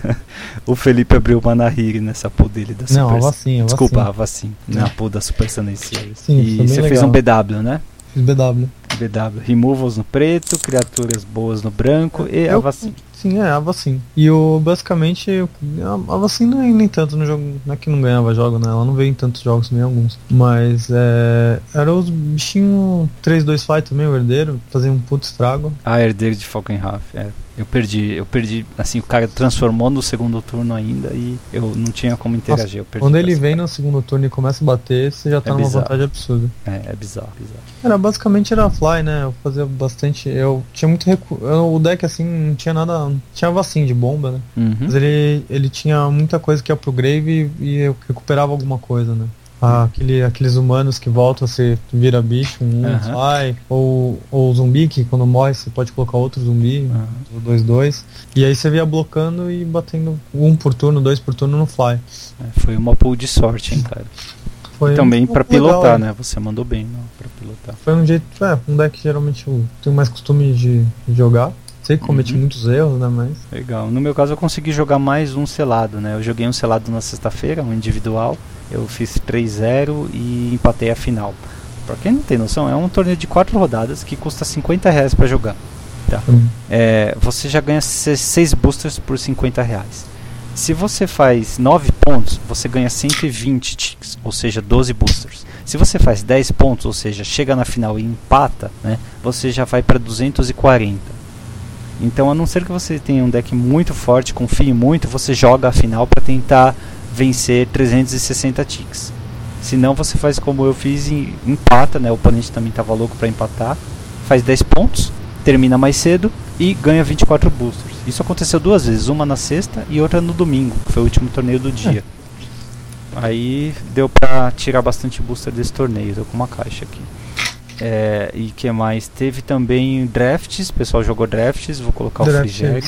O Felipe abriu uma Nahiri nessa pool dele da Super... Não, a Vacin, a Desculpa, a Vacin. Na pool da Super Sunday Series. Sim, e você legal. fez um B W, né? Fiz B W. B W. Removals no preto, criaturas boas no branco e Eu, a Vacin. Sim, é, a Vacin. E o, basicamente, a, a Vacin não é nem tanto no jogo, não é que não ganhava jogo, né? Ela não veio em tantos jogos, nem alguns. Mas, é... Era os bichinhos três dois fight também, o herdeiro, fazia um puto estrago. Ah, herdeiro de Falkenrath, é. Eu perdi, eu perdi, assim, o cara transformou no segundo turno ainda e eu não tinha como interagir. Nossa, eu perdi quando ele vem no segundo turno e começa a bater, você já tá é numa bizarro. vantagem absurda. É, é bizarro, bizarro. Era, basicamente era fly, né? Eu fazia bastante, eu tinha muito recu... eu, o deck assim, não tinha nada, tinha vacin de bomba, né? Uhum. Mas ele, ele tinha muita coisa que ia pro grave e, e eu recuperava alguma coisa, né? Ah, aquele, aqueles humanos que voltam, você vira bicho, um uhum. fly, ou, ou zumbi, que quando morre você pode colocar outro zumbi, uhum. dois dois, e aí você via blocando e batendo um por turno, dois por turno no fly. É, foi uma pool de sorte, hein, cara. Foi e também um pra pilotar, legal, né? Você mandou bem, não, pra pilotar. Foi um jeito, é, um deck que geralmente eu tenho mais costume de, de jogar. Sei que cometi uhum. muitos erros, né, mas... Legal. No meu caso eu consegui jogar mais um selado, né? Eu joguei um selado na sexta-feira, um individual. Eu fiz três zero e empatei a final. Pra quem não tem noção, é um torneio de quatro rodadas que custa cinquenta reais pra jogar. Tá? Uhum. É, você já ganha seis boosters por cinquenta reais. Se você faz nove pontos, você ganha cento e vinte ticks, ou seja, doze boosters. Se você faz dez pontos, ou seja, chega na final e empata, né, você já vai para duzentos e quarenta. Então, a não ser que você tenha um deck muito forte, confie muito, você joga a final para tentar vencer trezentos e sessenta ticks. Se não, você faz como eu fiz e empata, né? O oponente também estava louco para empatar. Faz dez pontos, termina mais cedo e ganha vinte e quatro boosters. Isso aconteceu duas vezes, uma na sexta e outra no domingo, que foi o último torneio do dia. É. Aí deu para tirar bastante booster desse torneio. Tô com uma caixa aqui. É, e que mais? Teve também drafts, o pessoal jogou drafts, vou colocar Draft. o Frigério.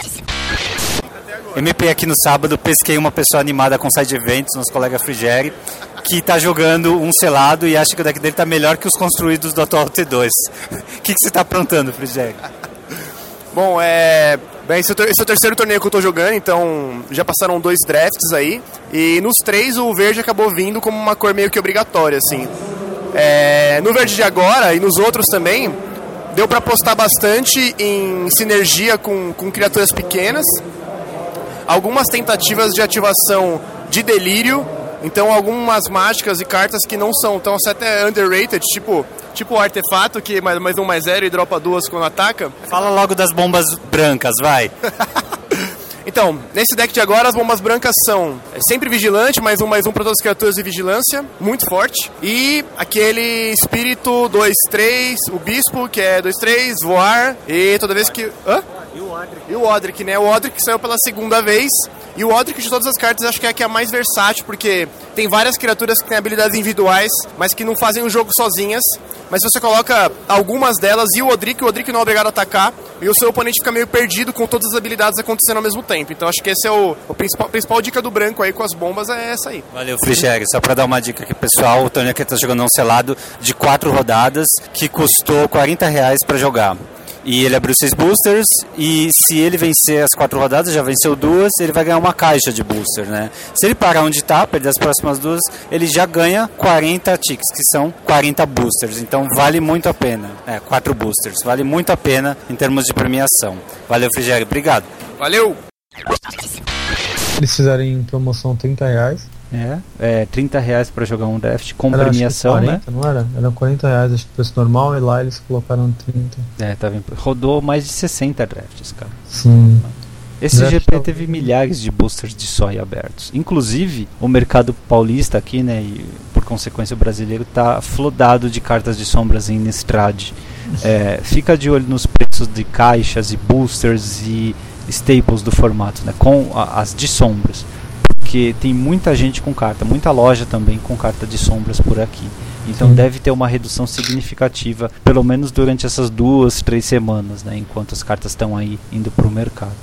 M P aqui no sábado, pesquei uma pessoa animada com side events, nosso colega Frigério, que tá jogando um selado e acha que o deck dele tá melhor que os construídos do atual T dois. O que, que você tá aprontando, Frigério? Bom, é... Bem, esse é, o esse é o terceiro torneio que eu tô jogando, então já passaram dois drafts aí, e nos três o verde acabou vindo como uma cor meio que obrigatória, assim. É, no verde de agora e nos outros também, deu para apostar bastante em sinergia com, com criaturas pequenas, algumas tentativas de ativação de delírio, então algumas mágicas e cartas que não são tão até underrated, tipo, tipo o artefato que mais, mais um mais zero e dropa duas quando ataca. Fala logo das bombas brancas, vai! Então, nesse deck de agora, as bombas brancas são sempre vigilante, mais um, mais um para todas as criaturas de vigilância, muito forte. E aquele espírito dois três, o bispo, que é dois três, voar, e toda vez que... Hã? E o Odric. E o Odric, né? O Odric saiu pela segunda vez. E o Odric de todas as cartas acho que é a que é a mais versátil, porque tem várias criaturas que têm habilidades individuais, mas que não fazem o jogo sozinhas. Mas se você coloca algumas delas e o Odric, o Odric não é obrigado a atacar, e o seu oponente fica meio perdido com todas as habilidades acontecendo ao mesmo tempo. Então acho que esse é o, o principal, principal dica do branco aí com as bombas, é essa aí. Valeu, Frigério. Só pra dar uma dica aqui, pessoal, o torneio que tá jogando um selado de quatro rodadas, que custou quarenta reais pra jogar. E ele abriu seis boosters, e se ele vencer as quatro rodadas, já venceu duas, ele vai ganhar uma caixa de booster, né? Se ele parar onde tá, perder as próximas duas, ele já ganha quarenta ticks, que são quarenta boosters. Então vale muito a pena. É, quatro boosters. Vale muito a pena em termos de premiação. Valeu, Frigério. Obrigado. Valeu! Eles fizeram em promoção trinta reais. É, é trinta reais pra jogar um draft com era, premiação, quarenta, né? Não era? Era quarenta reais, acho que o preço normal, e lá eles colocaram trinta. É, tá vendo? Rodou mais de sessenta drafts, cara. Sim. Esse Draft G P tá... teve milhares de boosters de soy abertos. Inclusive, o mercado paulista aqui, né, e por consequência o brasileiro, tá flodado de cartas de sombras em Innistrad. É, fica de olho nos preços de caixas e boosters e staples do formato, né, com a, as de sombras. porque tem muita gente com carta, muita loja também com carta de sombras por aqui. Então Sim. deve ter uma redução significativa, pelo menos durante essas duas, três semanas, né, enquanto as cartas estão aí indo para o mercado.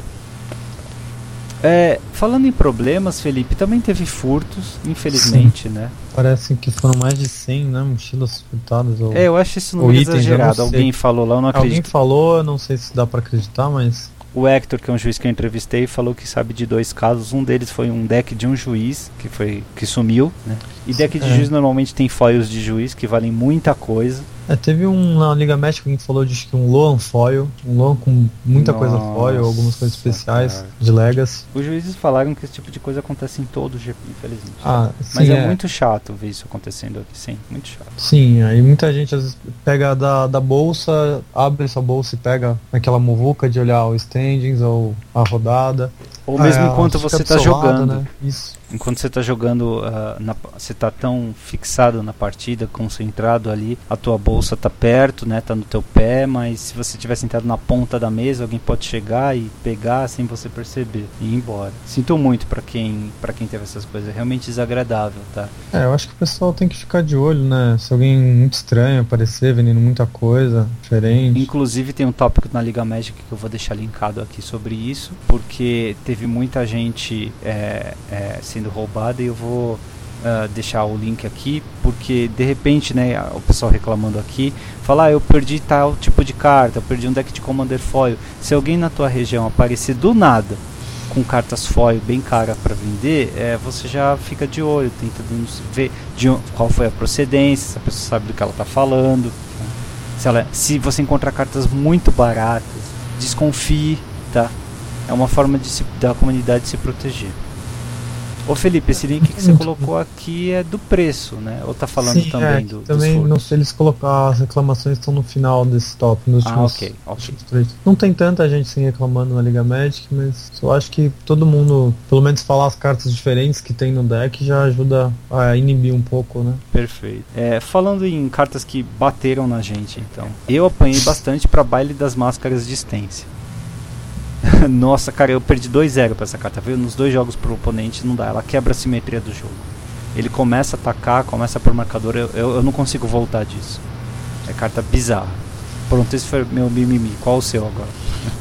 É, falando em problemas, Felipe, também teve furtos, infelizmente, Sim. né? Parece que foram mais de cem, né, mochilas furtadas. Ou, é, eu acho isso não exagerado. Alguém falou lá, eu não acredito. Alguém falou, eu não sei se dá para acreditar, mas... O Hector, que é um juiz que eu entrevistei, falou que sabe de dois casos. Um deles foi um deck de um juiz que, foi, que sumiu, né? E deck de é. juiz normalmente tem foils de juiz que valem muita coisa. É, teve um na Liga México que falou de que um Loan foil, um Loan com muita Nossa, coisa foil, algumas coisas especiais cara. de Legacy. Os juízes falaram que esse tipo de coisa acontece em todo o G P, infelizmente. Ah, sim, Mas é, é muito chato ver isso acontecendo aqui, sim, muito chato. Sim, aí muita gente às vezes pega da, da bolsa, abre essa bolsa e pega aquela muvuca de olhar o standings ou a rodada. Ou mesmo ah, enquanto você está jogando. Né? Isso. Enquanto você está jogando, uh, na, você está tão fixado na partida, concentrado ali, a tua bolsa está perto, né, tá no teu pé, mas se você estiver sentado na ponta da mesa, alguém pode chegar e pegar sem você perceber e ir embora. Sinto muito para quem, para quem teve essas coisas, é realmente desagradável, tá? É, eu acho que o pessoal tem que ficar de olho, né, se alguém muito estranho aparecer, vendendo muita coisa diferente. Inclusive tem um tópico na Liga Magic que eu vou deixar linkado aqui sobre isso, porque teve muita gente é, é, sendo roubada e eu vou uh, deixar o link aqui, porque de repente, né, o pessoal reclamando aqui, fala, ah, eu perdi tal tipo de carta, eu perdi um deck de Commander Foil. Se alguém na tua região aparecer do nada com cartas foil bem cara para vender, é, você já fica de olho, tenta ver de qual foi a procedência, se a pessoa sabe do que ela está falando, tá? se, ela, se você encontrar cartas muito baratas, desconfie, tá? É uma forma de se, da comunidade se proteger. Ô Felipe, esse link que você colocou aqui é do preço, né? Ou tá falando Sim, também é, do também não sei, eles colocaram, as reclamações estão no final desse top, nos ah, últimos, ok, ok. Últimos não tem tanta gente assim reclamando na Liga Magic, mas eu acho que todo mundo, pelo menos falar as cartas diferentes que tem no deck já ajuda a inibir um pouco, né? Perfeito. É, falando em cartas que bateram na gente, então, eu apanhei bastante pra baile das máscaras de Stance. Nossa, cara, eu perdi dois zero pra essa carta, viu? Nos dois jogos pro oponente não dá, ela quebra a simetria do jogo. Ele começa a atacar, começa por marcador, eu, eu, eu não consigo voltar disso. É carta bizarra. Pronto, esse foi meu mimimi. Qual o seu agora?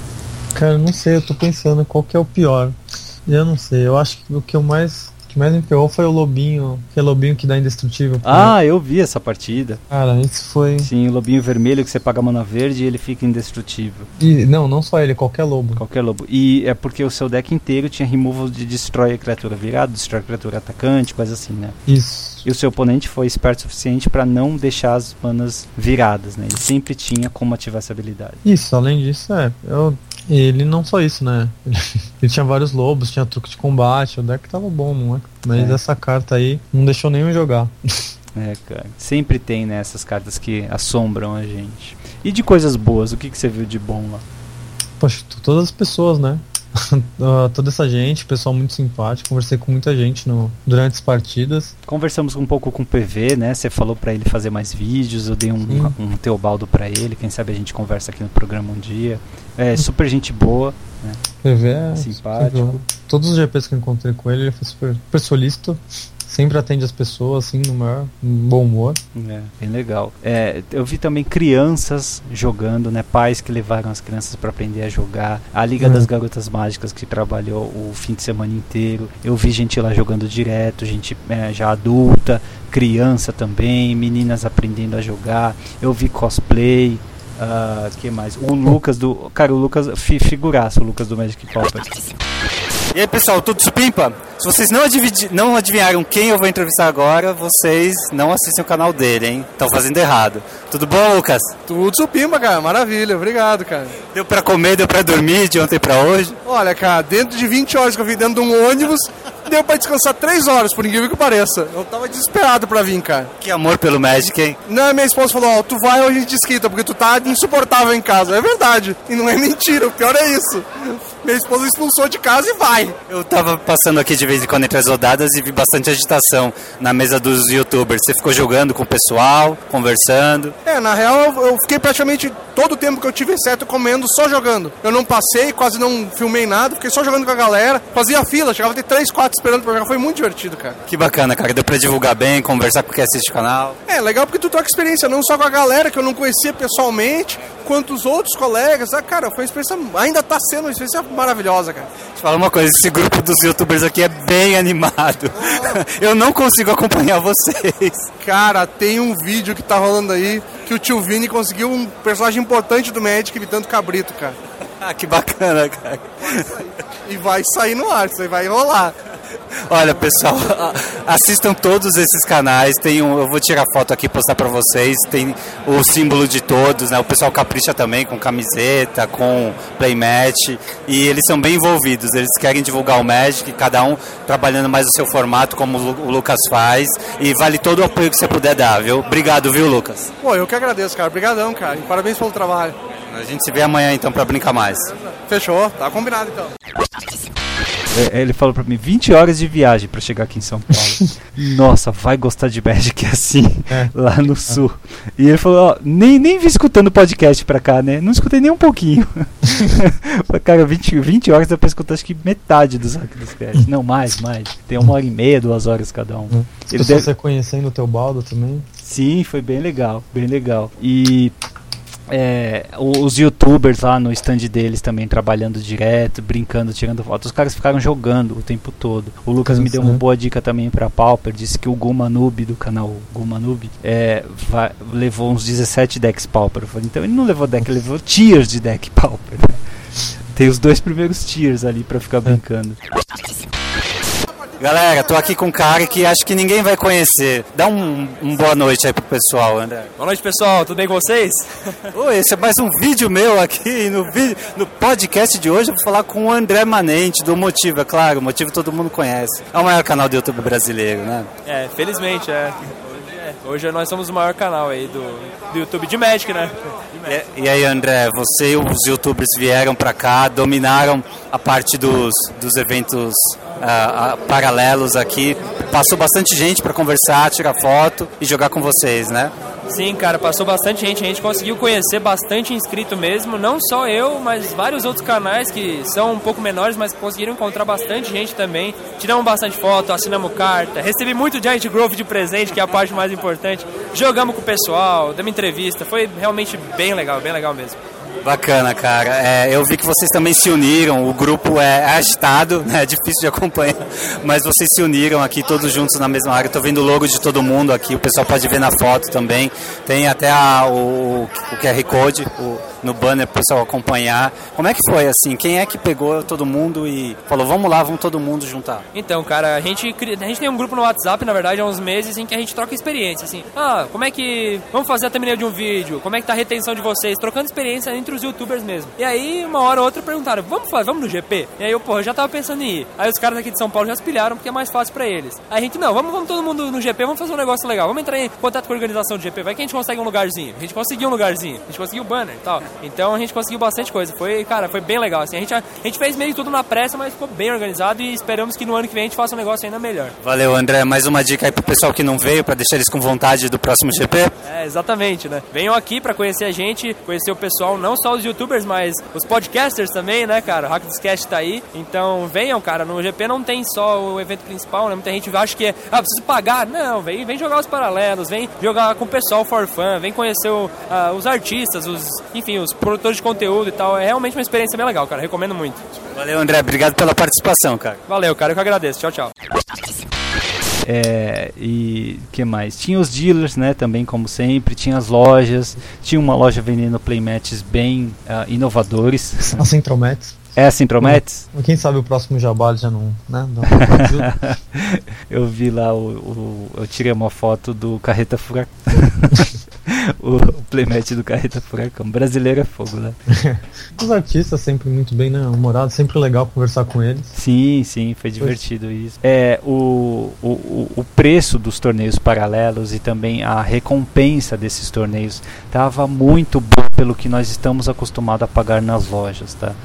Cara, eu não sei, eu tô pensando qual que é o pior. Eu não sei, eu acho que o que eu mais... O que mais me pegou foi o Lobinho, aquele Lobinho que dá indestrutível. Ah, eu vi essa partida. Cara, isso foi... Sim, o Lobinho vermelho que você paga mana verde e ele fica indestrutível. E, não, não só ele, qualquer lobo. Qualquer lobo. E é porque o seu deck inteiro tinha removal de Destroy a criatura virada, Destroy a criatura atacante, coisa assim, né? Isso. E o seu oponente foi esperto o suficiente pra não deixar as manas viradas, né? Ele sempre tinha como ativar essa habilidade. Isso, além disso, é... Eu... Ele não só isso, né? Ele, ele tinha vários lobos, tinha truque de combate, o deck tava bom, não é? Mas é. essa carta aí não deixou nenhum jogar. É, cara. Sempre tem, né, essas cartas que assombram a gente. E de coisas boas, o que, que você viu de bom lá? Poxa, todas as pessoas, né? uh, toda essa gente, pessoal muito simpático. Conversei com muita gente no, durante as partidas. Conversamos um pouco com o P V, né? Você falou pra ele fazer mais vídeos. Eu dei um, um Teobaldo pra ele. Quem sabe a gente conversa aqui no programa um dia. É super gente boa, né? P V é simpático. Super, todos os G Ps que eu encontrei com ele, ele foi super, super solícito. Sempre atende as pessoas, assim, no maior bom humor. É, bem legal. É, eu vi também crianças jogando, né? Pais que levaram as crianças para aprender a jogar. A Liga é. das Garotas Mágicas que trabalhou o fim de semana inteiro. Eu vi gente lá jogando direto, gente é, já adulta, criança também, meninas aprendendo a jogar. Eu vi cosplay. Uh, que mais? O Lucas do... Cara, o Lucas... Figuraço, o Lucas do Magic Copper. E aí, pessoal, tudo supimpa? Se vocês não, adiv- não adivinharam quem eu vou entrevistar agora, vocês não assistem o canal dele, hein? Estão fazendo errado. Tudo bom, Lucas? Tudo supimpa, cara. Maravilha. Obrigado, cara. Deu pra comer, deu pra dormir de ontem pra hoje? Olha, cara, dentro de vinte horas que eu vim dentro de um ônibus, deu pra descansar três horas, por incrível que pareça. Eu tava desesperado pra vir, cara. Que amor pelo Magic, hein? Não, minha esposa falou, ó, oh, tu vai ou a gente desquita, porque tu tá insuportável em casa. É verdade. E não é mentira, o pior é isso. Minha esposa expulsou de casa e vai. Eu tava passando aqui de vez em quando entre as rodadas e vi bastante agitação na mesa dos youtubers. Você ficou jogando com o pessoal, conversando? É, na real eu, eu fiquei praticamente todo o tempo que eu tive, exceto comendo, só jogando. Eu não passei, quase não filmei nada, fiquei só jogando com a galera. Fazia fila, chegava a ter três, quatro esperando pra jogar. Foi muito divertido, cara. Que bacana, cara. Deu pra divulgar bem, conversar com quem assiste o canal. É, legal porque tu troca experiência não só com a galera que eu não conhecia pessoalmente, quanto os outros colegas. Ah, cara, foi uma experiência, ainda tá sendo uma experiência maravilhosa, cara. Deixa eu falar uma coisa, esse grupo dos youtubers aqui é bem animado. Eu não consigo acompanhar vocês. Cara, tem um vídeo que tá rolando aí que o tio Vini conseguiu um personagem importante do Magic imitando Cabrito, cara. Ah, que bacana, cara. E vai sair no ar, isso aí vai rolar. Olha, pessoal, assistam todos esses canais. Tem um, eu vou tirar foto aqui e postar pra vocês. Tem o símbolo de todos, né? O pessoal capricha também com camiseta, com playmatch. E eles são bem envolvidos. Eles querem divulgar o Magic, cada um trabalhando mais no seu formato, como o Lucas faz. E vale todo o apoio que você puder dar, viu? Obrigado, viu, Lucas? Pô, eu que agradeço, cara. Obrigadão, cara. E parabéns pelo trabalho. A gente se vê amanhã, então, pra brincar mais. Fechou, tá combinado, então. Ele falou pra mim, vinte horas de viagem pra chegar aqui em São Paulo. Nossa, vai gostar de Magic assim, é. Lá no sul. E ele falou, ó, nem, nem vi escutando podcast pra cá, né? Não escutei nem um pouquinho. Cara, vinte, vinte horas dá pra escutar acho que metade dos dos casts. Não, mais, mais. Tem uma hora e meia, duas horas cada um. As ele deve... você conhecendo o teu baldo também? Sim, foi bem legal, bem legal. E... É, os youtubers lá no stand deles também trabalhando direto, brincando, tirando fotos. Os caras ficaram jogando o tempo todo. O Lucas me deu uma boa dica também pra Pauper. Disse que o Guma Noob do canal Guma Noob é, vai, levou uns dezessete decks Pauper. Eu falei, então ele não levou deck, ele levou tiers de deck Pauper. Tem os dois primeiros tiers ali pra ficar brincando. Galera, tô aqui com um cara que acho que ninguém vai conhecer. Dá um, um boa noite aí pro pessoal, André. Boa noite, pessoal. Tudo bem com vocês? Oi, esse é mais um vídeo meu aqui. No, vídeo, no podcast de hoje eu vou falar com o André Manente, do Motivo, é claro. O Motivo todo mundo conhece. É o maior canal do YouTube brasileiro, né? É, felizmente, é. Hoje nós somos o maior canal aí do, do YouTube de Magic, né? E, e aí, André, você e os youtubers vieram pra cá, dominaram a parte dos, dos eventos uh, uh, paralelos aqui. Passou bastante gente pra conversar, tirar foto e jogar com vocês, né? Sim, cara, passou bastante gente. A gente conseguiu conhecer bastante inscrito mesmo. Não só eu, mas vários outros canais que são um pouco menores, mas conseguiram encontrar bastante gente também. Tiramos bastante foto, assinamos carta. Recebi muito Giant Growth de presente, que é a parte mais importante. Jogamos com o pessoal, demos entrevista. Foi realmente bem legal, bem legal mesmo. Bacana, cara. É, eu vi que vocês também se uniram. O grupo é agitado, né? É difícil de acompanhar, mas vocês se uniram aqui todos juntos na mesma área. Tô vendo o logo de todo mundo aqui. O pessoal pode ver na foto também. Tem até a, o, o Q R Code o, no banner para o pessoal acompanhar. Como é que foi assim? Quem é que pegou todo mundo e falou, vamos lá, vamos todo mundo juntar? Então, cara, a gente, a gente tem um grupo no WhatsApp, na verdade, há uns meses, em que a gente troca experiência, assim. Ah, como é que... Vamos fazer a thumbnail de um vídeo? Como é que tá a retenção de vocês? Trocando experiência entre os youtubers mesmo. E aí, uma hora ou outra, perguntaram, vamos fazer, vamos no G P? E aí eu, porra, eu já tava pensando em ir. Aí os caras aqui de São Paulo já se pilharam, porque é mais fácil pra eles. Aí a gente, não, vamos, vamos todo mundo no G P, vamos fazer um negócio legal. Vamos entrar em contato com a organização do G P. Vai que a gente consegue um lugarzinho. A gente conseguiu um lugarzinho. A gente conseguiu o banner e tal. Então a gente conseguiu bastante coisa. Foi, cara, foi bem legal. Assim, a gente, a, a gente fez meio tudo na pressa, mas ficou bem organizado e esperamos que no ano que vem a gente faça um negócio ainda melhor. Valeu, André. Mais uma dica aí pro pessoal que não veio, pra deixar eles com vontade do próximo G P? É, exatamente, né? Venham aqui pra conhecer a gente, conhecer o pessoal, não só os youtubers, mas os podcasters também, né, cara? O Hack dos Cast tá aí. Então venham, cara. No G P não tem só o evento principal, né? Muita gente acha que é, ah, preciso pagar. Não, vem, vem jogar os paralelos, vem jogar com o pessoal for fun, vem conhecer o, uh, os artistas, os, enfim, os produtores de conteúdo e tal. É realmente uma experiência bem legal, cara. Recomendo muito. Valeu, André. Obrigado pela participação, cara. Valeu, cara. Eu que agradeço. Tchau, tchau. É, e que mais? Tinha os dealers, né, também como sempre, tinha as lojas, tinha uma loja vendendo playmats bem uh, inovadores. A Centromats. É a Centromats? Quem sabe o próximo Jabá já não, né? Não eu vi lá, o, o, eu tirei uma foto do Carreta Furacão. o, o playmat do Carreta Furacão. Brasileiro é fogo, né? Os artistas sempre muito bem, né? Humorados, sempre legal conversar com eles. Sim, sim, foi divertido pois. Isso. É, o, o, o preço dos torneios paralelos e também a recompensa desses torneios estava muito bom pelo que nós estamos acostumados a pagar nas lojas, tá?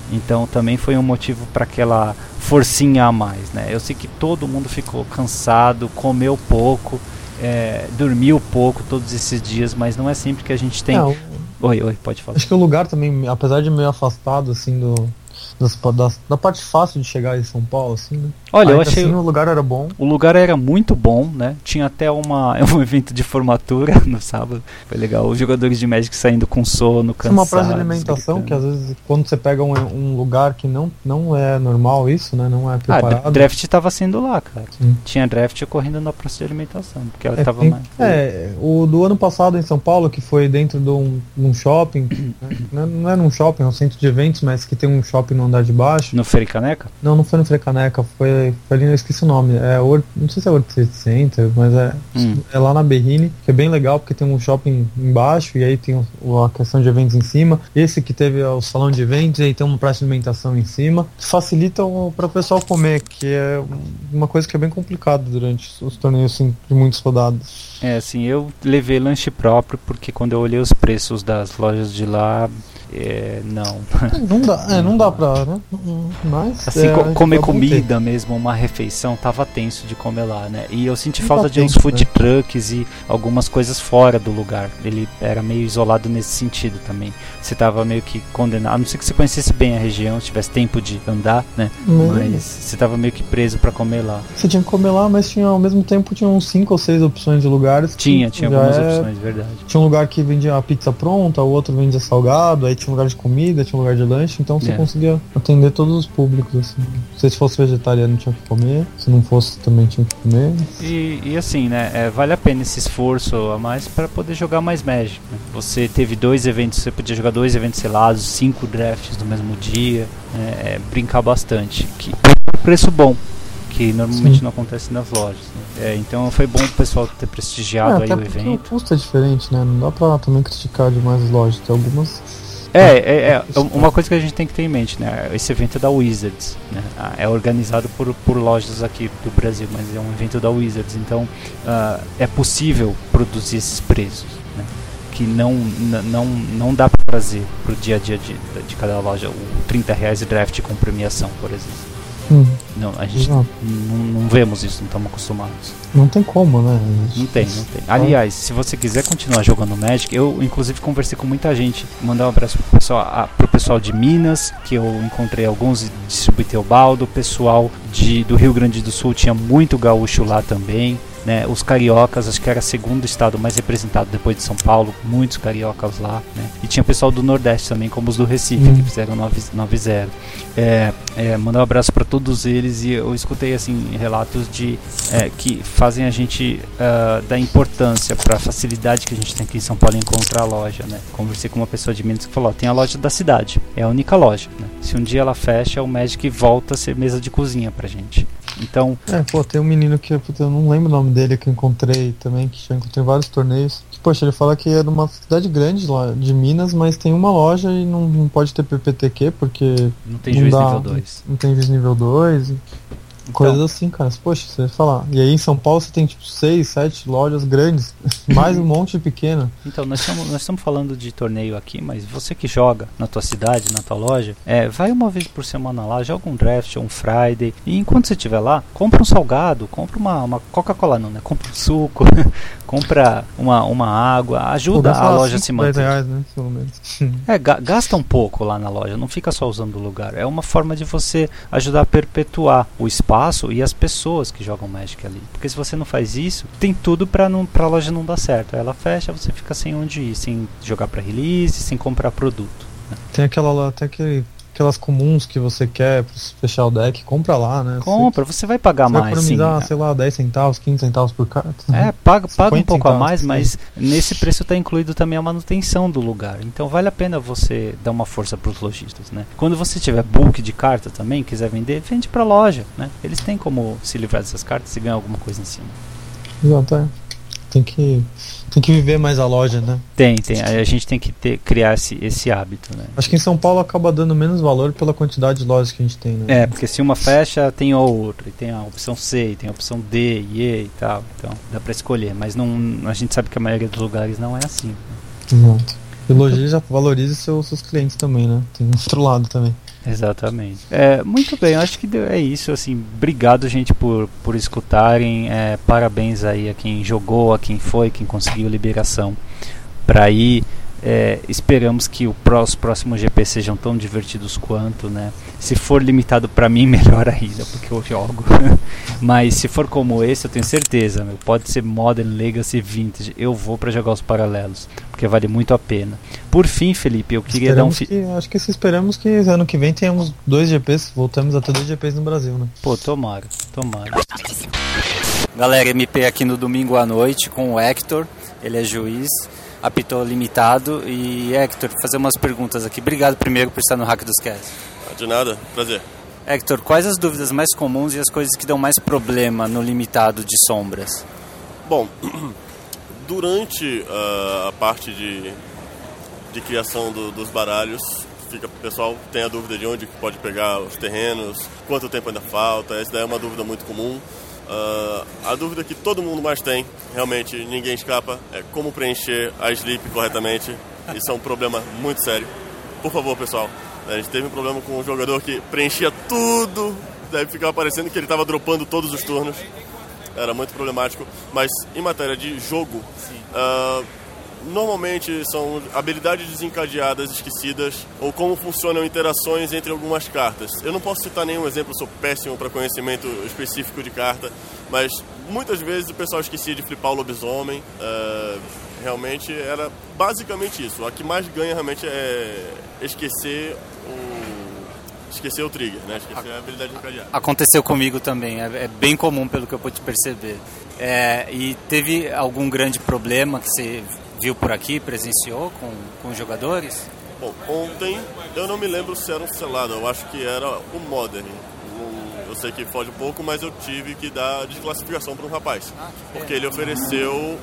Então também foi um motivo para aquela forcinha a mais, né? Eu sei que todo mundo ficou cansado, comeu pouco, é, dormiu pouco todos esses dias, mas não é sempre que a gente tem... Não. Oi, oi, pode falar. Acho que o lugar também, apesar de meio afastado, assim, do... Das, das, da parte fácil de chegar em São Paulo, assim, né? Olha, eu achei assim, o lugar era bom. O lugar era muito bom, né? Tinha até uma, um evento de formatura no sábado. Foi legal. Os jogadores de Magic saindo com sono, cansados. Uma praça de alimentação, gritando. Que às vezes quando você pega um, um lugar que não, não é normal isso, né? Não é preparado. Ah, draft estava sendo lá, cara. Sim. Tinha draft ocorrendo na praça de alimentação, porque ela estava é, mais... É, o do ano passado em São Paulo, que foi dentro de um, de um shopping, né? Não é num shopping, é um centro de eventos, mas que tem um shopping no andar de baixo. No Frecaneca? Não, não foi no Frecaneca, foi, foi ali, eu esqueci o nome. É, não sei se é World Trade Center, mas é, hum. é lá na Berrini, que é bem legal, porque tem um shopping embaixo e aí tem o, a questão de eventos em cima. Esse que teve o salão de eventos e aí tem uma praça de alimentação em cima. Facilita para o pessoal comer, que é uma coisa que é bem complicada durante os torneios assim, de muitos rodados. É, assim, eu levei lanche próprio, porque quando eu olhei os preços das lojas de lá, é, não. Não dá, é, não dá pra, né? Mas, assim, é, co comer comida ter. mesmo, uma refeição, tava tenso de comer lá, né? E eu senti não falta de uns food né? trucks e algumas coisas fora do lugar. Ele era meio isolado nesse sentido também. Você tava meio que condenado, a não ser que você conhecesse bem a região, se tivesse tempo de andar, né? Hum. Mas você tava meio que preso pra comer lá. Você tinha que comer lá, mas tinha, ao mesmo tempo tinha uns cinco ou seis opções de lugares. Tinha, tinha algumas é... opções, verdade. Tinha um lugar que vendia a pizza pronta, o outro vendia salgado, aí tinha um lugar de comida, tinha um lugar de lanche, então você é. conseguia atender todos os públicos, assim. Se você fosse vegetariano tinha que comer, se não fosse também tinha que comer. E, e assim, né, é, vale a pena esse esforço a mais para poder jogar mais Magic, né? Você teve dois eventos, você podia jogar dois eventos selados, cinco drafts no mesmo dia, né, é, brincar bastante, que é um preço bom, que normalmente Sim. não acontece nas lojas, né? É, então foi bom o pessoal ter prestigiado é, aí o evento. O custo é diferente, né? Não dá pra também criticar demais as lojas, tem algumas... É, é, é, uma coisa que a gente tem que ter em mente, né? Esse evento é da Wizards, né? É organizado por, por lojas aqui do Brasil, mas é um evento da Wizards, então uh, é possível produzir esses preços, né? Que não, não, não dá para fazer pro dia a dia de, de cada loja, o trinta reais de draft com premiação, por exemplo. Hum. Não, a gente não, não vemos isso, não estamos acostumados. Não tem como, né? Não tem, não tem. Aliás, se você quiser continuar jogando Magic, eu inclusive conversei com muita gente, mandar um abraço pro pessoal, a, pro pessoal de Minas, que eu encontrei alguns de Distribuiteobaldo, o pessoal de, do Rio Grande do Sul, tinha muito gaúcho lá também. Né, os cariocas, acho que era o segundo estado mais representado depois de São Paulo, muitos cariocas lá, né, e tinha pessoal do Nordeste também, como os do Recife, hum. que fizeram nove zero. É, é, mandar um abraço para todos eles, e eu escutei assim relatos de é, que fazem a gente uh, dar importância para a facilidade que a gente tem aqui em São Paulo em encontrar a loja, né. Conversei com uma pessoa de Minas que falou, ó, tem a loja da cidade, é a única loja, né. Se um dia ela fecha, o Magic volta a ser mesa de cozinha pra gente. Então... É, pô, tem um menino que eu não lembro o nome dele, que eu encontrei também, que já encontrei em vários torneios, que, poxa, ele fala que é de uma cidade grande lá de Minas, mas tem uma loja e não, não pode ter P P T Q porque não tem não juiz dá, nível dois. Não, não tem juiz nível dois. E... Então, coisas assim, cara. Poxa, você vai falar. E aí em São Paulo você tem tipo seis, sete lojas grandes, mais um monte de pequena. Então, nós estamos nós estamos falando de torneio aqui, mas você que joga na tua cidade, na tua loja, é, vai uma vez por semana lá, joga um draft ou um Friday, e enquanto você estiver lá, compra um salgado, compra uma, uma Coca-Cola não, né? Compra um suco, compra uma, uma água, ajuda Pô, a loja a se manter. Reais, né? Pelo menos. É, ga gasta um pouco lá na loja, não fica só usando o lugar. É uma forma de você ajudar a perpetuar o espaço e as pessoas que jogam Magic ali. Porque se você não faz isso, tem tudo pra, não, pra loja não dar certo. Ela fecha, você fica sem onde ir, sem jogar pra release, sem comprar produto, né? Tem aquela lá, até aquele, aquelas comuns que você quer pra fechar o deck, compra lá, né? Compra, você, você vai pagar você mais. Vai economizar, sim, sei lá, dez centavos, quinze centavos por carta. É, paga, paga um pouco a mais, mas nesse preço está incluído também a manutenção do lugar. Então vale a pena você dar uma força para os lojistas, né? Quando você tiver bulk de carta também, quiser vender, vende para a loja, né? Eles têm como se livrar dessas cartas e ganhar alguma coisa em cima. Exato, é. Tem que, tem que viver mais a loja, né? Tem, tem. A gente tem que ter, criar esse, esse hábito, né? Acho que em São Paulo acaba dando menos valor pela quantidade de lojas que a gente tem, né? É, porque se uma fecha, tem a outra. E tem a opção C, tem a opção D, E e tal. Então, dá pra escolher. Mas não, a gente sabe que a maioria dos lugares não é assim, né? Exato. E lojista valoriza seus, seus clientes também, né? Tem outro lado também. Exatamente. É, muito bem, eu acho que é isso, assim, obrigado, gente, por, por escutarem, é, parabéns aí a quem jogou, a quem foi, quem conseguiu liberação para ir. É, esperamos que o pró, os próximos G P sejam tão divertidos quanto, né? Se for limitado para mim, melhor ainda, porque eu jogo. Mas se for como esse, eu tenho certeza, meu, pode ser Modern, Legacy, Vintage, eu vou para jogar os paralelos, porque vale muito a pena. Por fim, Felipe, eu queria esperamos dar um... Fi- que, acho que se esperamos que ano que vem tenhamos dois G Ps, voltamos a ter dois G Ps no Brasil, né? Pô, tomara, tomara. Galera, M P aqui no domingo à noite com o Hector, ele é juiz, apitou limitado. E Hector, fazer umas perguntas aqui. Obrigado primeiro por estar no Hack dos Cats. De nada, prazer. Hector, quais as dúvidas mais comuns e as coisas que dão mais problema no limitado de sombras? Bom, durante uh, a parte de, de criação do, dos baralhos, fica, o pessoal tem a dúvida de onde pode pegar os terrenos, quanto tempo ainda falta. Essa daí é uma dúvida muito comum. Uh, a dúvida que todo mundo mais tem, realmente ninguém escapa, é como preencher a sleep corretamente. Isso é um problema muito sério. Por favor, pessoal, a gente teve um problema com um jogador que preenchia tudo, daí ficava parecendo que ele estava dropando todos os turnos. Era muito problemático. Mas em matéria de jogo, uh, normalmente são habilidades desencadeadas, esquecidas, ou como funcionam interações entre algumas cartas. Eu não posso citar nenhum exemplo, sou péssimo para conhecimento específico de carta, mas muitas vezes o pessoal esquecia de flipar o lobisomem. Uh, realmente era basicamente isso. A que mais ganha realmente é esquecer o... Esquecer o trigger, né? Esquecer a habilidade desencadeada. Aconteceu comigo também, é, é bem comum pelo que eu pude perceber. É, e teve algum grande problema que você viu por aqui, presenciou com, com os jogadores? Bom, ontem eu não me lembro se era um selado, eu acho que era o Modern. Eu sei que foge um pouco, mas eu tive que dar desclassificação para um rapaz, porque ele ofereceu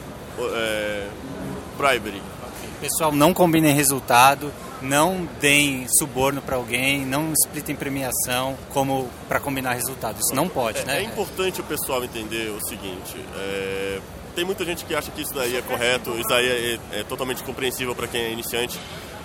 é, bribery. Pessoal, não combinem resultado, não deem suborno para alguém, não splitem premiação como para combinar resultado. Isso não pode, é, né? É importante o pessoal entender o seguinte, é, tem muita gente que acha que isso daí é correto, isso daí é, é totalmente compreensível para quem é iniciante.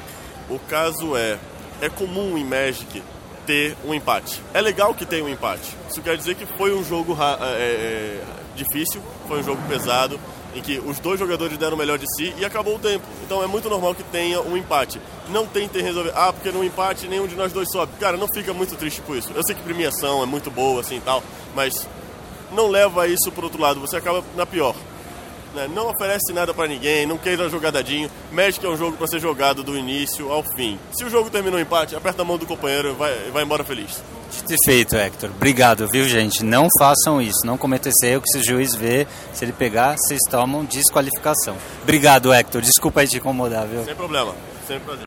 O caso é, é comum em Magic ter um empate. É legal que tenha um empate. Isso quer dizer que foi um jogo é, é, difícil, foi um jogo pesado, em que os dois jogadores deram o melhor de si e acabou o tempo. Então é muito normal que tenha um empate. Não tentem resolver, ah, porque no empate nenhum de nós dois sobe. Cara, não fica muito triste por isso. Eu sei que premiação é muito boa, assim e tal, mas não leva isso pro outro lado, você acaba na pior. Né? Não oferece nada pra ninguém, não queira jogar dadinho. Magic é um jogo pra ser jogado do início ao fim. Se o jogo terminou em empate, aperta a mão do companheiro e vai, vai embora feliz. Perfeito, Hector. Obrigado, viu, gente? Não façam isso. Não cometam esse erro que se o juiz vê, se ele pegar, vocês tomam desqualificação. Obrigado, Hector. Desculpa aí te incomodar, viu? Sem problema. Sem prazer.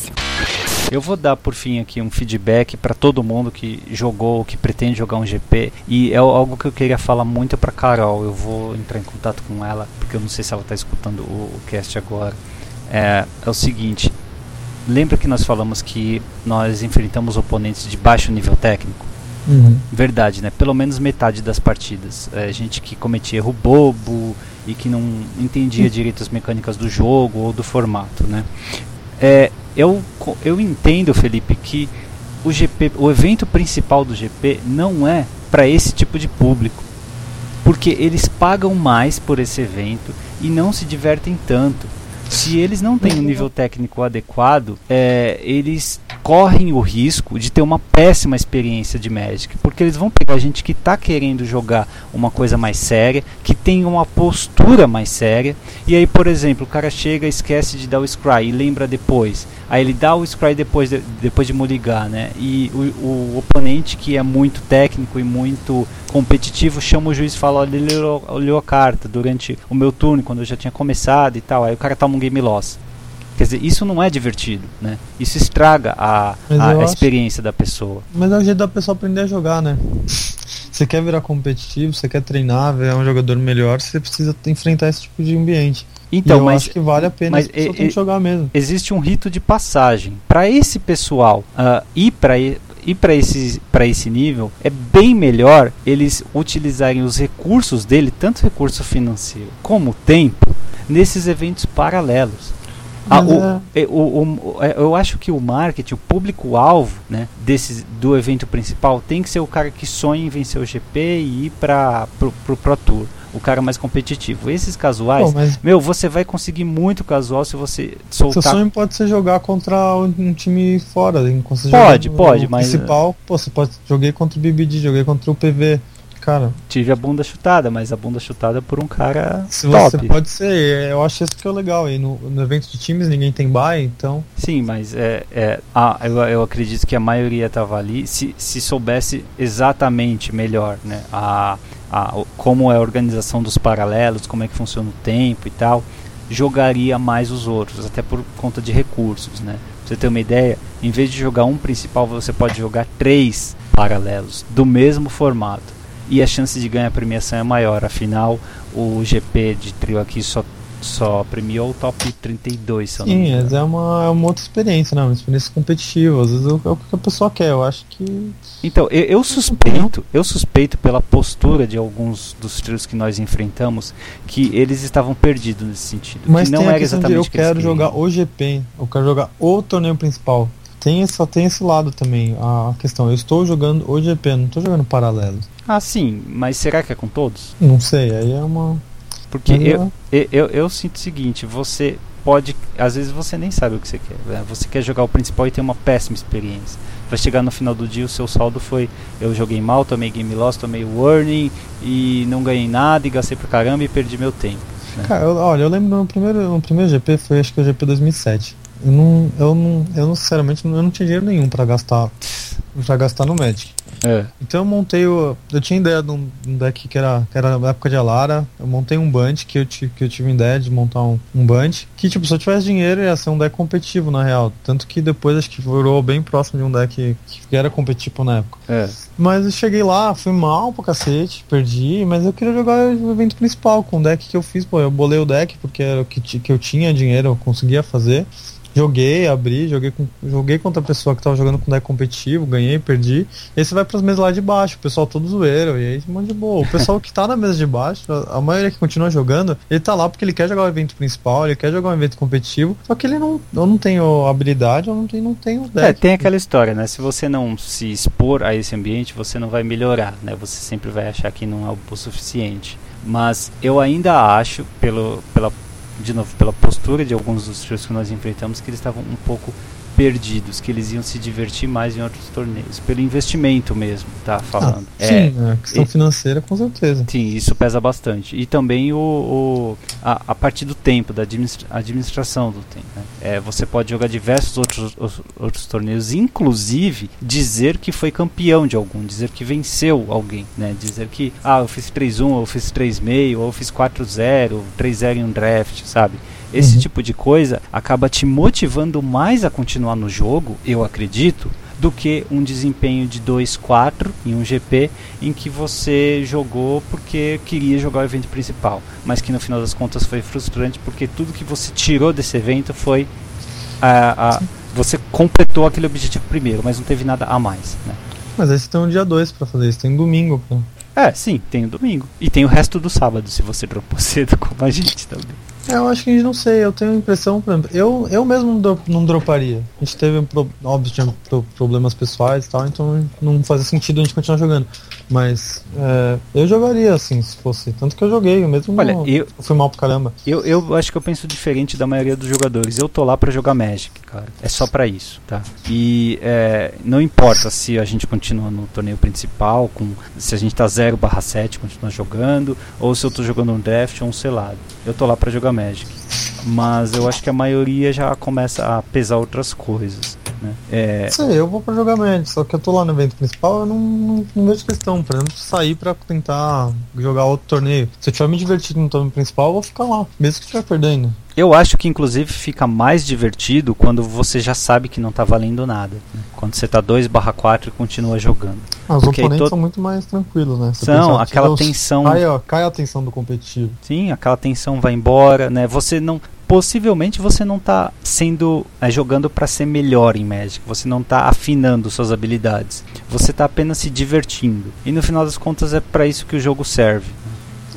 Eu vou dar, por fim, aqui um feedback para todo mundo que jogou, que pretende jogar um G P. E é algo que eu queria falar muito para Carol. Eu vou entrar em contato com ela, porque eu não sei se ela está escutando o, o cast agora. É, é o seguinte... Lembra que nós falamos que nós enfrentamos oponentes de baixo nível técnico? Uhum. Verdade, né? Pelo menos metade das partidas. É, gente que cometia erro bobo e que não entendia uhum. direito as mecânicas do jogo ou do formato, né? É, eu, eu entendo, Felipe, que o G P, o evento principal do G P não é para esse tipo de público. Porque eles pagam mais por esse evento e não se divertem tanto. Se eles não têm um nível técnico adequado, é, eles correm o risco de ter uma péssima experiência de Magic, porque eles vão pegar gente que está querendo jogar uma coisa mais séria, que tem uma postura mais séria, e aí, por exemplo, o cara chega, esquece de dar o scry e lembra depois, aí ele dá o scry depois de, depois de moligar, né? E o, o oponente que é muito técnico e muito competitivo chama o juiz e fala: olha, ele olhou, olhou a carta durante o meu turno, quando eu já tinha começado e tal, aí o cara toma um game loss. Quer dizer, isso não é divertido, né? Isso estraga a, a, a experiência da pessoa. Mas é o jeito da pessoa aprender a jogar, né? Você quer virar competitivo, você quer treinar, ver um jogador melhor, você precisa enfrentar esse tipo de ambiente. Então, e eu mas, acho que vale a pena, mas a pessoa e, tem que jogar mesmo. Existe um rito de passagem. Para esse pessoal uh, ir para ir para esse, para esse nível, é bem melhor eles utilizarem os recursos dele, tanto recurso financeiro como tempo, nesses eventos paralelos. Ah, o, é... o, o, o, eu acho que o marketing, o público-alvo, né, desse, do evento principal tem que ser o cara que sonha em vencer o G P e ir para pro, pro Pro Tour. O cara mais competitivo. Esses casuais, Pô, mas... meu, você vai conseguir muito casual se você soltar. Seu sonho pode ser jogar contra um time fora. Pode, pode, no mas. Principal, pô, você pode. Joguei contra o B B D, joguei contra o P V. Cara. Tive a bunda chutada, mas a bunda chutada por um cara se top. Você pode ser, eu acho isso que é legal. E no, no evento de times ninguém tem bye, então. Sim, mas é, é ah, eu, eu acredito que a maioria estava ali se, se soubesse exatamente melhor, né? A. A, como é a organização dos paralelos, como é que funciona o tempo e tal, jogaria mais os outros, até por conta de recursos, né? Pra você ter uma ideia, em vez de jogar um principal, você pode jogar três paralelos do mesmo formato e a chance de ganhar a premiação é maior. Afinal, o G P de trio aqui só só premiou o top trinta e dois, se eu não me engano. Sim, é uma, é uma outra experiência, né? Uma experiência competitiva. Às vezes é o que a pessoa quer. Eu acho que. Então, eu, eu suspeito, eu suspeito pela postura de alguns dos trios que nós enfrentamos que eles estavam perdidos nesse sentido. Mas que não tem era exatamente eu que quero jogar o G P, eu quero jogar o torneio principal. Tem, só tem esse lado também, a questão. Eu estou jogando o G P, não estou jogando paralelo. Ah, sim, mas será que é com todos? Não sei, aí é uma. Porque eu, eu, eu, eu sinto o seguinte, você pode, às vezes você nem sabe o que você quer, né? Você quer jogar o principal e ter uma péssima experiência. Vai chegar no final do dia, o seu saldo foi: eu joguei mal, tomei game loss, tomei warning e não ganhei nada e gastei pra caramba e perdi meu tempo, né? Cara, eu, olha, eu lembro no primeiro, no primeiro G P, foi acho que o G P dois mil e sete. Eu não, eu não, eu não sinceramente, eu não tinha dinheiro nenhum pra gastar, pra gastar no Magic. É. Então eu montei o, eu tinha ideia de um, um deck que era, que era na época de Alara. Eu montei um Band que eu, que eu tive ideia de montar um, um Band que, tipo, se eu tivesse dinheiro ia ser um deck competitivo na real. Tanto que depois acho que virou bem próximo de um deck que, que era competitivo na época. É. Mas eu cheguei lá, fui mal pra cacete, perdi, mas eu queria jogar o evento principal com o deck que eu fiz. Pô, eu bolei o deck porque era o que, que eu tinha dinheiro, eu conseguia fazer. Joguei, abri, joguei, com, joguei contra a pessoa que tava jogando com deck competitivo, ganhei, perdi. E aí você vai pras mesas lá de baixo, o pessoal todo zoeiro, e aí um monte de boa. O pessoal que tá na mesa de baixo, a, a maioria que continua jogando, ele tá lá porque ele quer jogar o evento principal, ele quer jogar um evento competitivo, só que ele não, eu não tenho habilidade, eu não tenho, não tenho deck. É, tem aquela história, né? Se você não se expor a esse ambiente, você não vai melhorar, né? Você sempre vai achar que não é o suficiente. Mas eu ainda acho, pelo, pela de novo, pela postura de alguns dos trios que nós enfrentamos, que eles estavam um pouco perdidos, que eles iam se divertir mais em outros torneios, pelo investimento mesmo, tá falando. Ah, sim, é, a questão e, financeira com certeza. Sim, isso pesa bastante. E também o, o a, a parte do tempo, da administra, administração do tempo, né? É, você pode jogar diversos outros, os, outros torneios, inclusive dizer que foi campeão de algum, dizer que venceu alguém, né? Dizer que, ah, eu fiz três um, ou eu fiz três meio, ou eu fiz quatro zero, três zero em um draft, sabe? Esse uhum. tipo de coisa acaba te motivando mais a continuar no jogo, eu acredito, do que um desempenho de dois quatro em um G P em que você jogou porque queria jogar o evento principal, mas que no final das contas foi frustrante porque tudo que você tirou desse evento foi a, a, você completou aquele objetivo primeiro, mas não teve nada a mais, né? Mas aí você tem um dia dois pra fazer isso, tem um domingo pra... É, sim, tem o domingo e tem o resto do sábado se você dropou cedo como a gente também. É, eu acho que a gente não sei, eu tenho a impressão, por exemplo, eu, eu mesmo não, dro não droparia. A gente teve, pro, óbvio, tinha pro, problemas pessoais e tal, então não fazia sentido a gente continuar jogando. Mas é, eu jogaria assim, se fosse. Tanto que eu joguei, eu mesmo Olha, não, eu, eu fui mal pro caramba. Eu, eu acho que eu penso diferente da maioria dos jogadores. Eu tô lá pra jogar Magic, cara. É só pra isso, tá? E é, não importa se a gente continua no torneio principal, com, se a gente tá zero barra sete, continua jogando, ou se eu tô jogando um draft ou um selado. Eu tô lá pra jogar Magic. Mas eu acho que a maioria já começa a pesar outras coisas, né? É... Sei, eu vou pra jogar Magic, só que eu tô lá no evento principal, eu não, não, não vejo questão, por exemplo, sair pra tentar jogar outro torneio. Se eu estiver me divertindo no torneio principal, eu vou ficar lá, mesmo que estiver perdendo. Eu acho que inclusive fica mais divertido quando você já sabe que não tá valendo nada, né? Quando você tá dois barra quatro e continua jogando. Ah, os Porque oponentes to... são muito mais tranquilos, né? Você são, aquela tensão... Cai, ó, cai a tensão do competitivo. Sim, aquela tensão vai embora, né? Você não... Possivelmente você não está sendo é, jogando para ser melhor em Magic, você não está afinando suas habilidades, você está apenas se divertindo. E no final das contas é para isso que o jogo serve.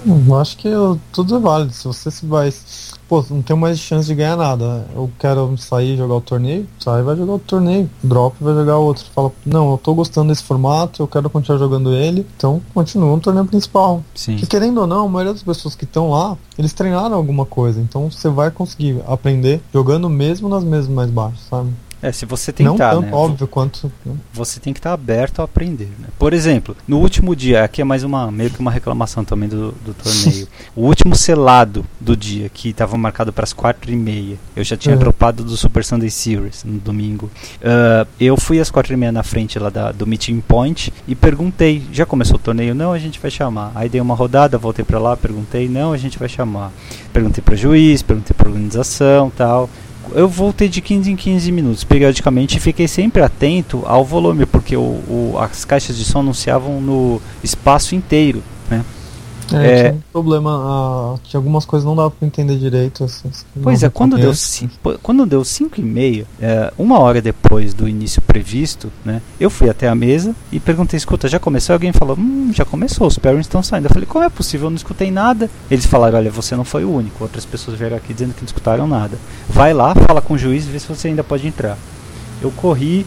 Hum, acho que eu, tudo é válido. Se você se vai... Pô, não tem mais chance de ganhar nada. Eu quero sair e jogar o torneio, sai e vai jogar o torneio. Drop e vai jogar outro. Fala, não, eu tô gostando desse formato, eu quero continuar jogando ele, então continua no torneio principal. Sim. Que querendo ou não, a maioria das pessoas que estão lá, eles treinaram alguma coisa. Então você vai conseguir aprender jogando mesmo nas mesas mais baixas, sabe? É, se você tentar, não tanto, né? óbvio, quanto... Você tem que estar aberto a aprender, né? Por exemplo, no último dia, aqui é mais uma, meio que uma reclamação também do, do torneio. O último selado do dia, que estava marcado para as quatro e meia, eu já tinha uhum. dropado do Super Sunday Series no domingo. Uh, eu fui às quatro e meia na frente lá da, do Meeting Point e perguntei, já começou o torneio? Não, a gente vai chamar. Aí dei uma rodada, voltei para lá, perguntei, não, a gente vai chamar. Perguntei para o juiz, perguntei para a organização e tal. Eu voltei de quinze em quinze minutos, periodicamente, e fiquei sempre atento ao volume, porque o, o, as caixas de som anunciavam no espaço inteiro, né? É, é... tinha um problema, ah, tinha algumas coisas que não dava pra entender direito. Assim, pois é, quando deu, cinco, quando deu cinco e meia, é, uma hora depois do início previsto, né, eu fui até a mesa e perguntei, escuta, já começou? Alguém falou, hum, já começou, os parents estão saindo. Eu falei, como é possível? Eu não escutei nada. Eles falaram, olha, você não foi o único, outras pessoas vieram aqui dizendo que não escutaram nada. Vai lá, fala com o juiz e vê se você ainda pode entrar. Eu corri,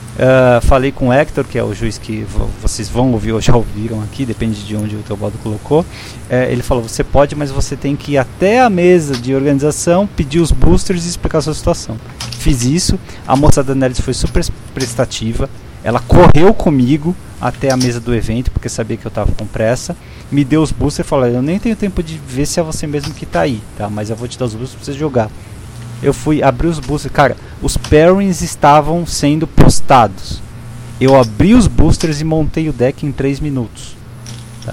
Uh, falei com o Hector, que é o juiz que v- vocês vão ouvir ou já ouviram aqui, depende de onde o Teobaldo colocou. Uh, ele falou, você pode, mas você tem que ir até a mesa de organização, pedir os boosters e explicar a sua situação. Fiz isso, a moça da Nelis foi super prestativa, ela correu comigo até a mesa do evento, porque sabia que eu estava com pressa, me deu os boosters e falou, eu nem tenho tempo de ver se é você mesmo que está aí, tá? Mas eu vou te dar os boosters para você jogar. Eu fui abrir os boosters, cara, os pairings estavam sendo postados. Eu abri os boosters e montei o deck em três minutos. Tá?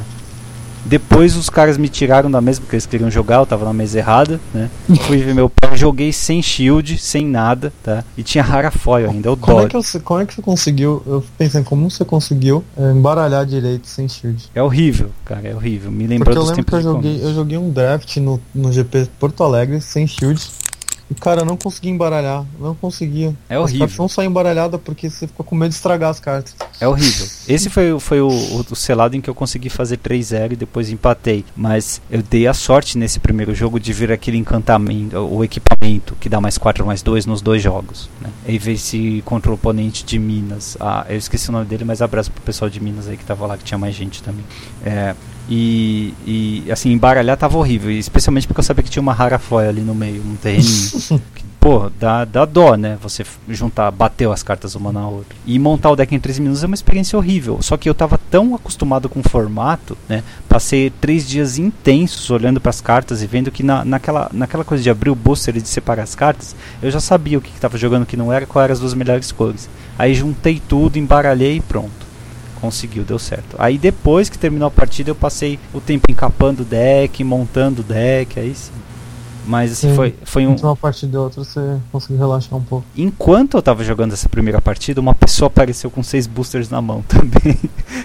Depois os caras me tiraram da mesa porque eles queriam jogar, eu tava na mesa errada, né? Fui ver meu pai, joguei sem shield, sem nada, tá? E tinha rara foil ainda, o como, é que você, como é que você conseguiu, eu pensei, como você conseguiu é, embaralhar direito sem shield? É horrível, cara, é horrível. Me lembrou dos tempos de eu joguei, eu joguei um draft no, no G P Porto Alegre sem shield. E cara, eu não conseguia embaralhar, não conseguia. É horrível. As cartas não saem embaralhadas porque você ficou com medo de estragar as cartas. É horrível. Esse foi, foi o, o, o selado em que eu consegui fazer três a zero e depois empatei. Mas eu dei a sorte nesse primeiro jogo de vir aquele encantamento, o equipamento que dá mais quatro mais dois nos dois jogos, né? E ver se contra o oponente de Minas. Ah, eu esqueci o nome dele, mas abraço pro pessoal de Minas aí que tava lá, que tinha mais gente também. É... E, e assim, embaralhar tava horrível, especialmente porque eu sabia que tinha uma rara foil ali no meio, um terreninho. que, pô, dá, dá dó, né? Você juntar, bater as cartas uma na outra. E montar o deck em três minutos é uma experiência horrível. Só que eu tava tão acostumado com o formato, né? Passei três dias intensos olhando para as cartas e vendo que na, naquela, naquela coisa de abrir o booster e de separar as cartas, eu já sabia o que, que tava jogando, o que não era, quais eram as duas melhores cores. Aí juntei tudo, embaralhei e pronto. Conseguiu, deu certo. Aí depois que terminou a partida eu passei o tempo encapando o deck, montando o deck, aí sim. Mas assim, sim, foi, foi um... Entre uma partida e outra você conseguiu relaxar um pouco. Enquanto eu tava jogando essa primeira partida, uma pessoa apareceu com seis boosters na mão também.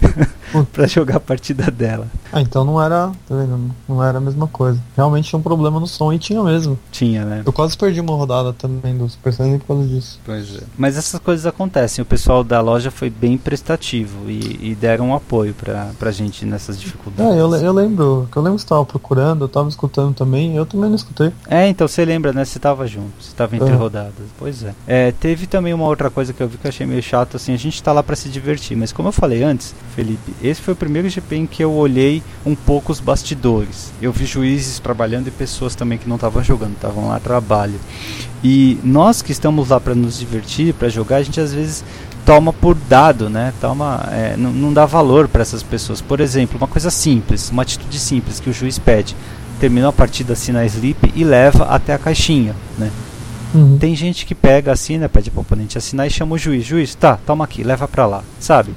Pra jogar a partida dela. Ah, então não era, tá vendo? Não era a mesma coisa. Realmente tinha um problema no som e tinha mesmo. Tinha, né? Eu quase perdi uma rodada também do Super Sunday por causa disso. Pois é. Mas essas coisas acontecem. O pessoal da loja foi bem prestativo e, e deram um apoio pra, pra gente nessas dificuldades. É, eu, eu lembro. Que eu lembro que você tava procurando, eu tava escutando também. Eu também não escutei. É, então você lembra, né? Você tava junto. Você tava entre é. rodadas. Pois é. é. Teve também uma outra coisa que eu vi que eu achei meio chato. Assim, a gente tá lá pra se divertir. Mas como eu falei antes, Felipe, esse foi o primeiro G P em que eu olhei um pouco os bastidores. Eu vi juízes trabalhando e pessoas também que não estavam jogando, estavam lá a trabalho. E nós que estamos lá para nos divertir, para jogar, a gente às vezes toma por dado, né? Toma, é, não, não dá valor para essas pessoas. Por exemplo, uma coisa simples, uma atitude simples que o juiz pede. Terminou a partida, assina a slip e leva até a caixinha, né? Uhum. Tem gente que pega, assina, pede para o oponente assinar e chama o juiz. Juiz, tá, toma aqui, leva pra lá, sabe?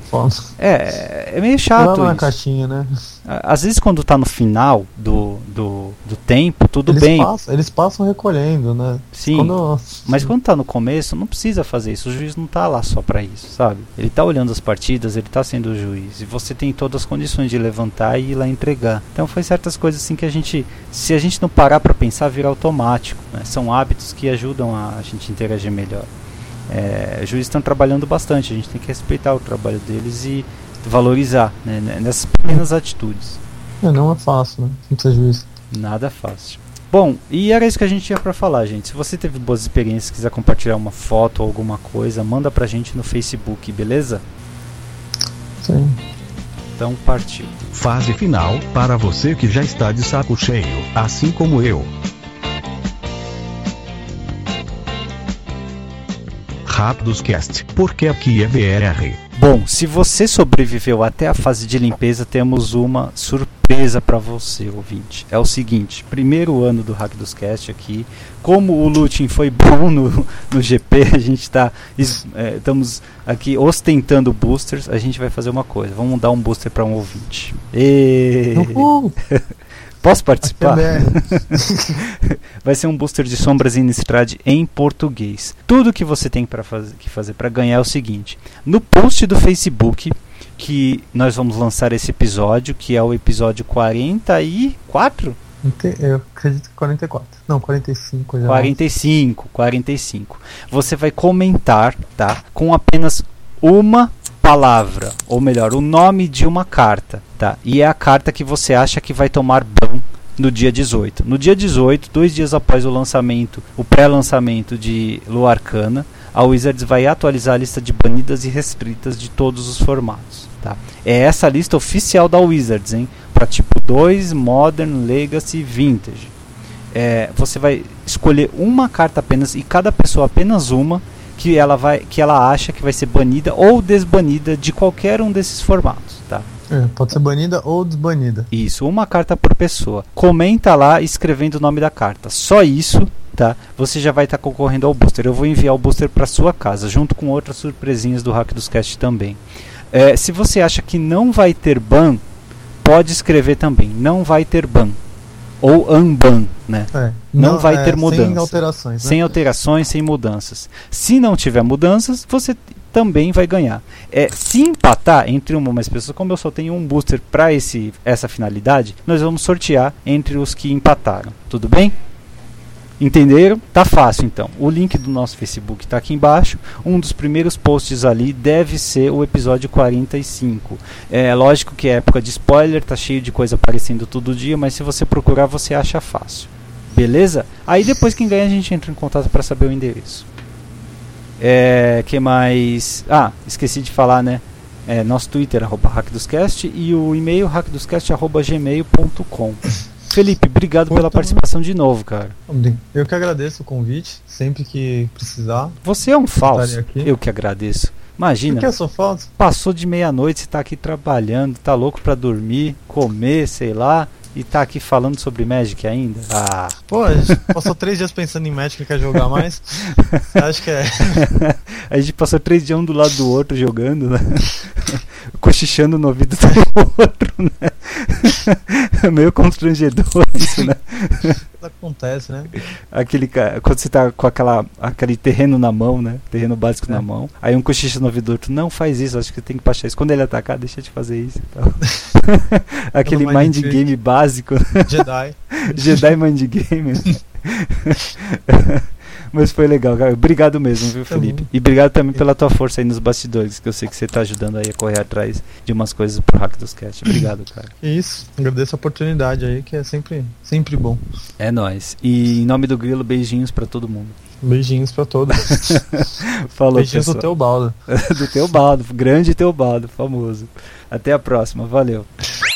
É, é meio chato isso. Na caixinha, né? Às vezes quando tá no final do, do, do tempo, tudo eles bem. Passam, eles passam recolhendo, né? Sim, quando... mas quando tá no começo, não precisa fazer isso. O juiz não tá lá só pra isso, sabe? Ele tá olhando as partidas, ele tá sendo o juiz. E você tem todas as condições de levantar e ir lá entregar. Então foi certas coisas assim que a gente, se a gente não parar pra pensar, vira automático, né? São hábitos que ajudam a, a gente interagir melhor. É, os juízes estão trabalhando bastante, a gente tem que respeitar o trabalho deles e valorizar, né, nessas pequenas atitudes. É, não é fácil, né? Sem ser juiz. Nada fácil. Bom, e era isso que a gente tinha pra falar, gente. Se você teve boas experiências, quiser compartilhar uma foto ou alguma coisa, manda pra gente no Facebook, beleza? Sim. Então partiu. Fase final, para você que já está de saco cheio, assim como eu. Rápidos Cast, porque aqui é B R. Bom, se você sobreviveu até a fase de limpeza, temos uma surpresa para você, ouvinte. É o seguinte, primeiro ano do Hack dos Cast aqui, como o looting foi bom no, no G P, a gente tá, é, estamos aqui ostentando boosters, a gente vai fazer uma coisa, vamos dar um booster para um ouvinte. E... Posso participar? Vai ser um booster de Sombras Innistrad em português. Tudo que você tem para fazer, que fazer para ganhar é o seguinte: no post do Facebook, que nós vamos lançar esse episódio, que é o episódio quarenta e quatro? Eu acredito que quarenta e quatro. Não, quarenta e cinco já. quarenta e cinco, quarenta e cinco. Você vai comentar, tá? Com apenas uma palavra, ou melhor, o nome de uma carta, tá? E é a carta que você acha que vai tomar ban no dia dezoito. No dia dezoito, dois dias após o lançamento, o pré-lançamento de Lua Arcana, a Wizards vai atualizar a lista de banidas e restritas de todos os formatos, tá? É essa a lista oficial da Wizards, hein? Para tipo dois, Modern, Legacy, Vintage. É, você vai escolher uma carta apenas, e cada pessoa apenas uma, que ela vai, que ela acha que vai ser banida ou desbanida de qualquer um desses formatos, tá? É, pode ser banida ou desbanida. Isso, uma carta por pessoa. Comenta lá escrevendo o nome da carta. Só isso, tá? Você já vai estar tá concorrendo ao booster. Eu vou enviar o booster para sua casa, junto com outras surpresinhas do Hack dos Cast também. É, se você acha que não vai ter ban, pode escrever também. Não vai ter ban. Ou unban, né? É, não, não vai é, ter mudanças. Sem alterações. Né? Sem alterações, sem mudanças. Se não tiver mudanças, você também vai ganhar. É, se empatar entre uma ou mais pessoas, como eu só tenho um booster para essa finalidade, nós vamos sortear entre os que empataram. Tudo bem? Entenderam? Tá fácil então. O link do nosso Facebook está aqui embaixo. Um dos primeiros posts ali deve ser o episódio quarenta e cinco. É lógico que é época de spoiler, tá cheio de coisa aparecendo todo dia, mas se você procurar você acha fácil. Beleza? Aí depois quem ganha a gente entra em contato para saber o endereço. É, que mais? Ah, esqueci de falar, né? É, nosso Twitter, arroba hackdoscast, e o e-mail hackdoscast arroba gmail ponto com. Felipe, obrigado Pô, pela participação de novo, cara. Eu que agradeço o convite, sempre que precisar. Você é um falso, eu que agradeço. Imagina, Por que eu sou falso? Passou de meia-noite, você tá aqui trabalhando, tá louco pra dormir, comer, sei lá, e tá aqui falando sobre Magic ainda? Ah. Pô, a gente passou três dias pensando em Magic e quer jogar mais? Você acha que é? A gente passou três dias um do lado do outro jogando, né? Cochichando no ouvido do outro, né? Meio constrangedor isso, né? Acontece, né? Aquele, quando você tá com aquela, aquele terreno na mão, né? Terreno básico é. na mão. Aí um cochicha no ouvido do outro, não faz isso, acho que tem que baixar isso. Quando ele atacar, deixa de fazer isso. Então. Aquele mind game básico. Jedi. Jedi mind game. Mas foi legal, cara. Obrigado mesmo, viu, Felipe? E obrigado também pela tua força aí nos bastidores, que eu sei que você tá ajudando aí a correr atrás de umas coisas pro Hack dos Cast. Obrigado, cara. Isso, agradeço a oportunidade aí, que é sempre, sempre bom. É nóis. E em nome do Grilo, beijinhos pra todo mundo. Beijinhos pra todos. Falou, beijinhos pessoal. do Teobaldo. Do Teobaldo, grande Teobaldo, famoso. Até a próxima, valeu.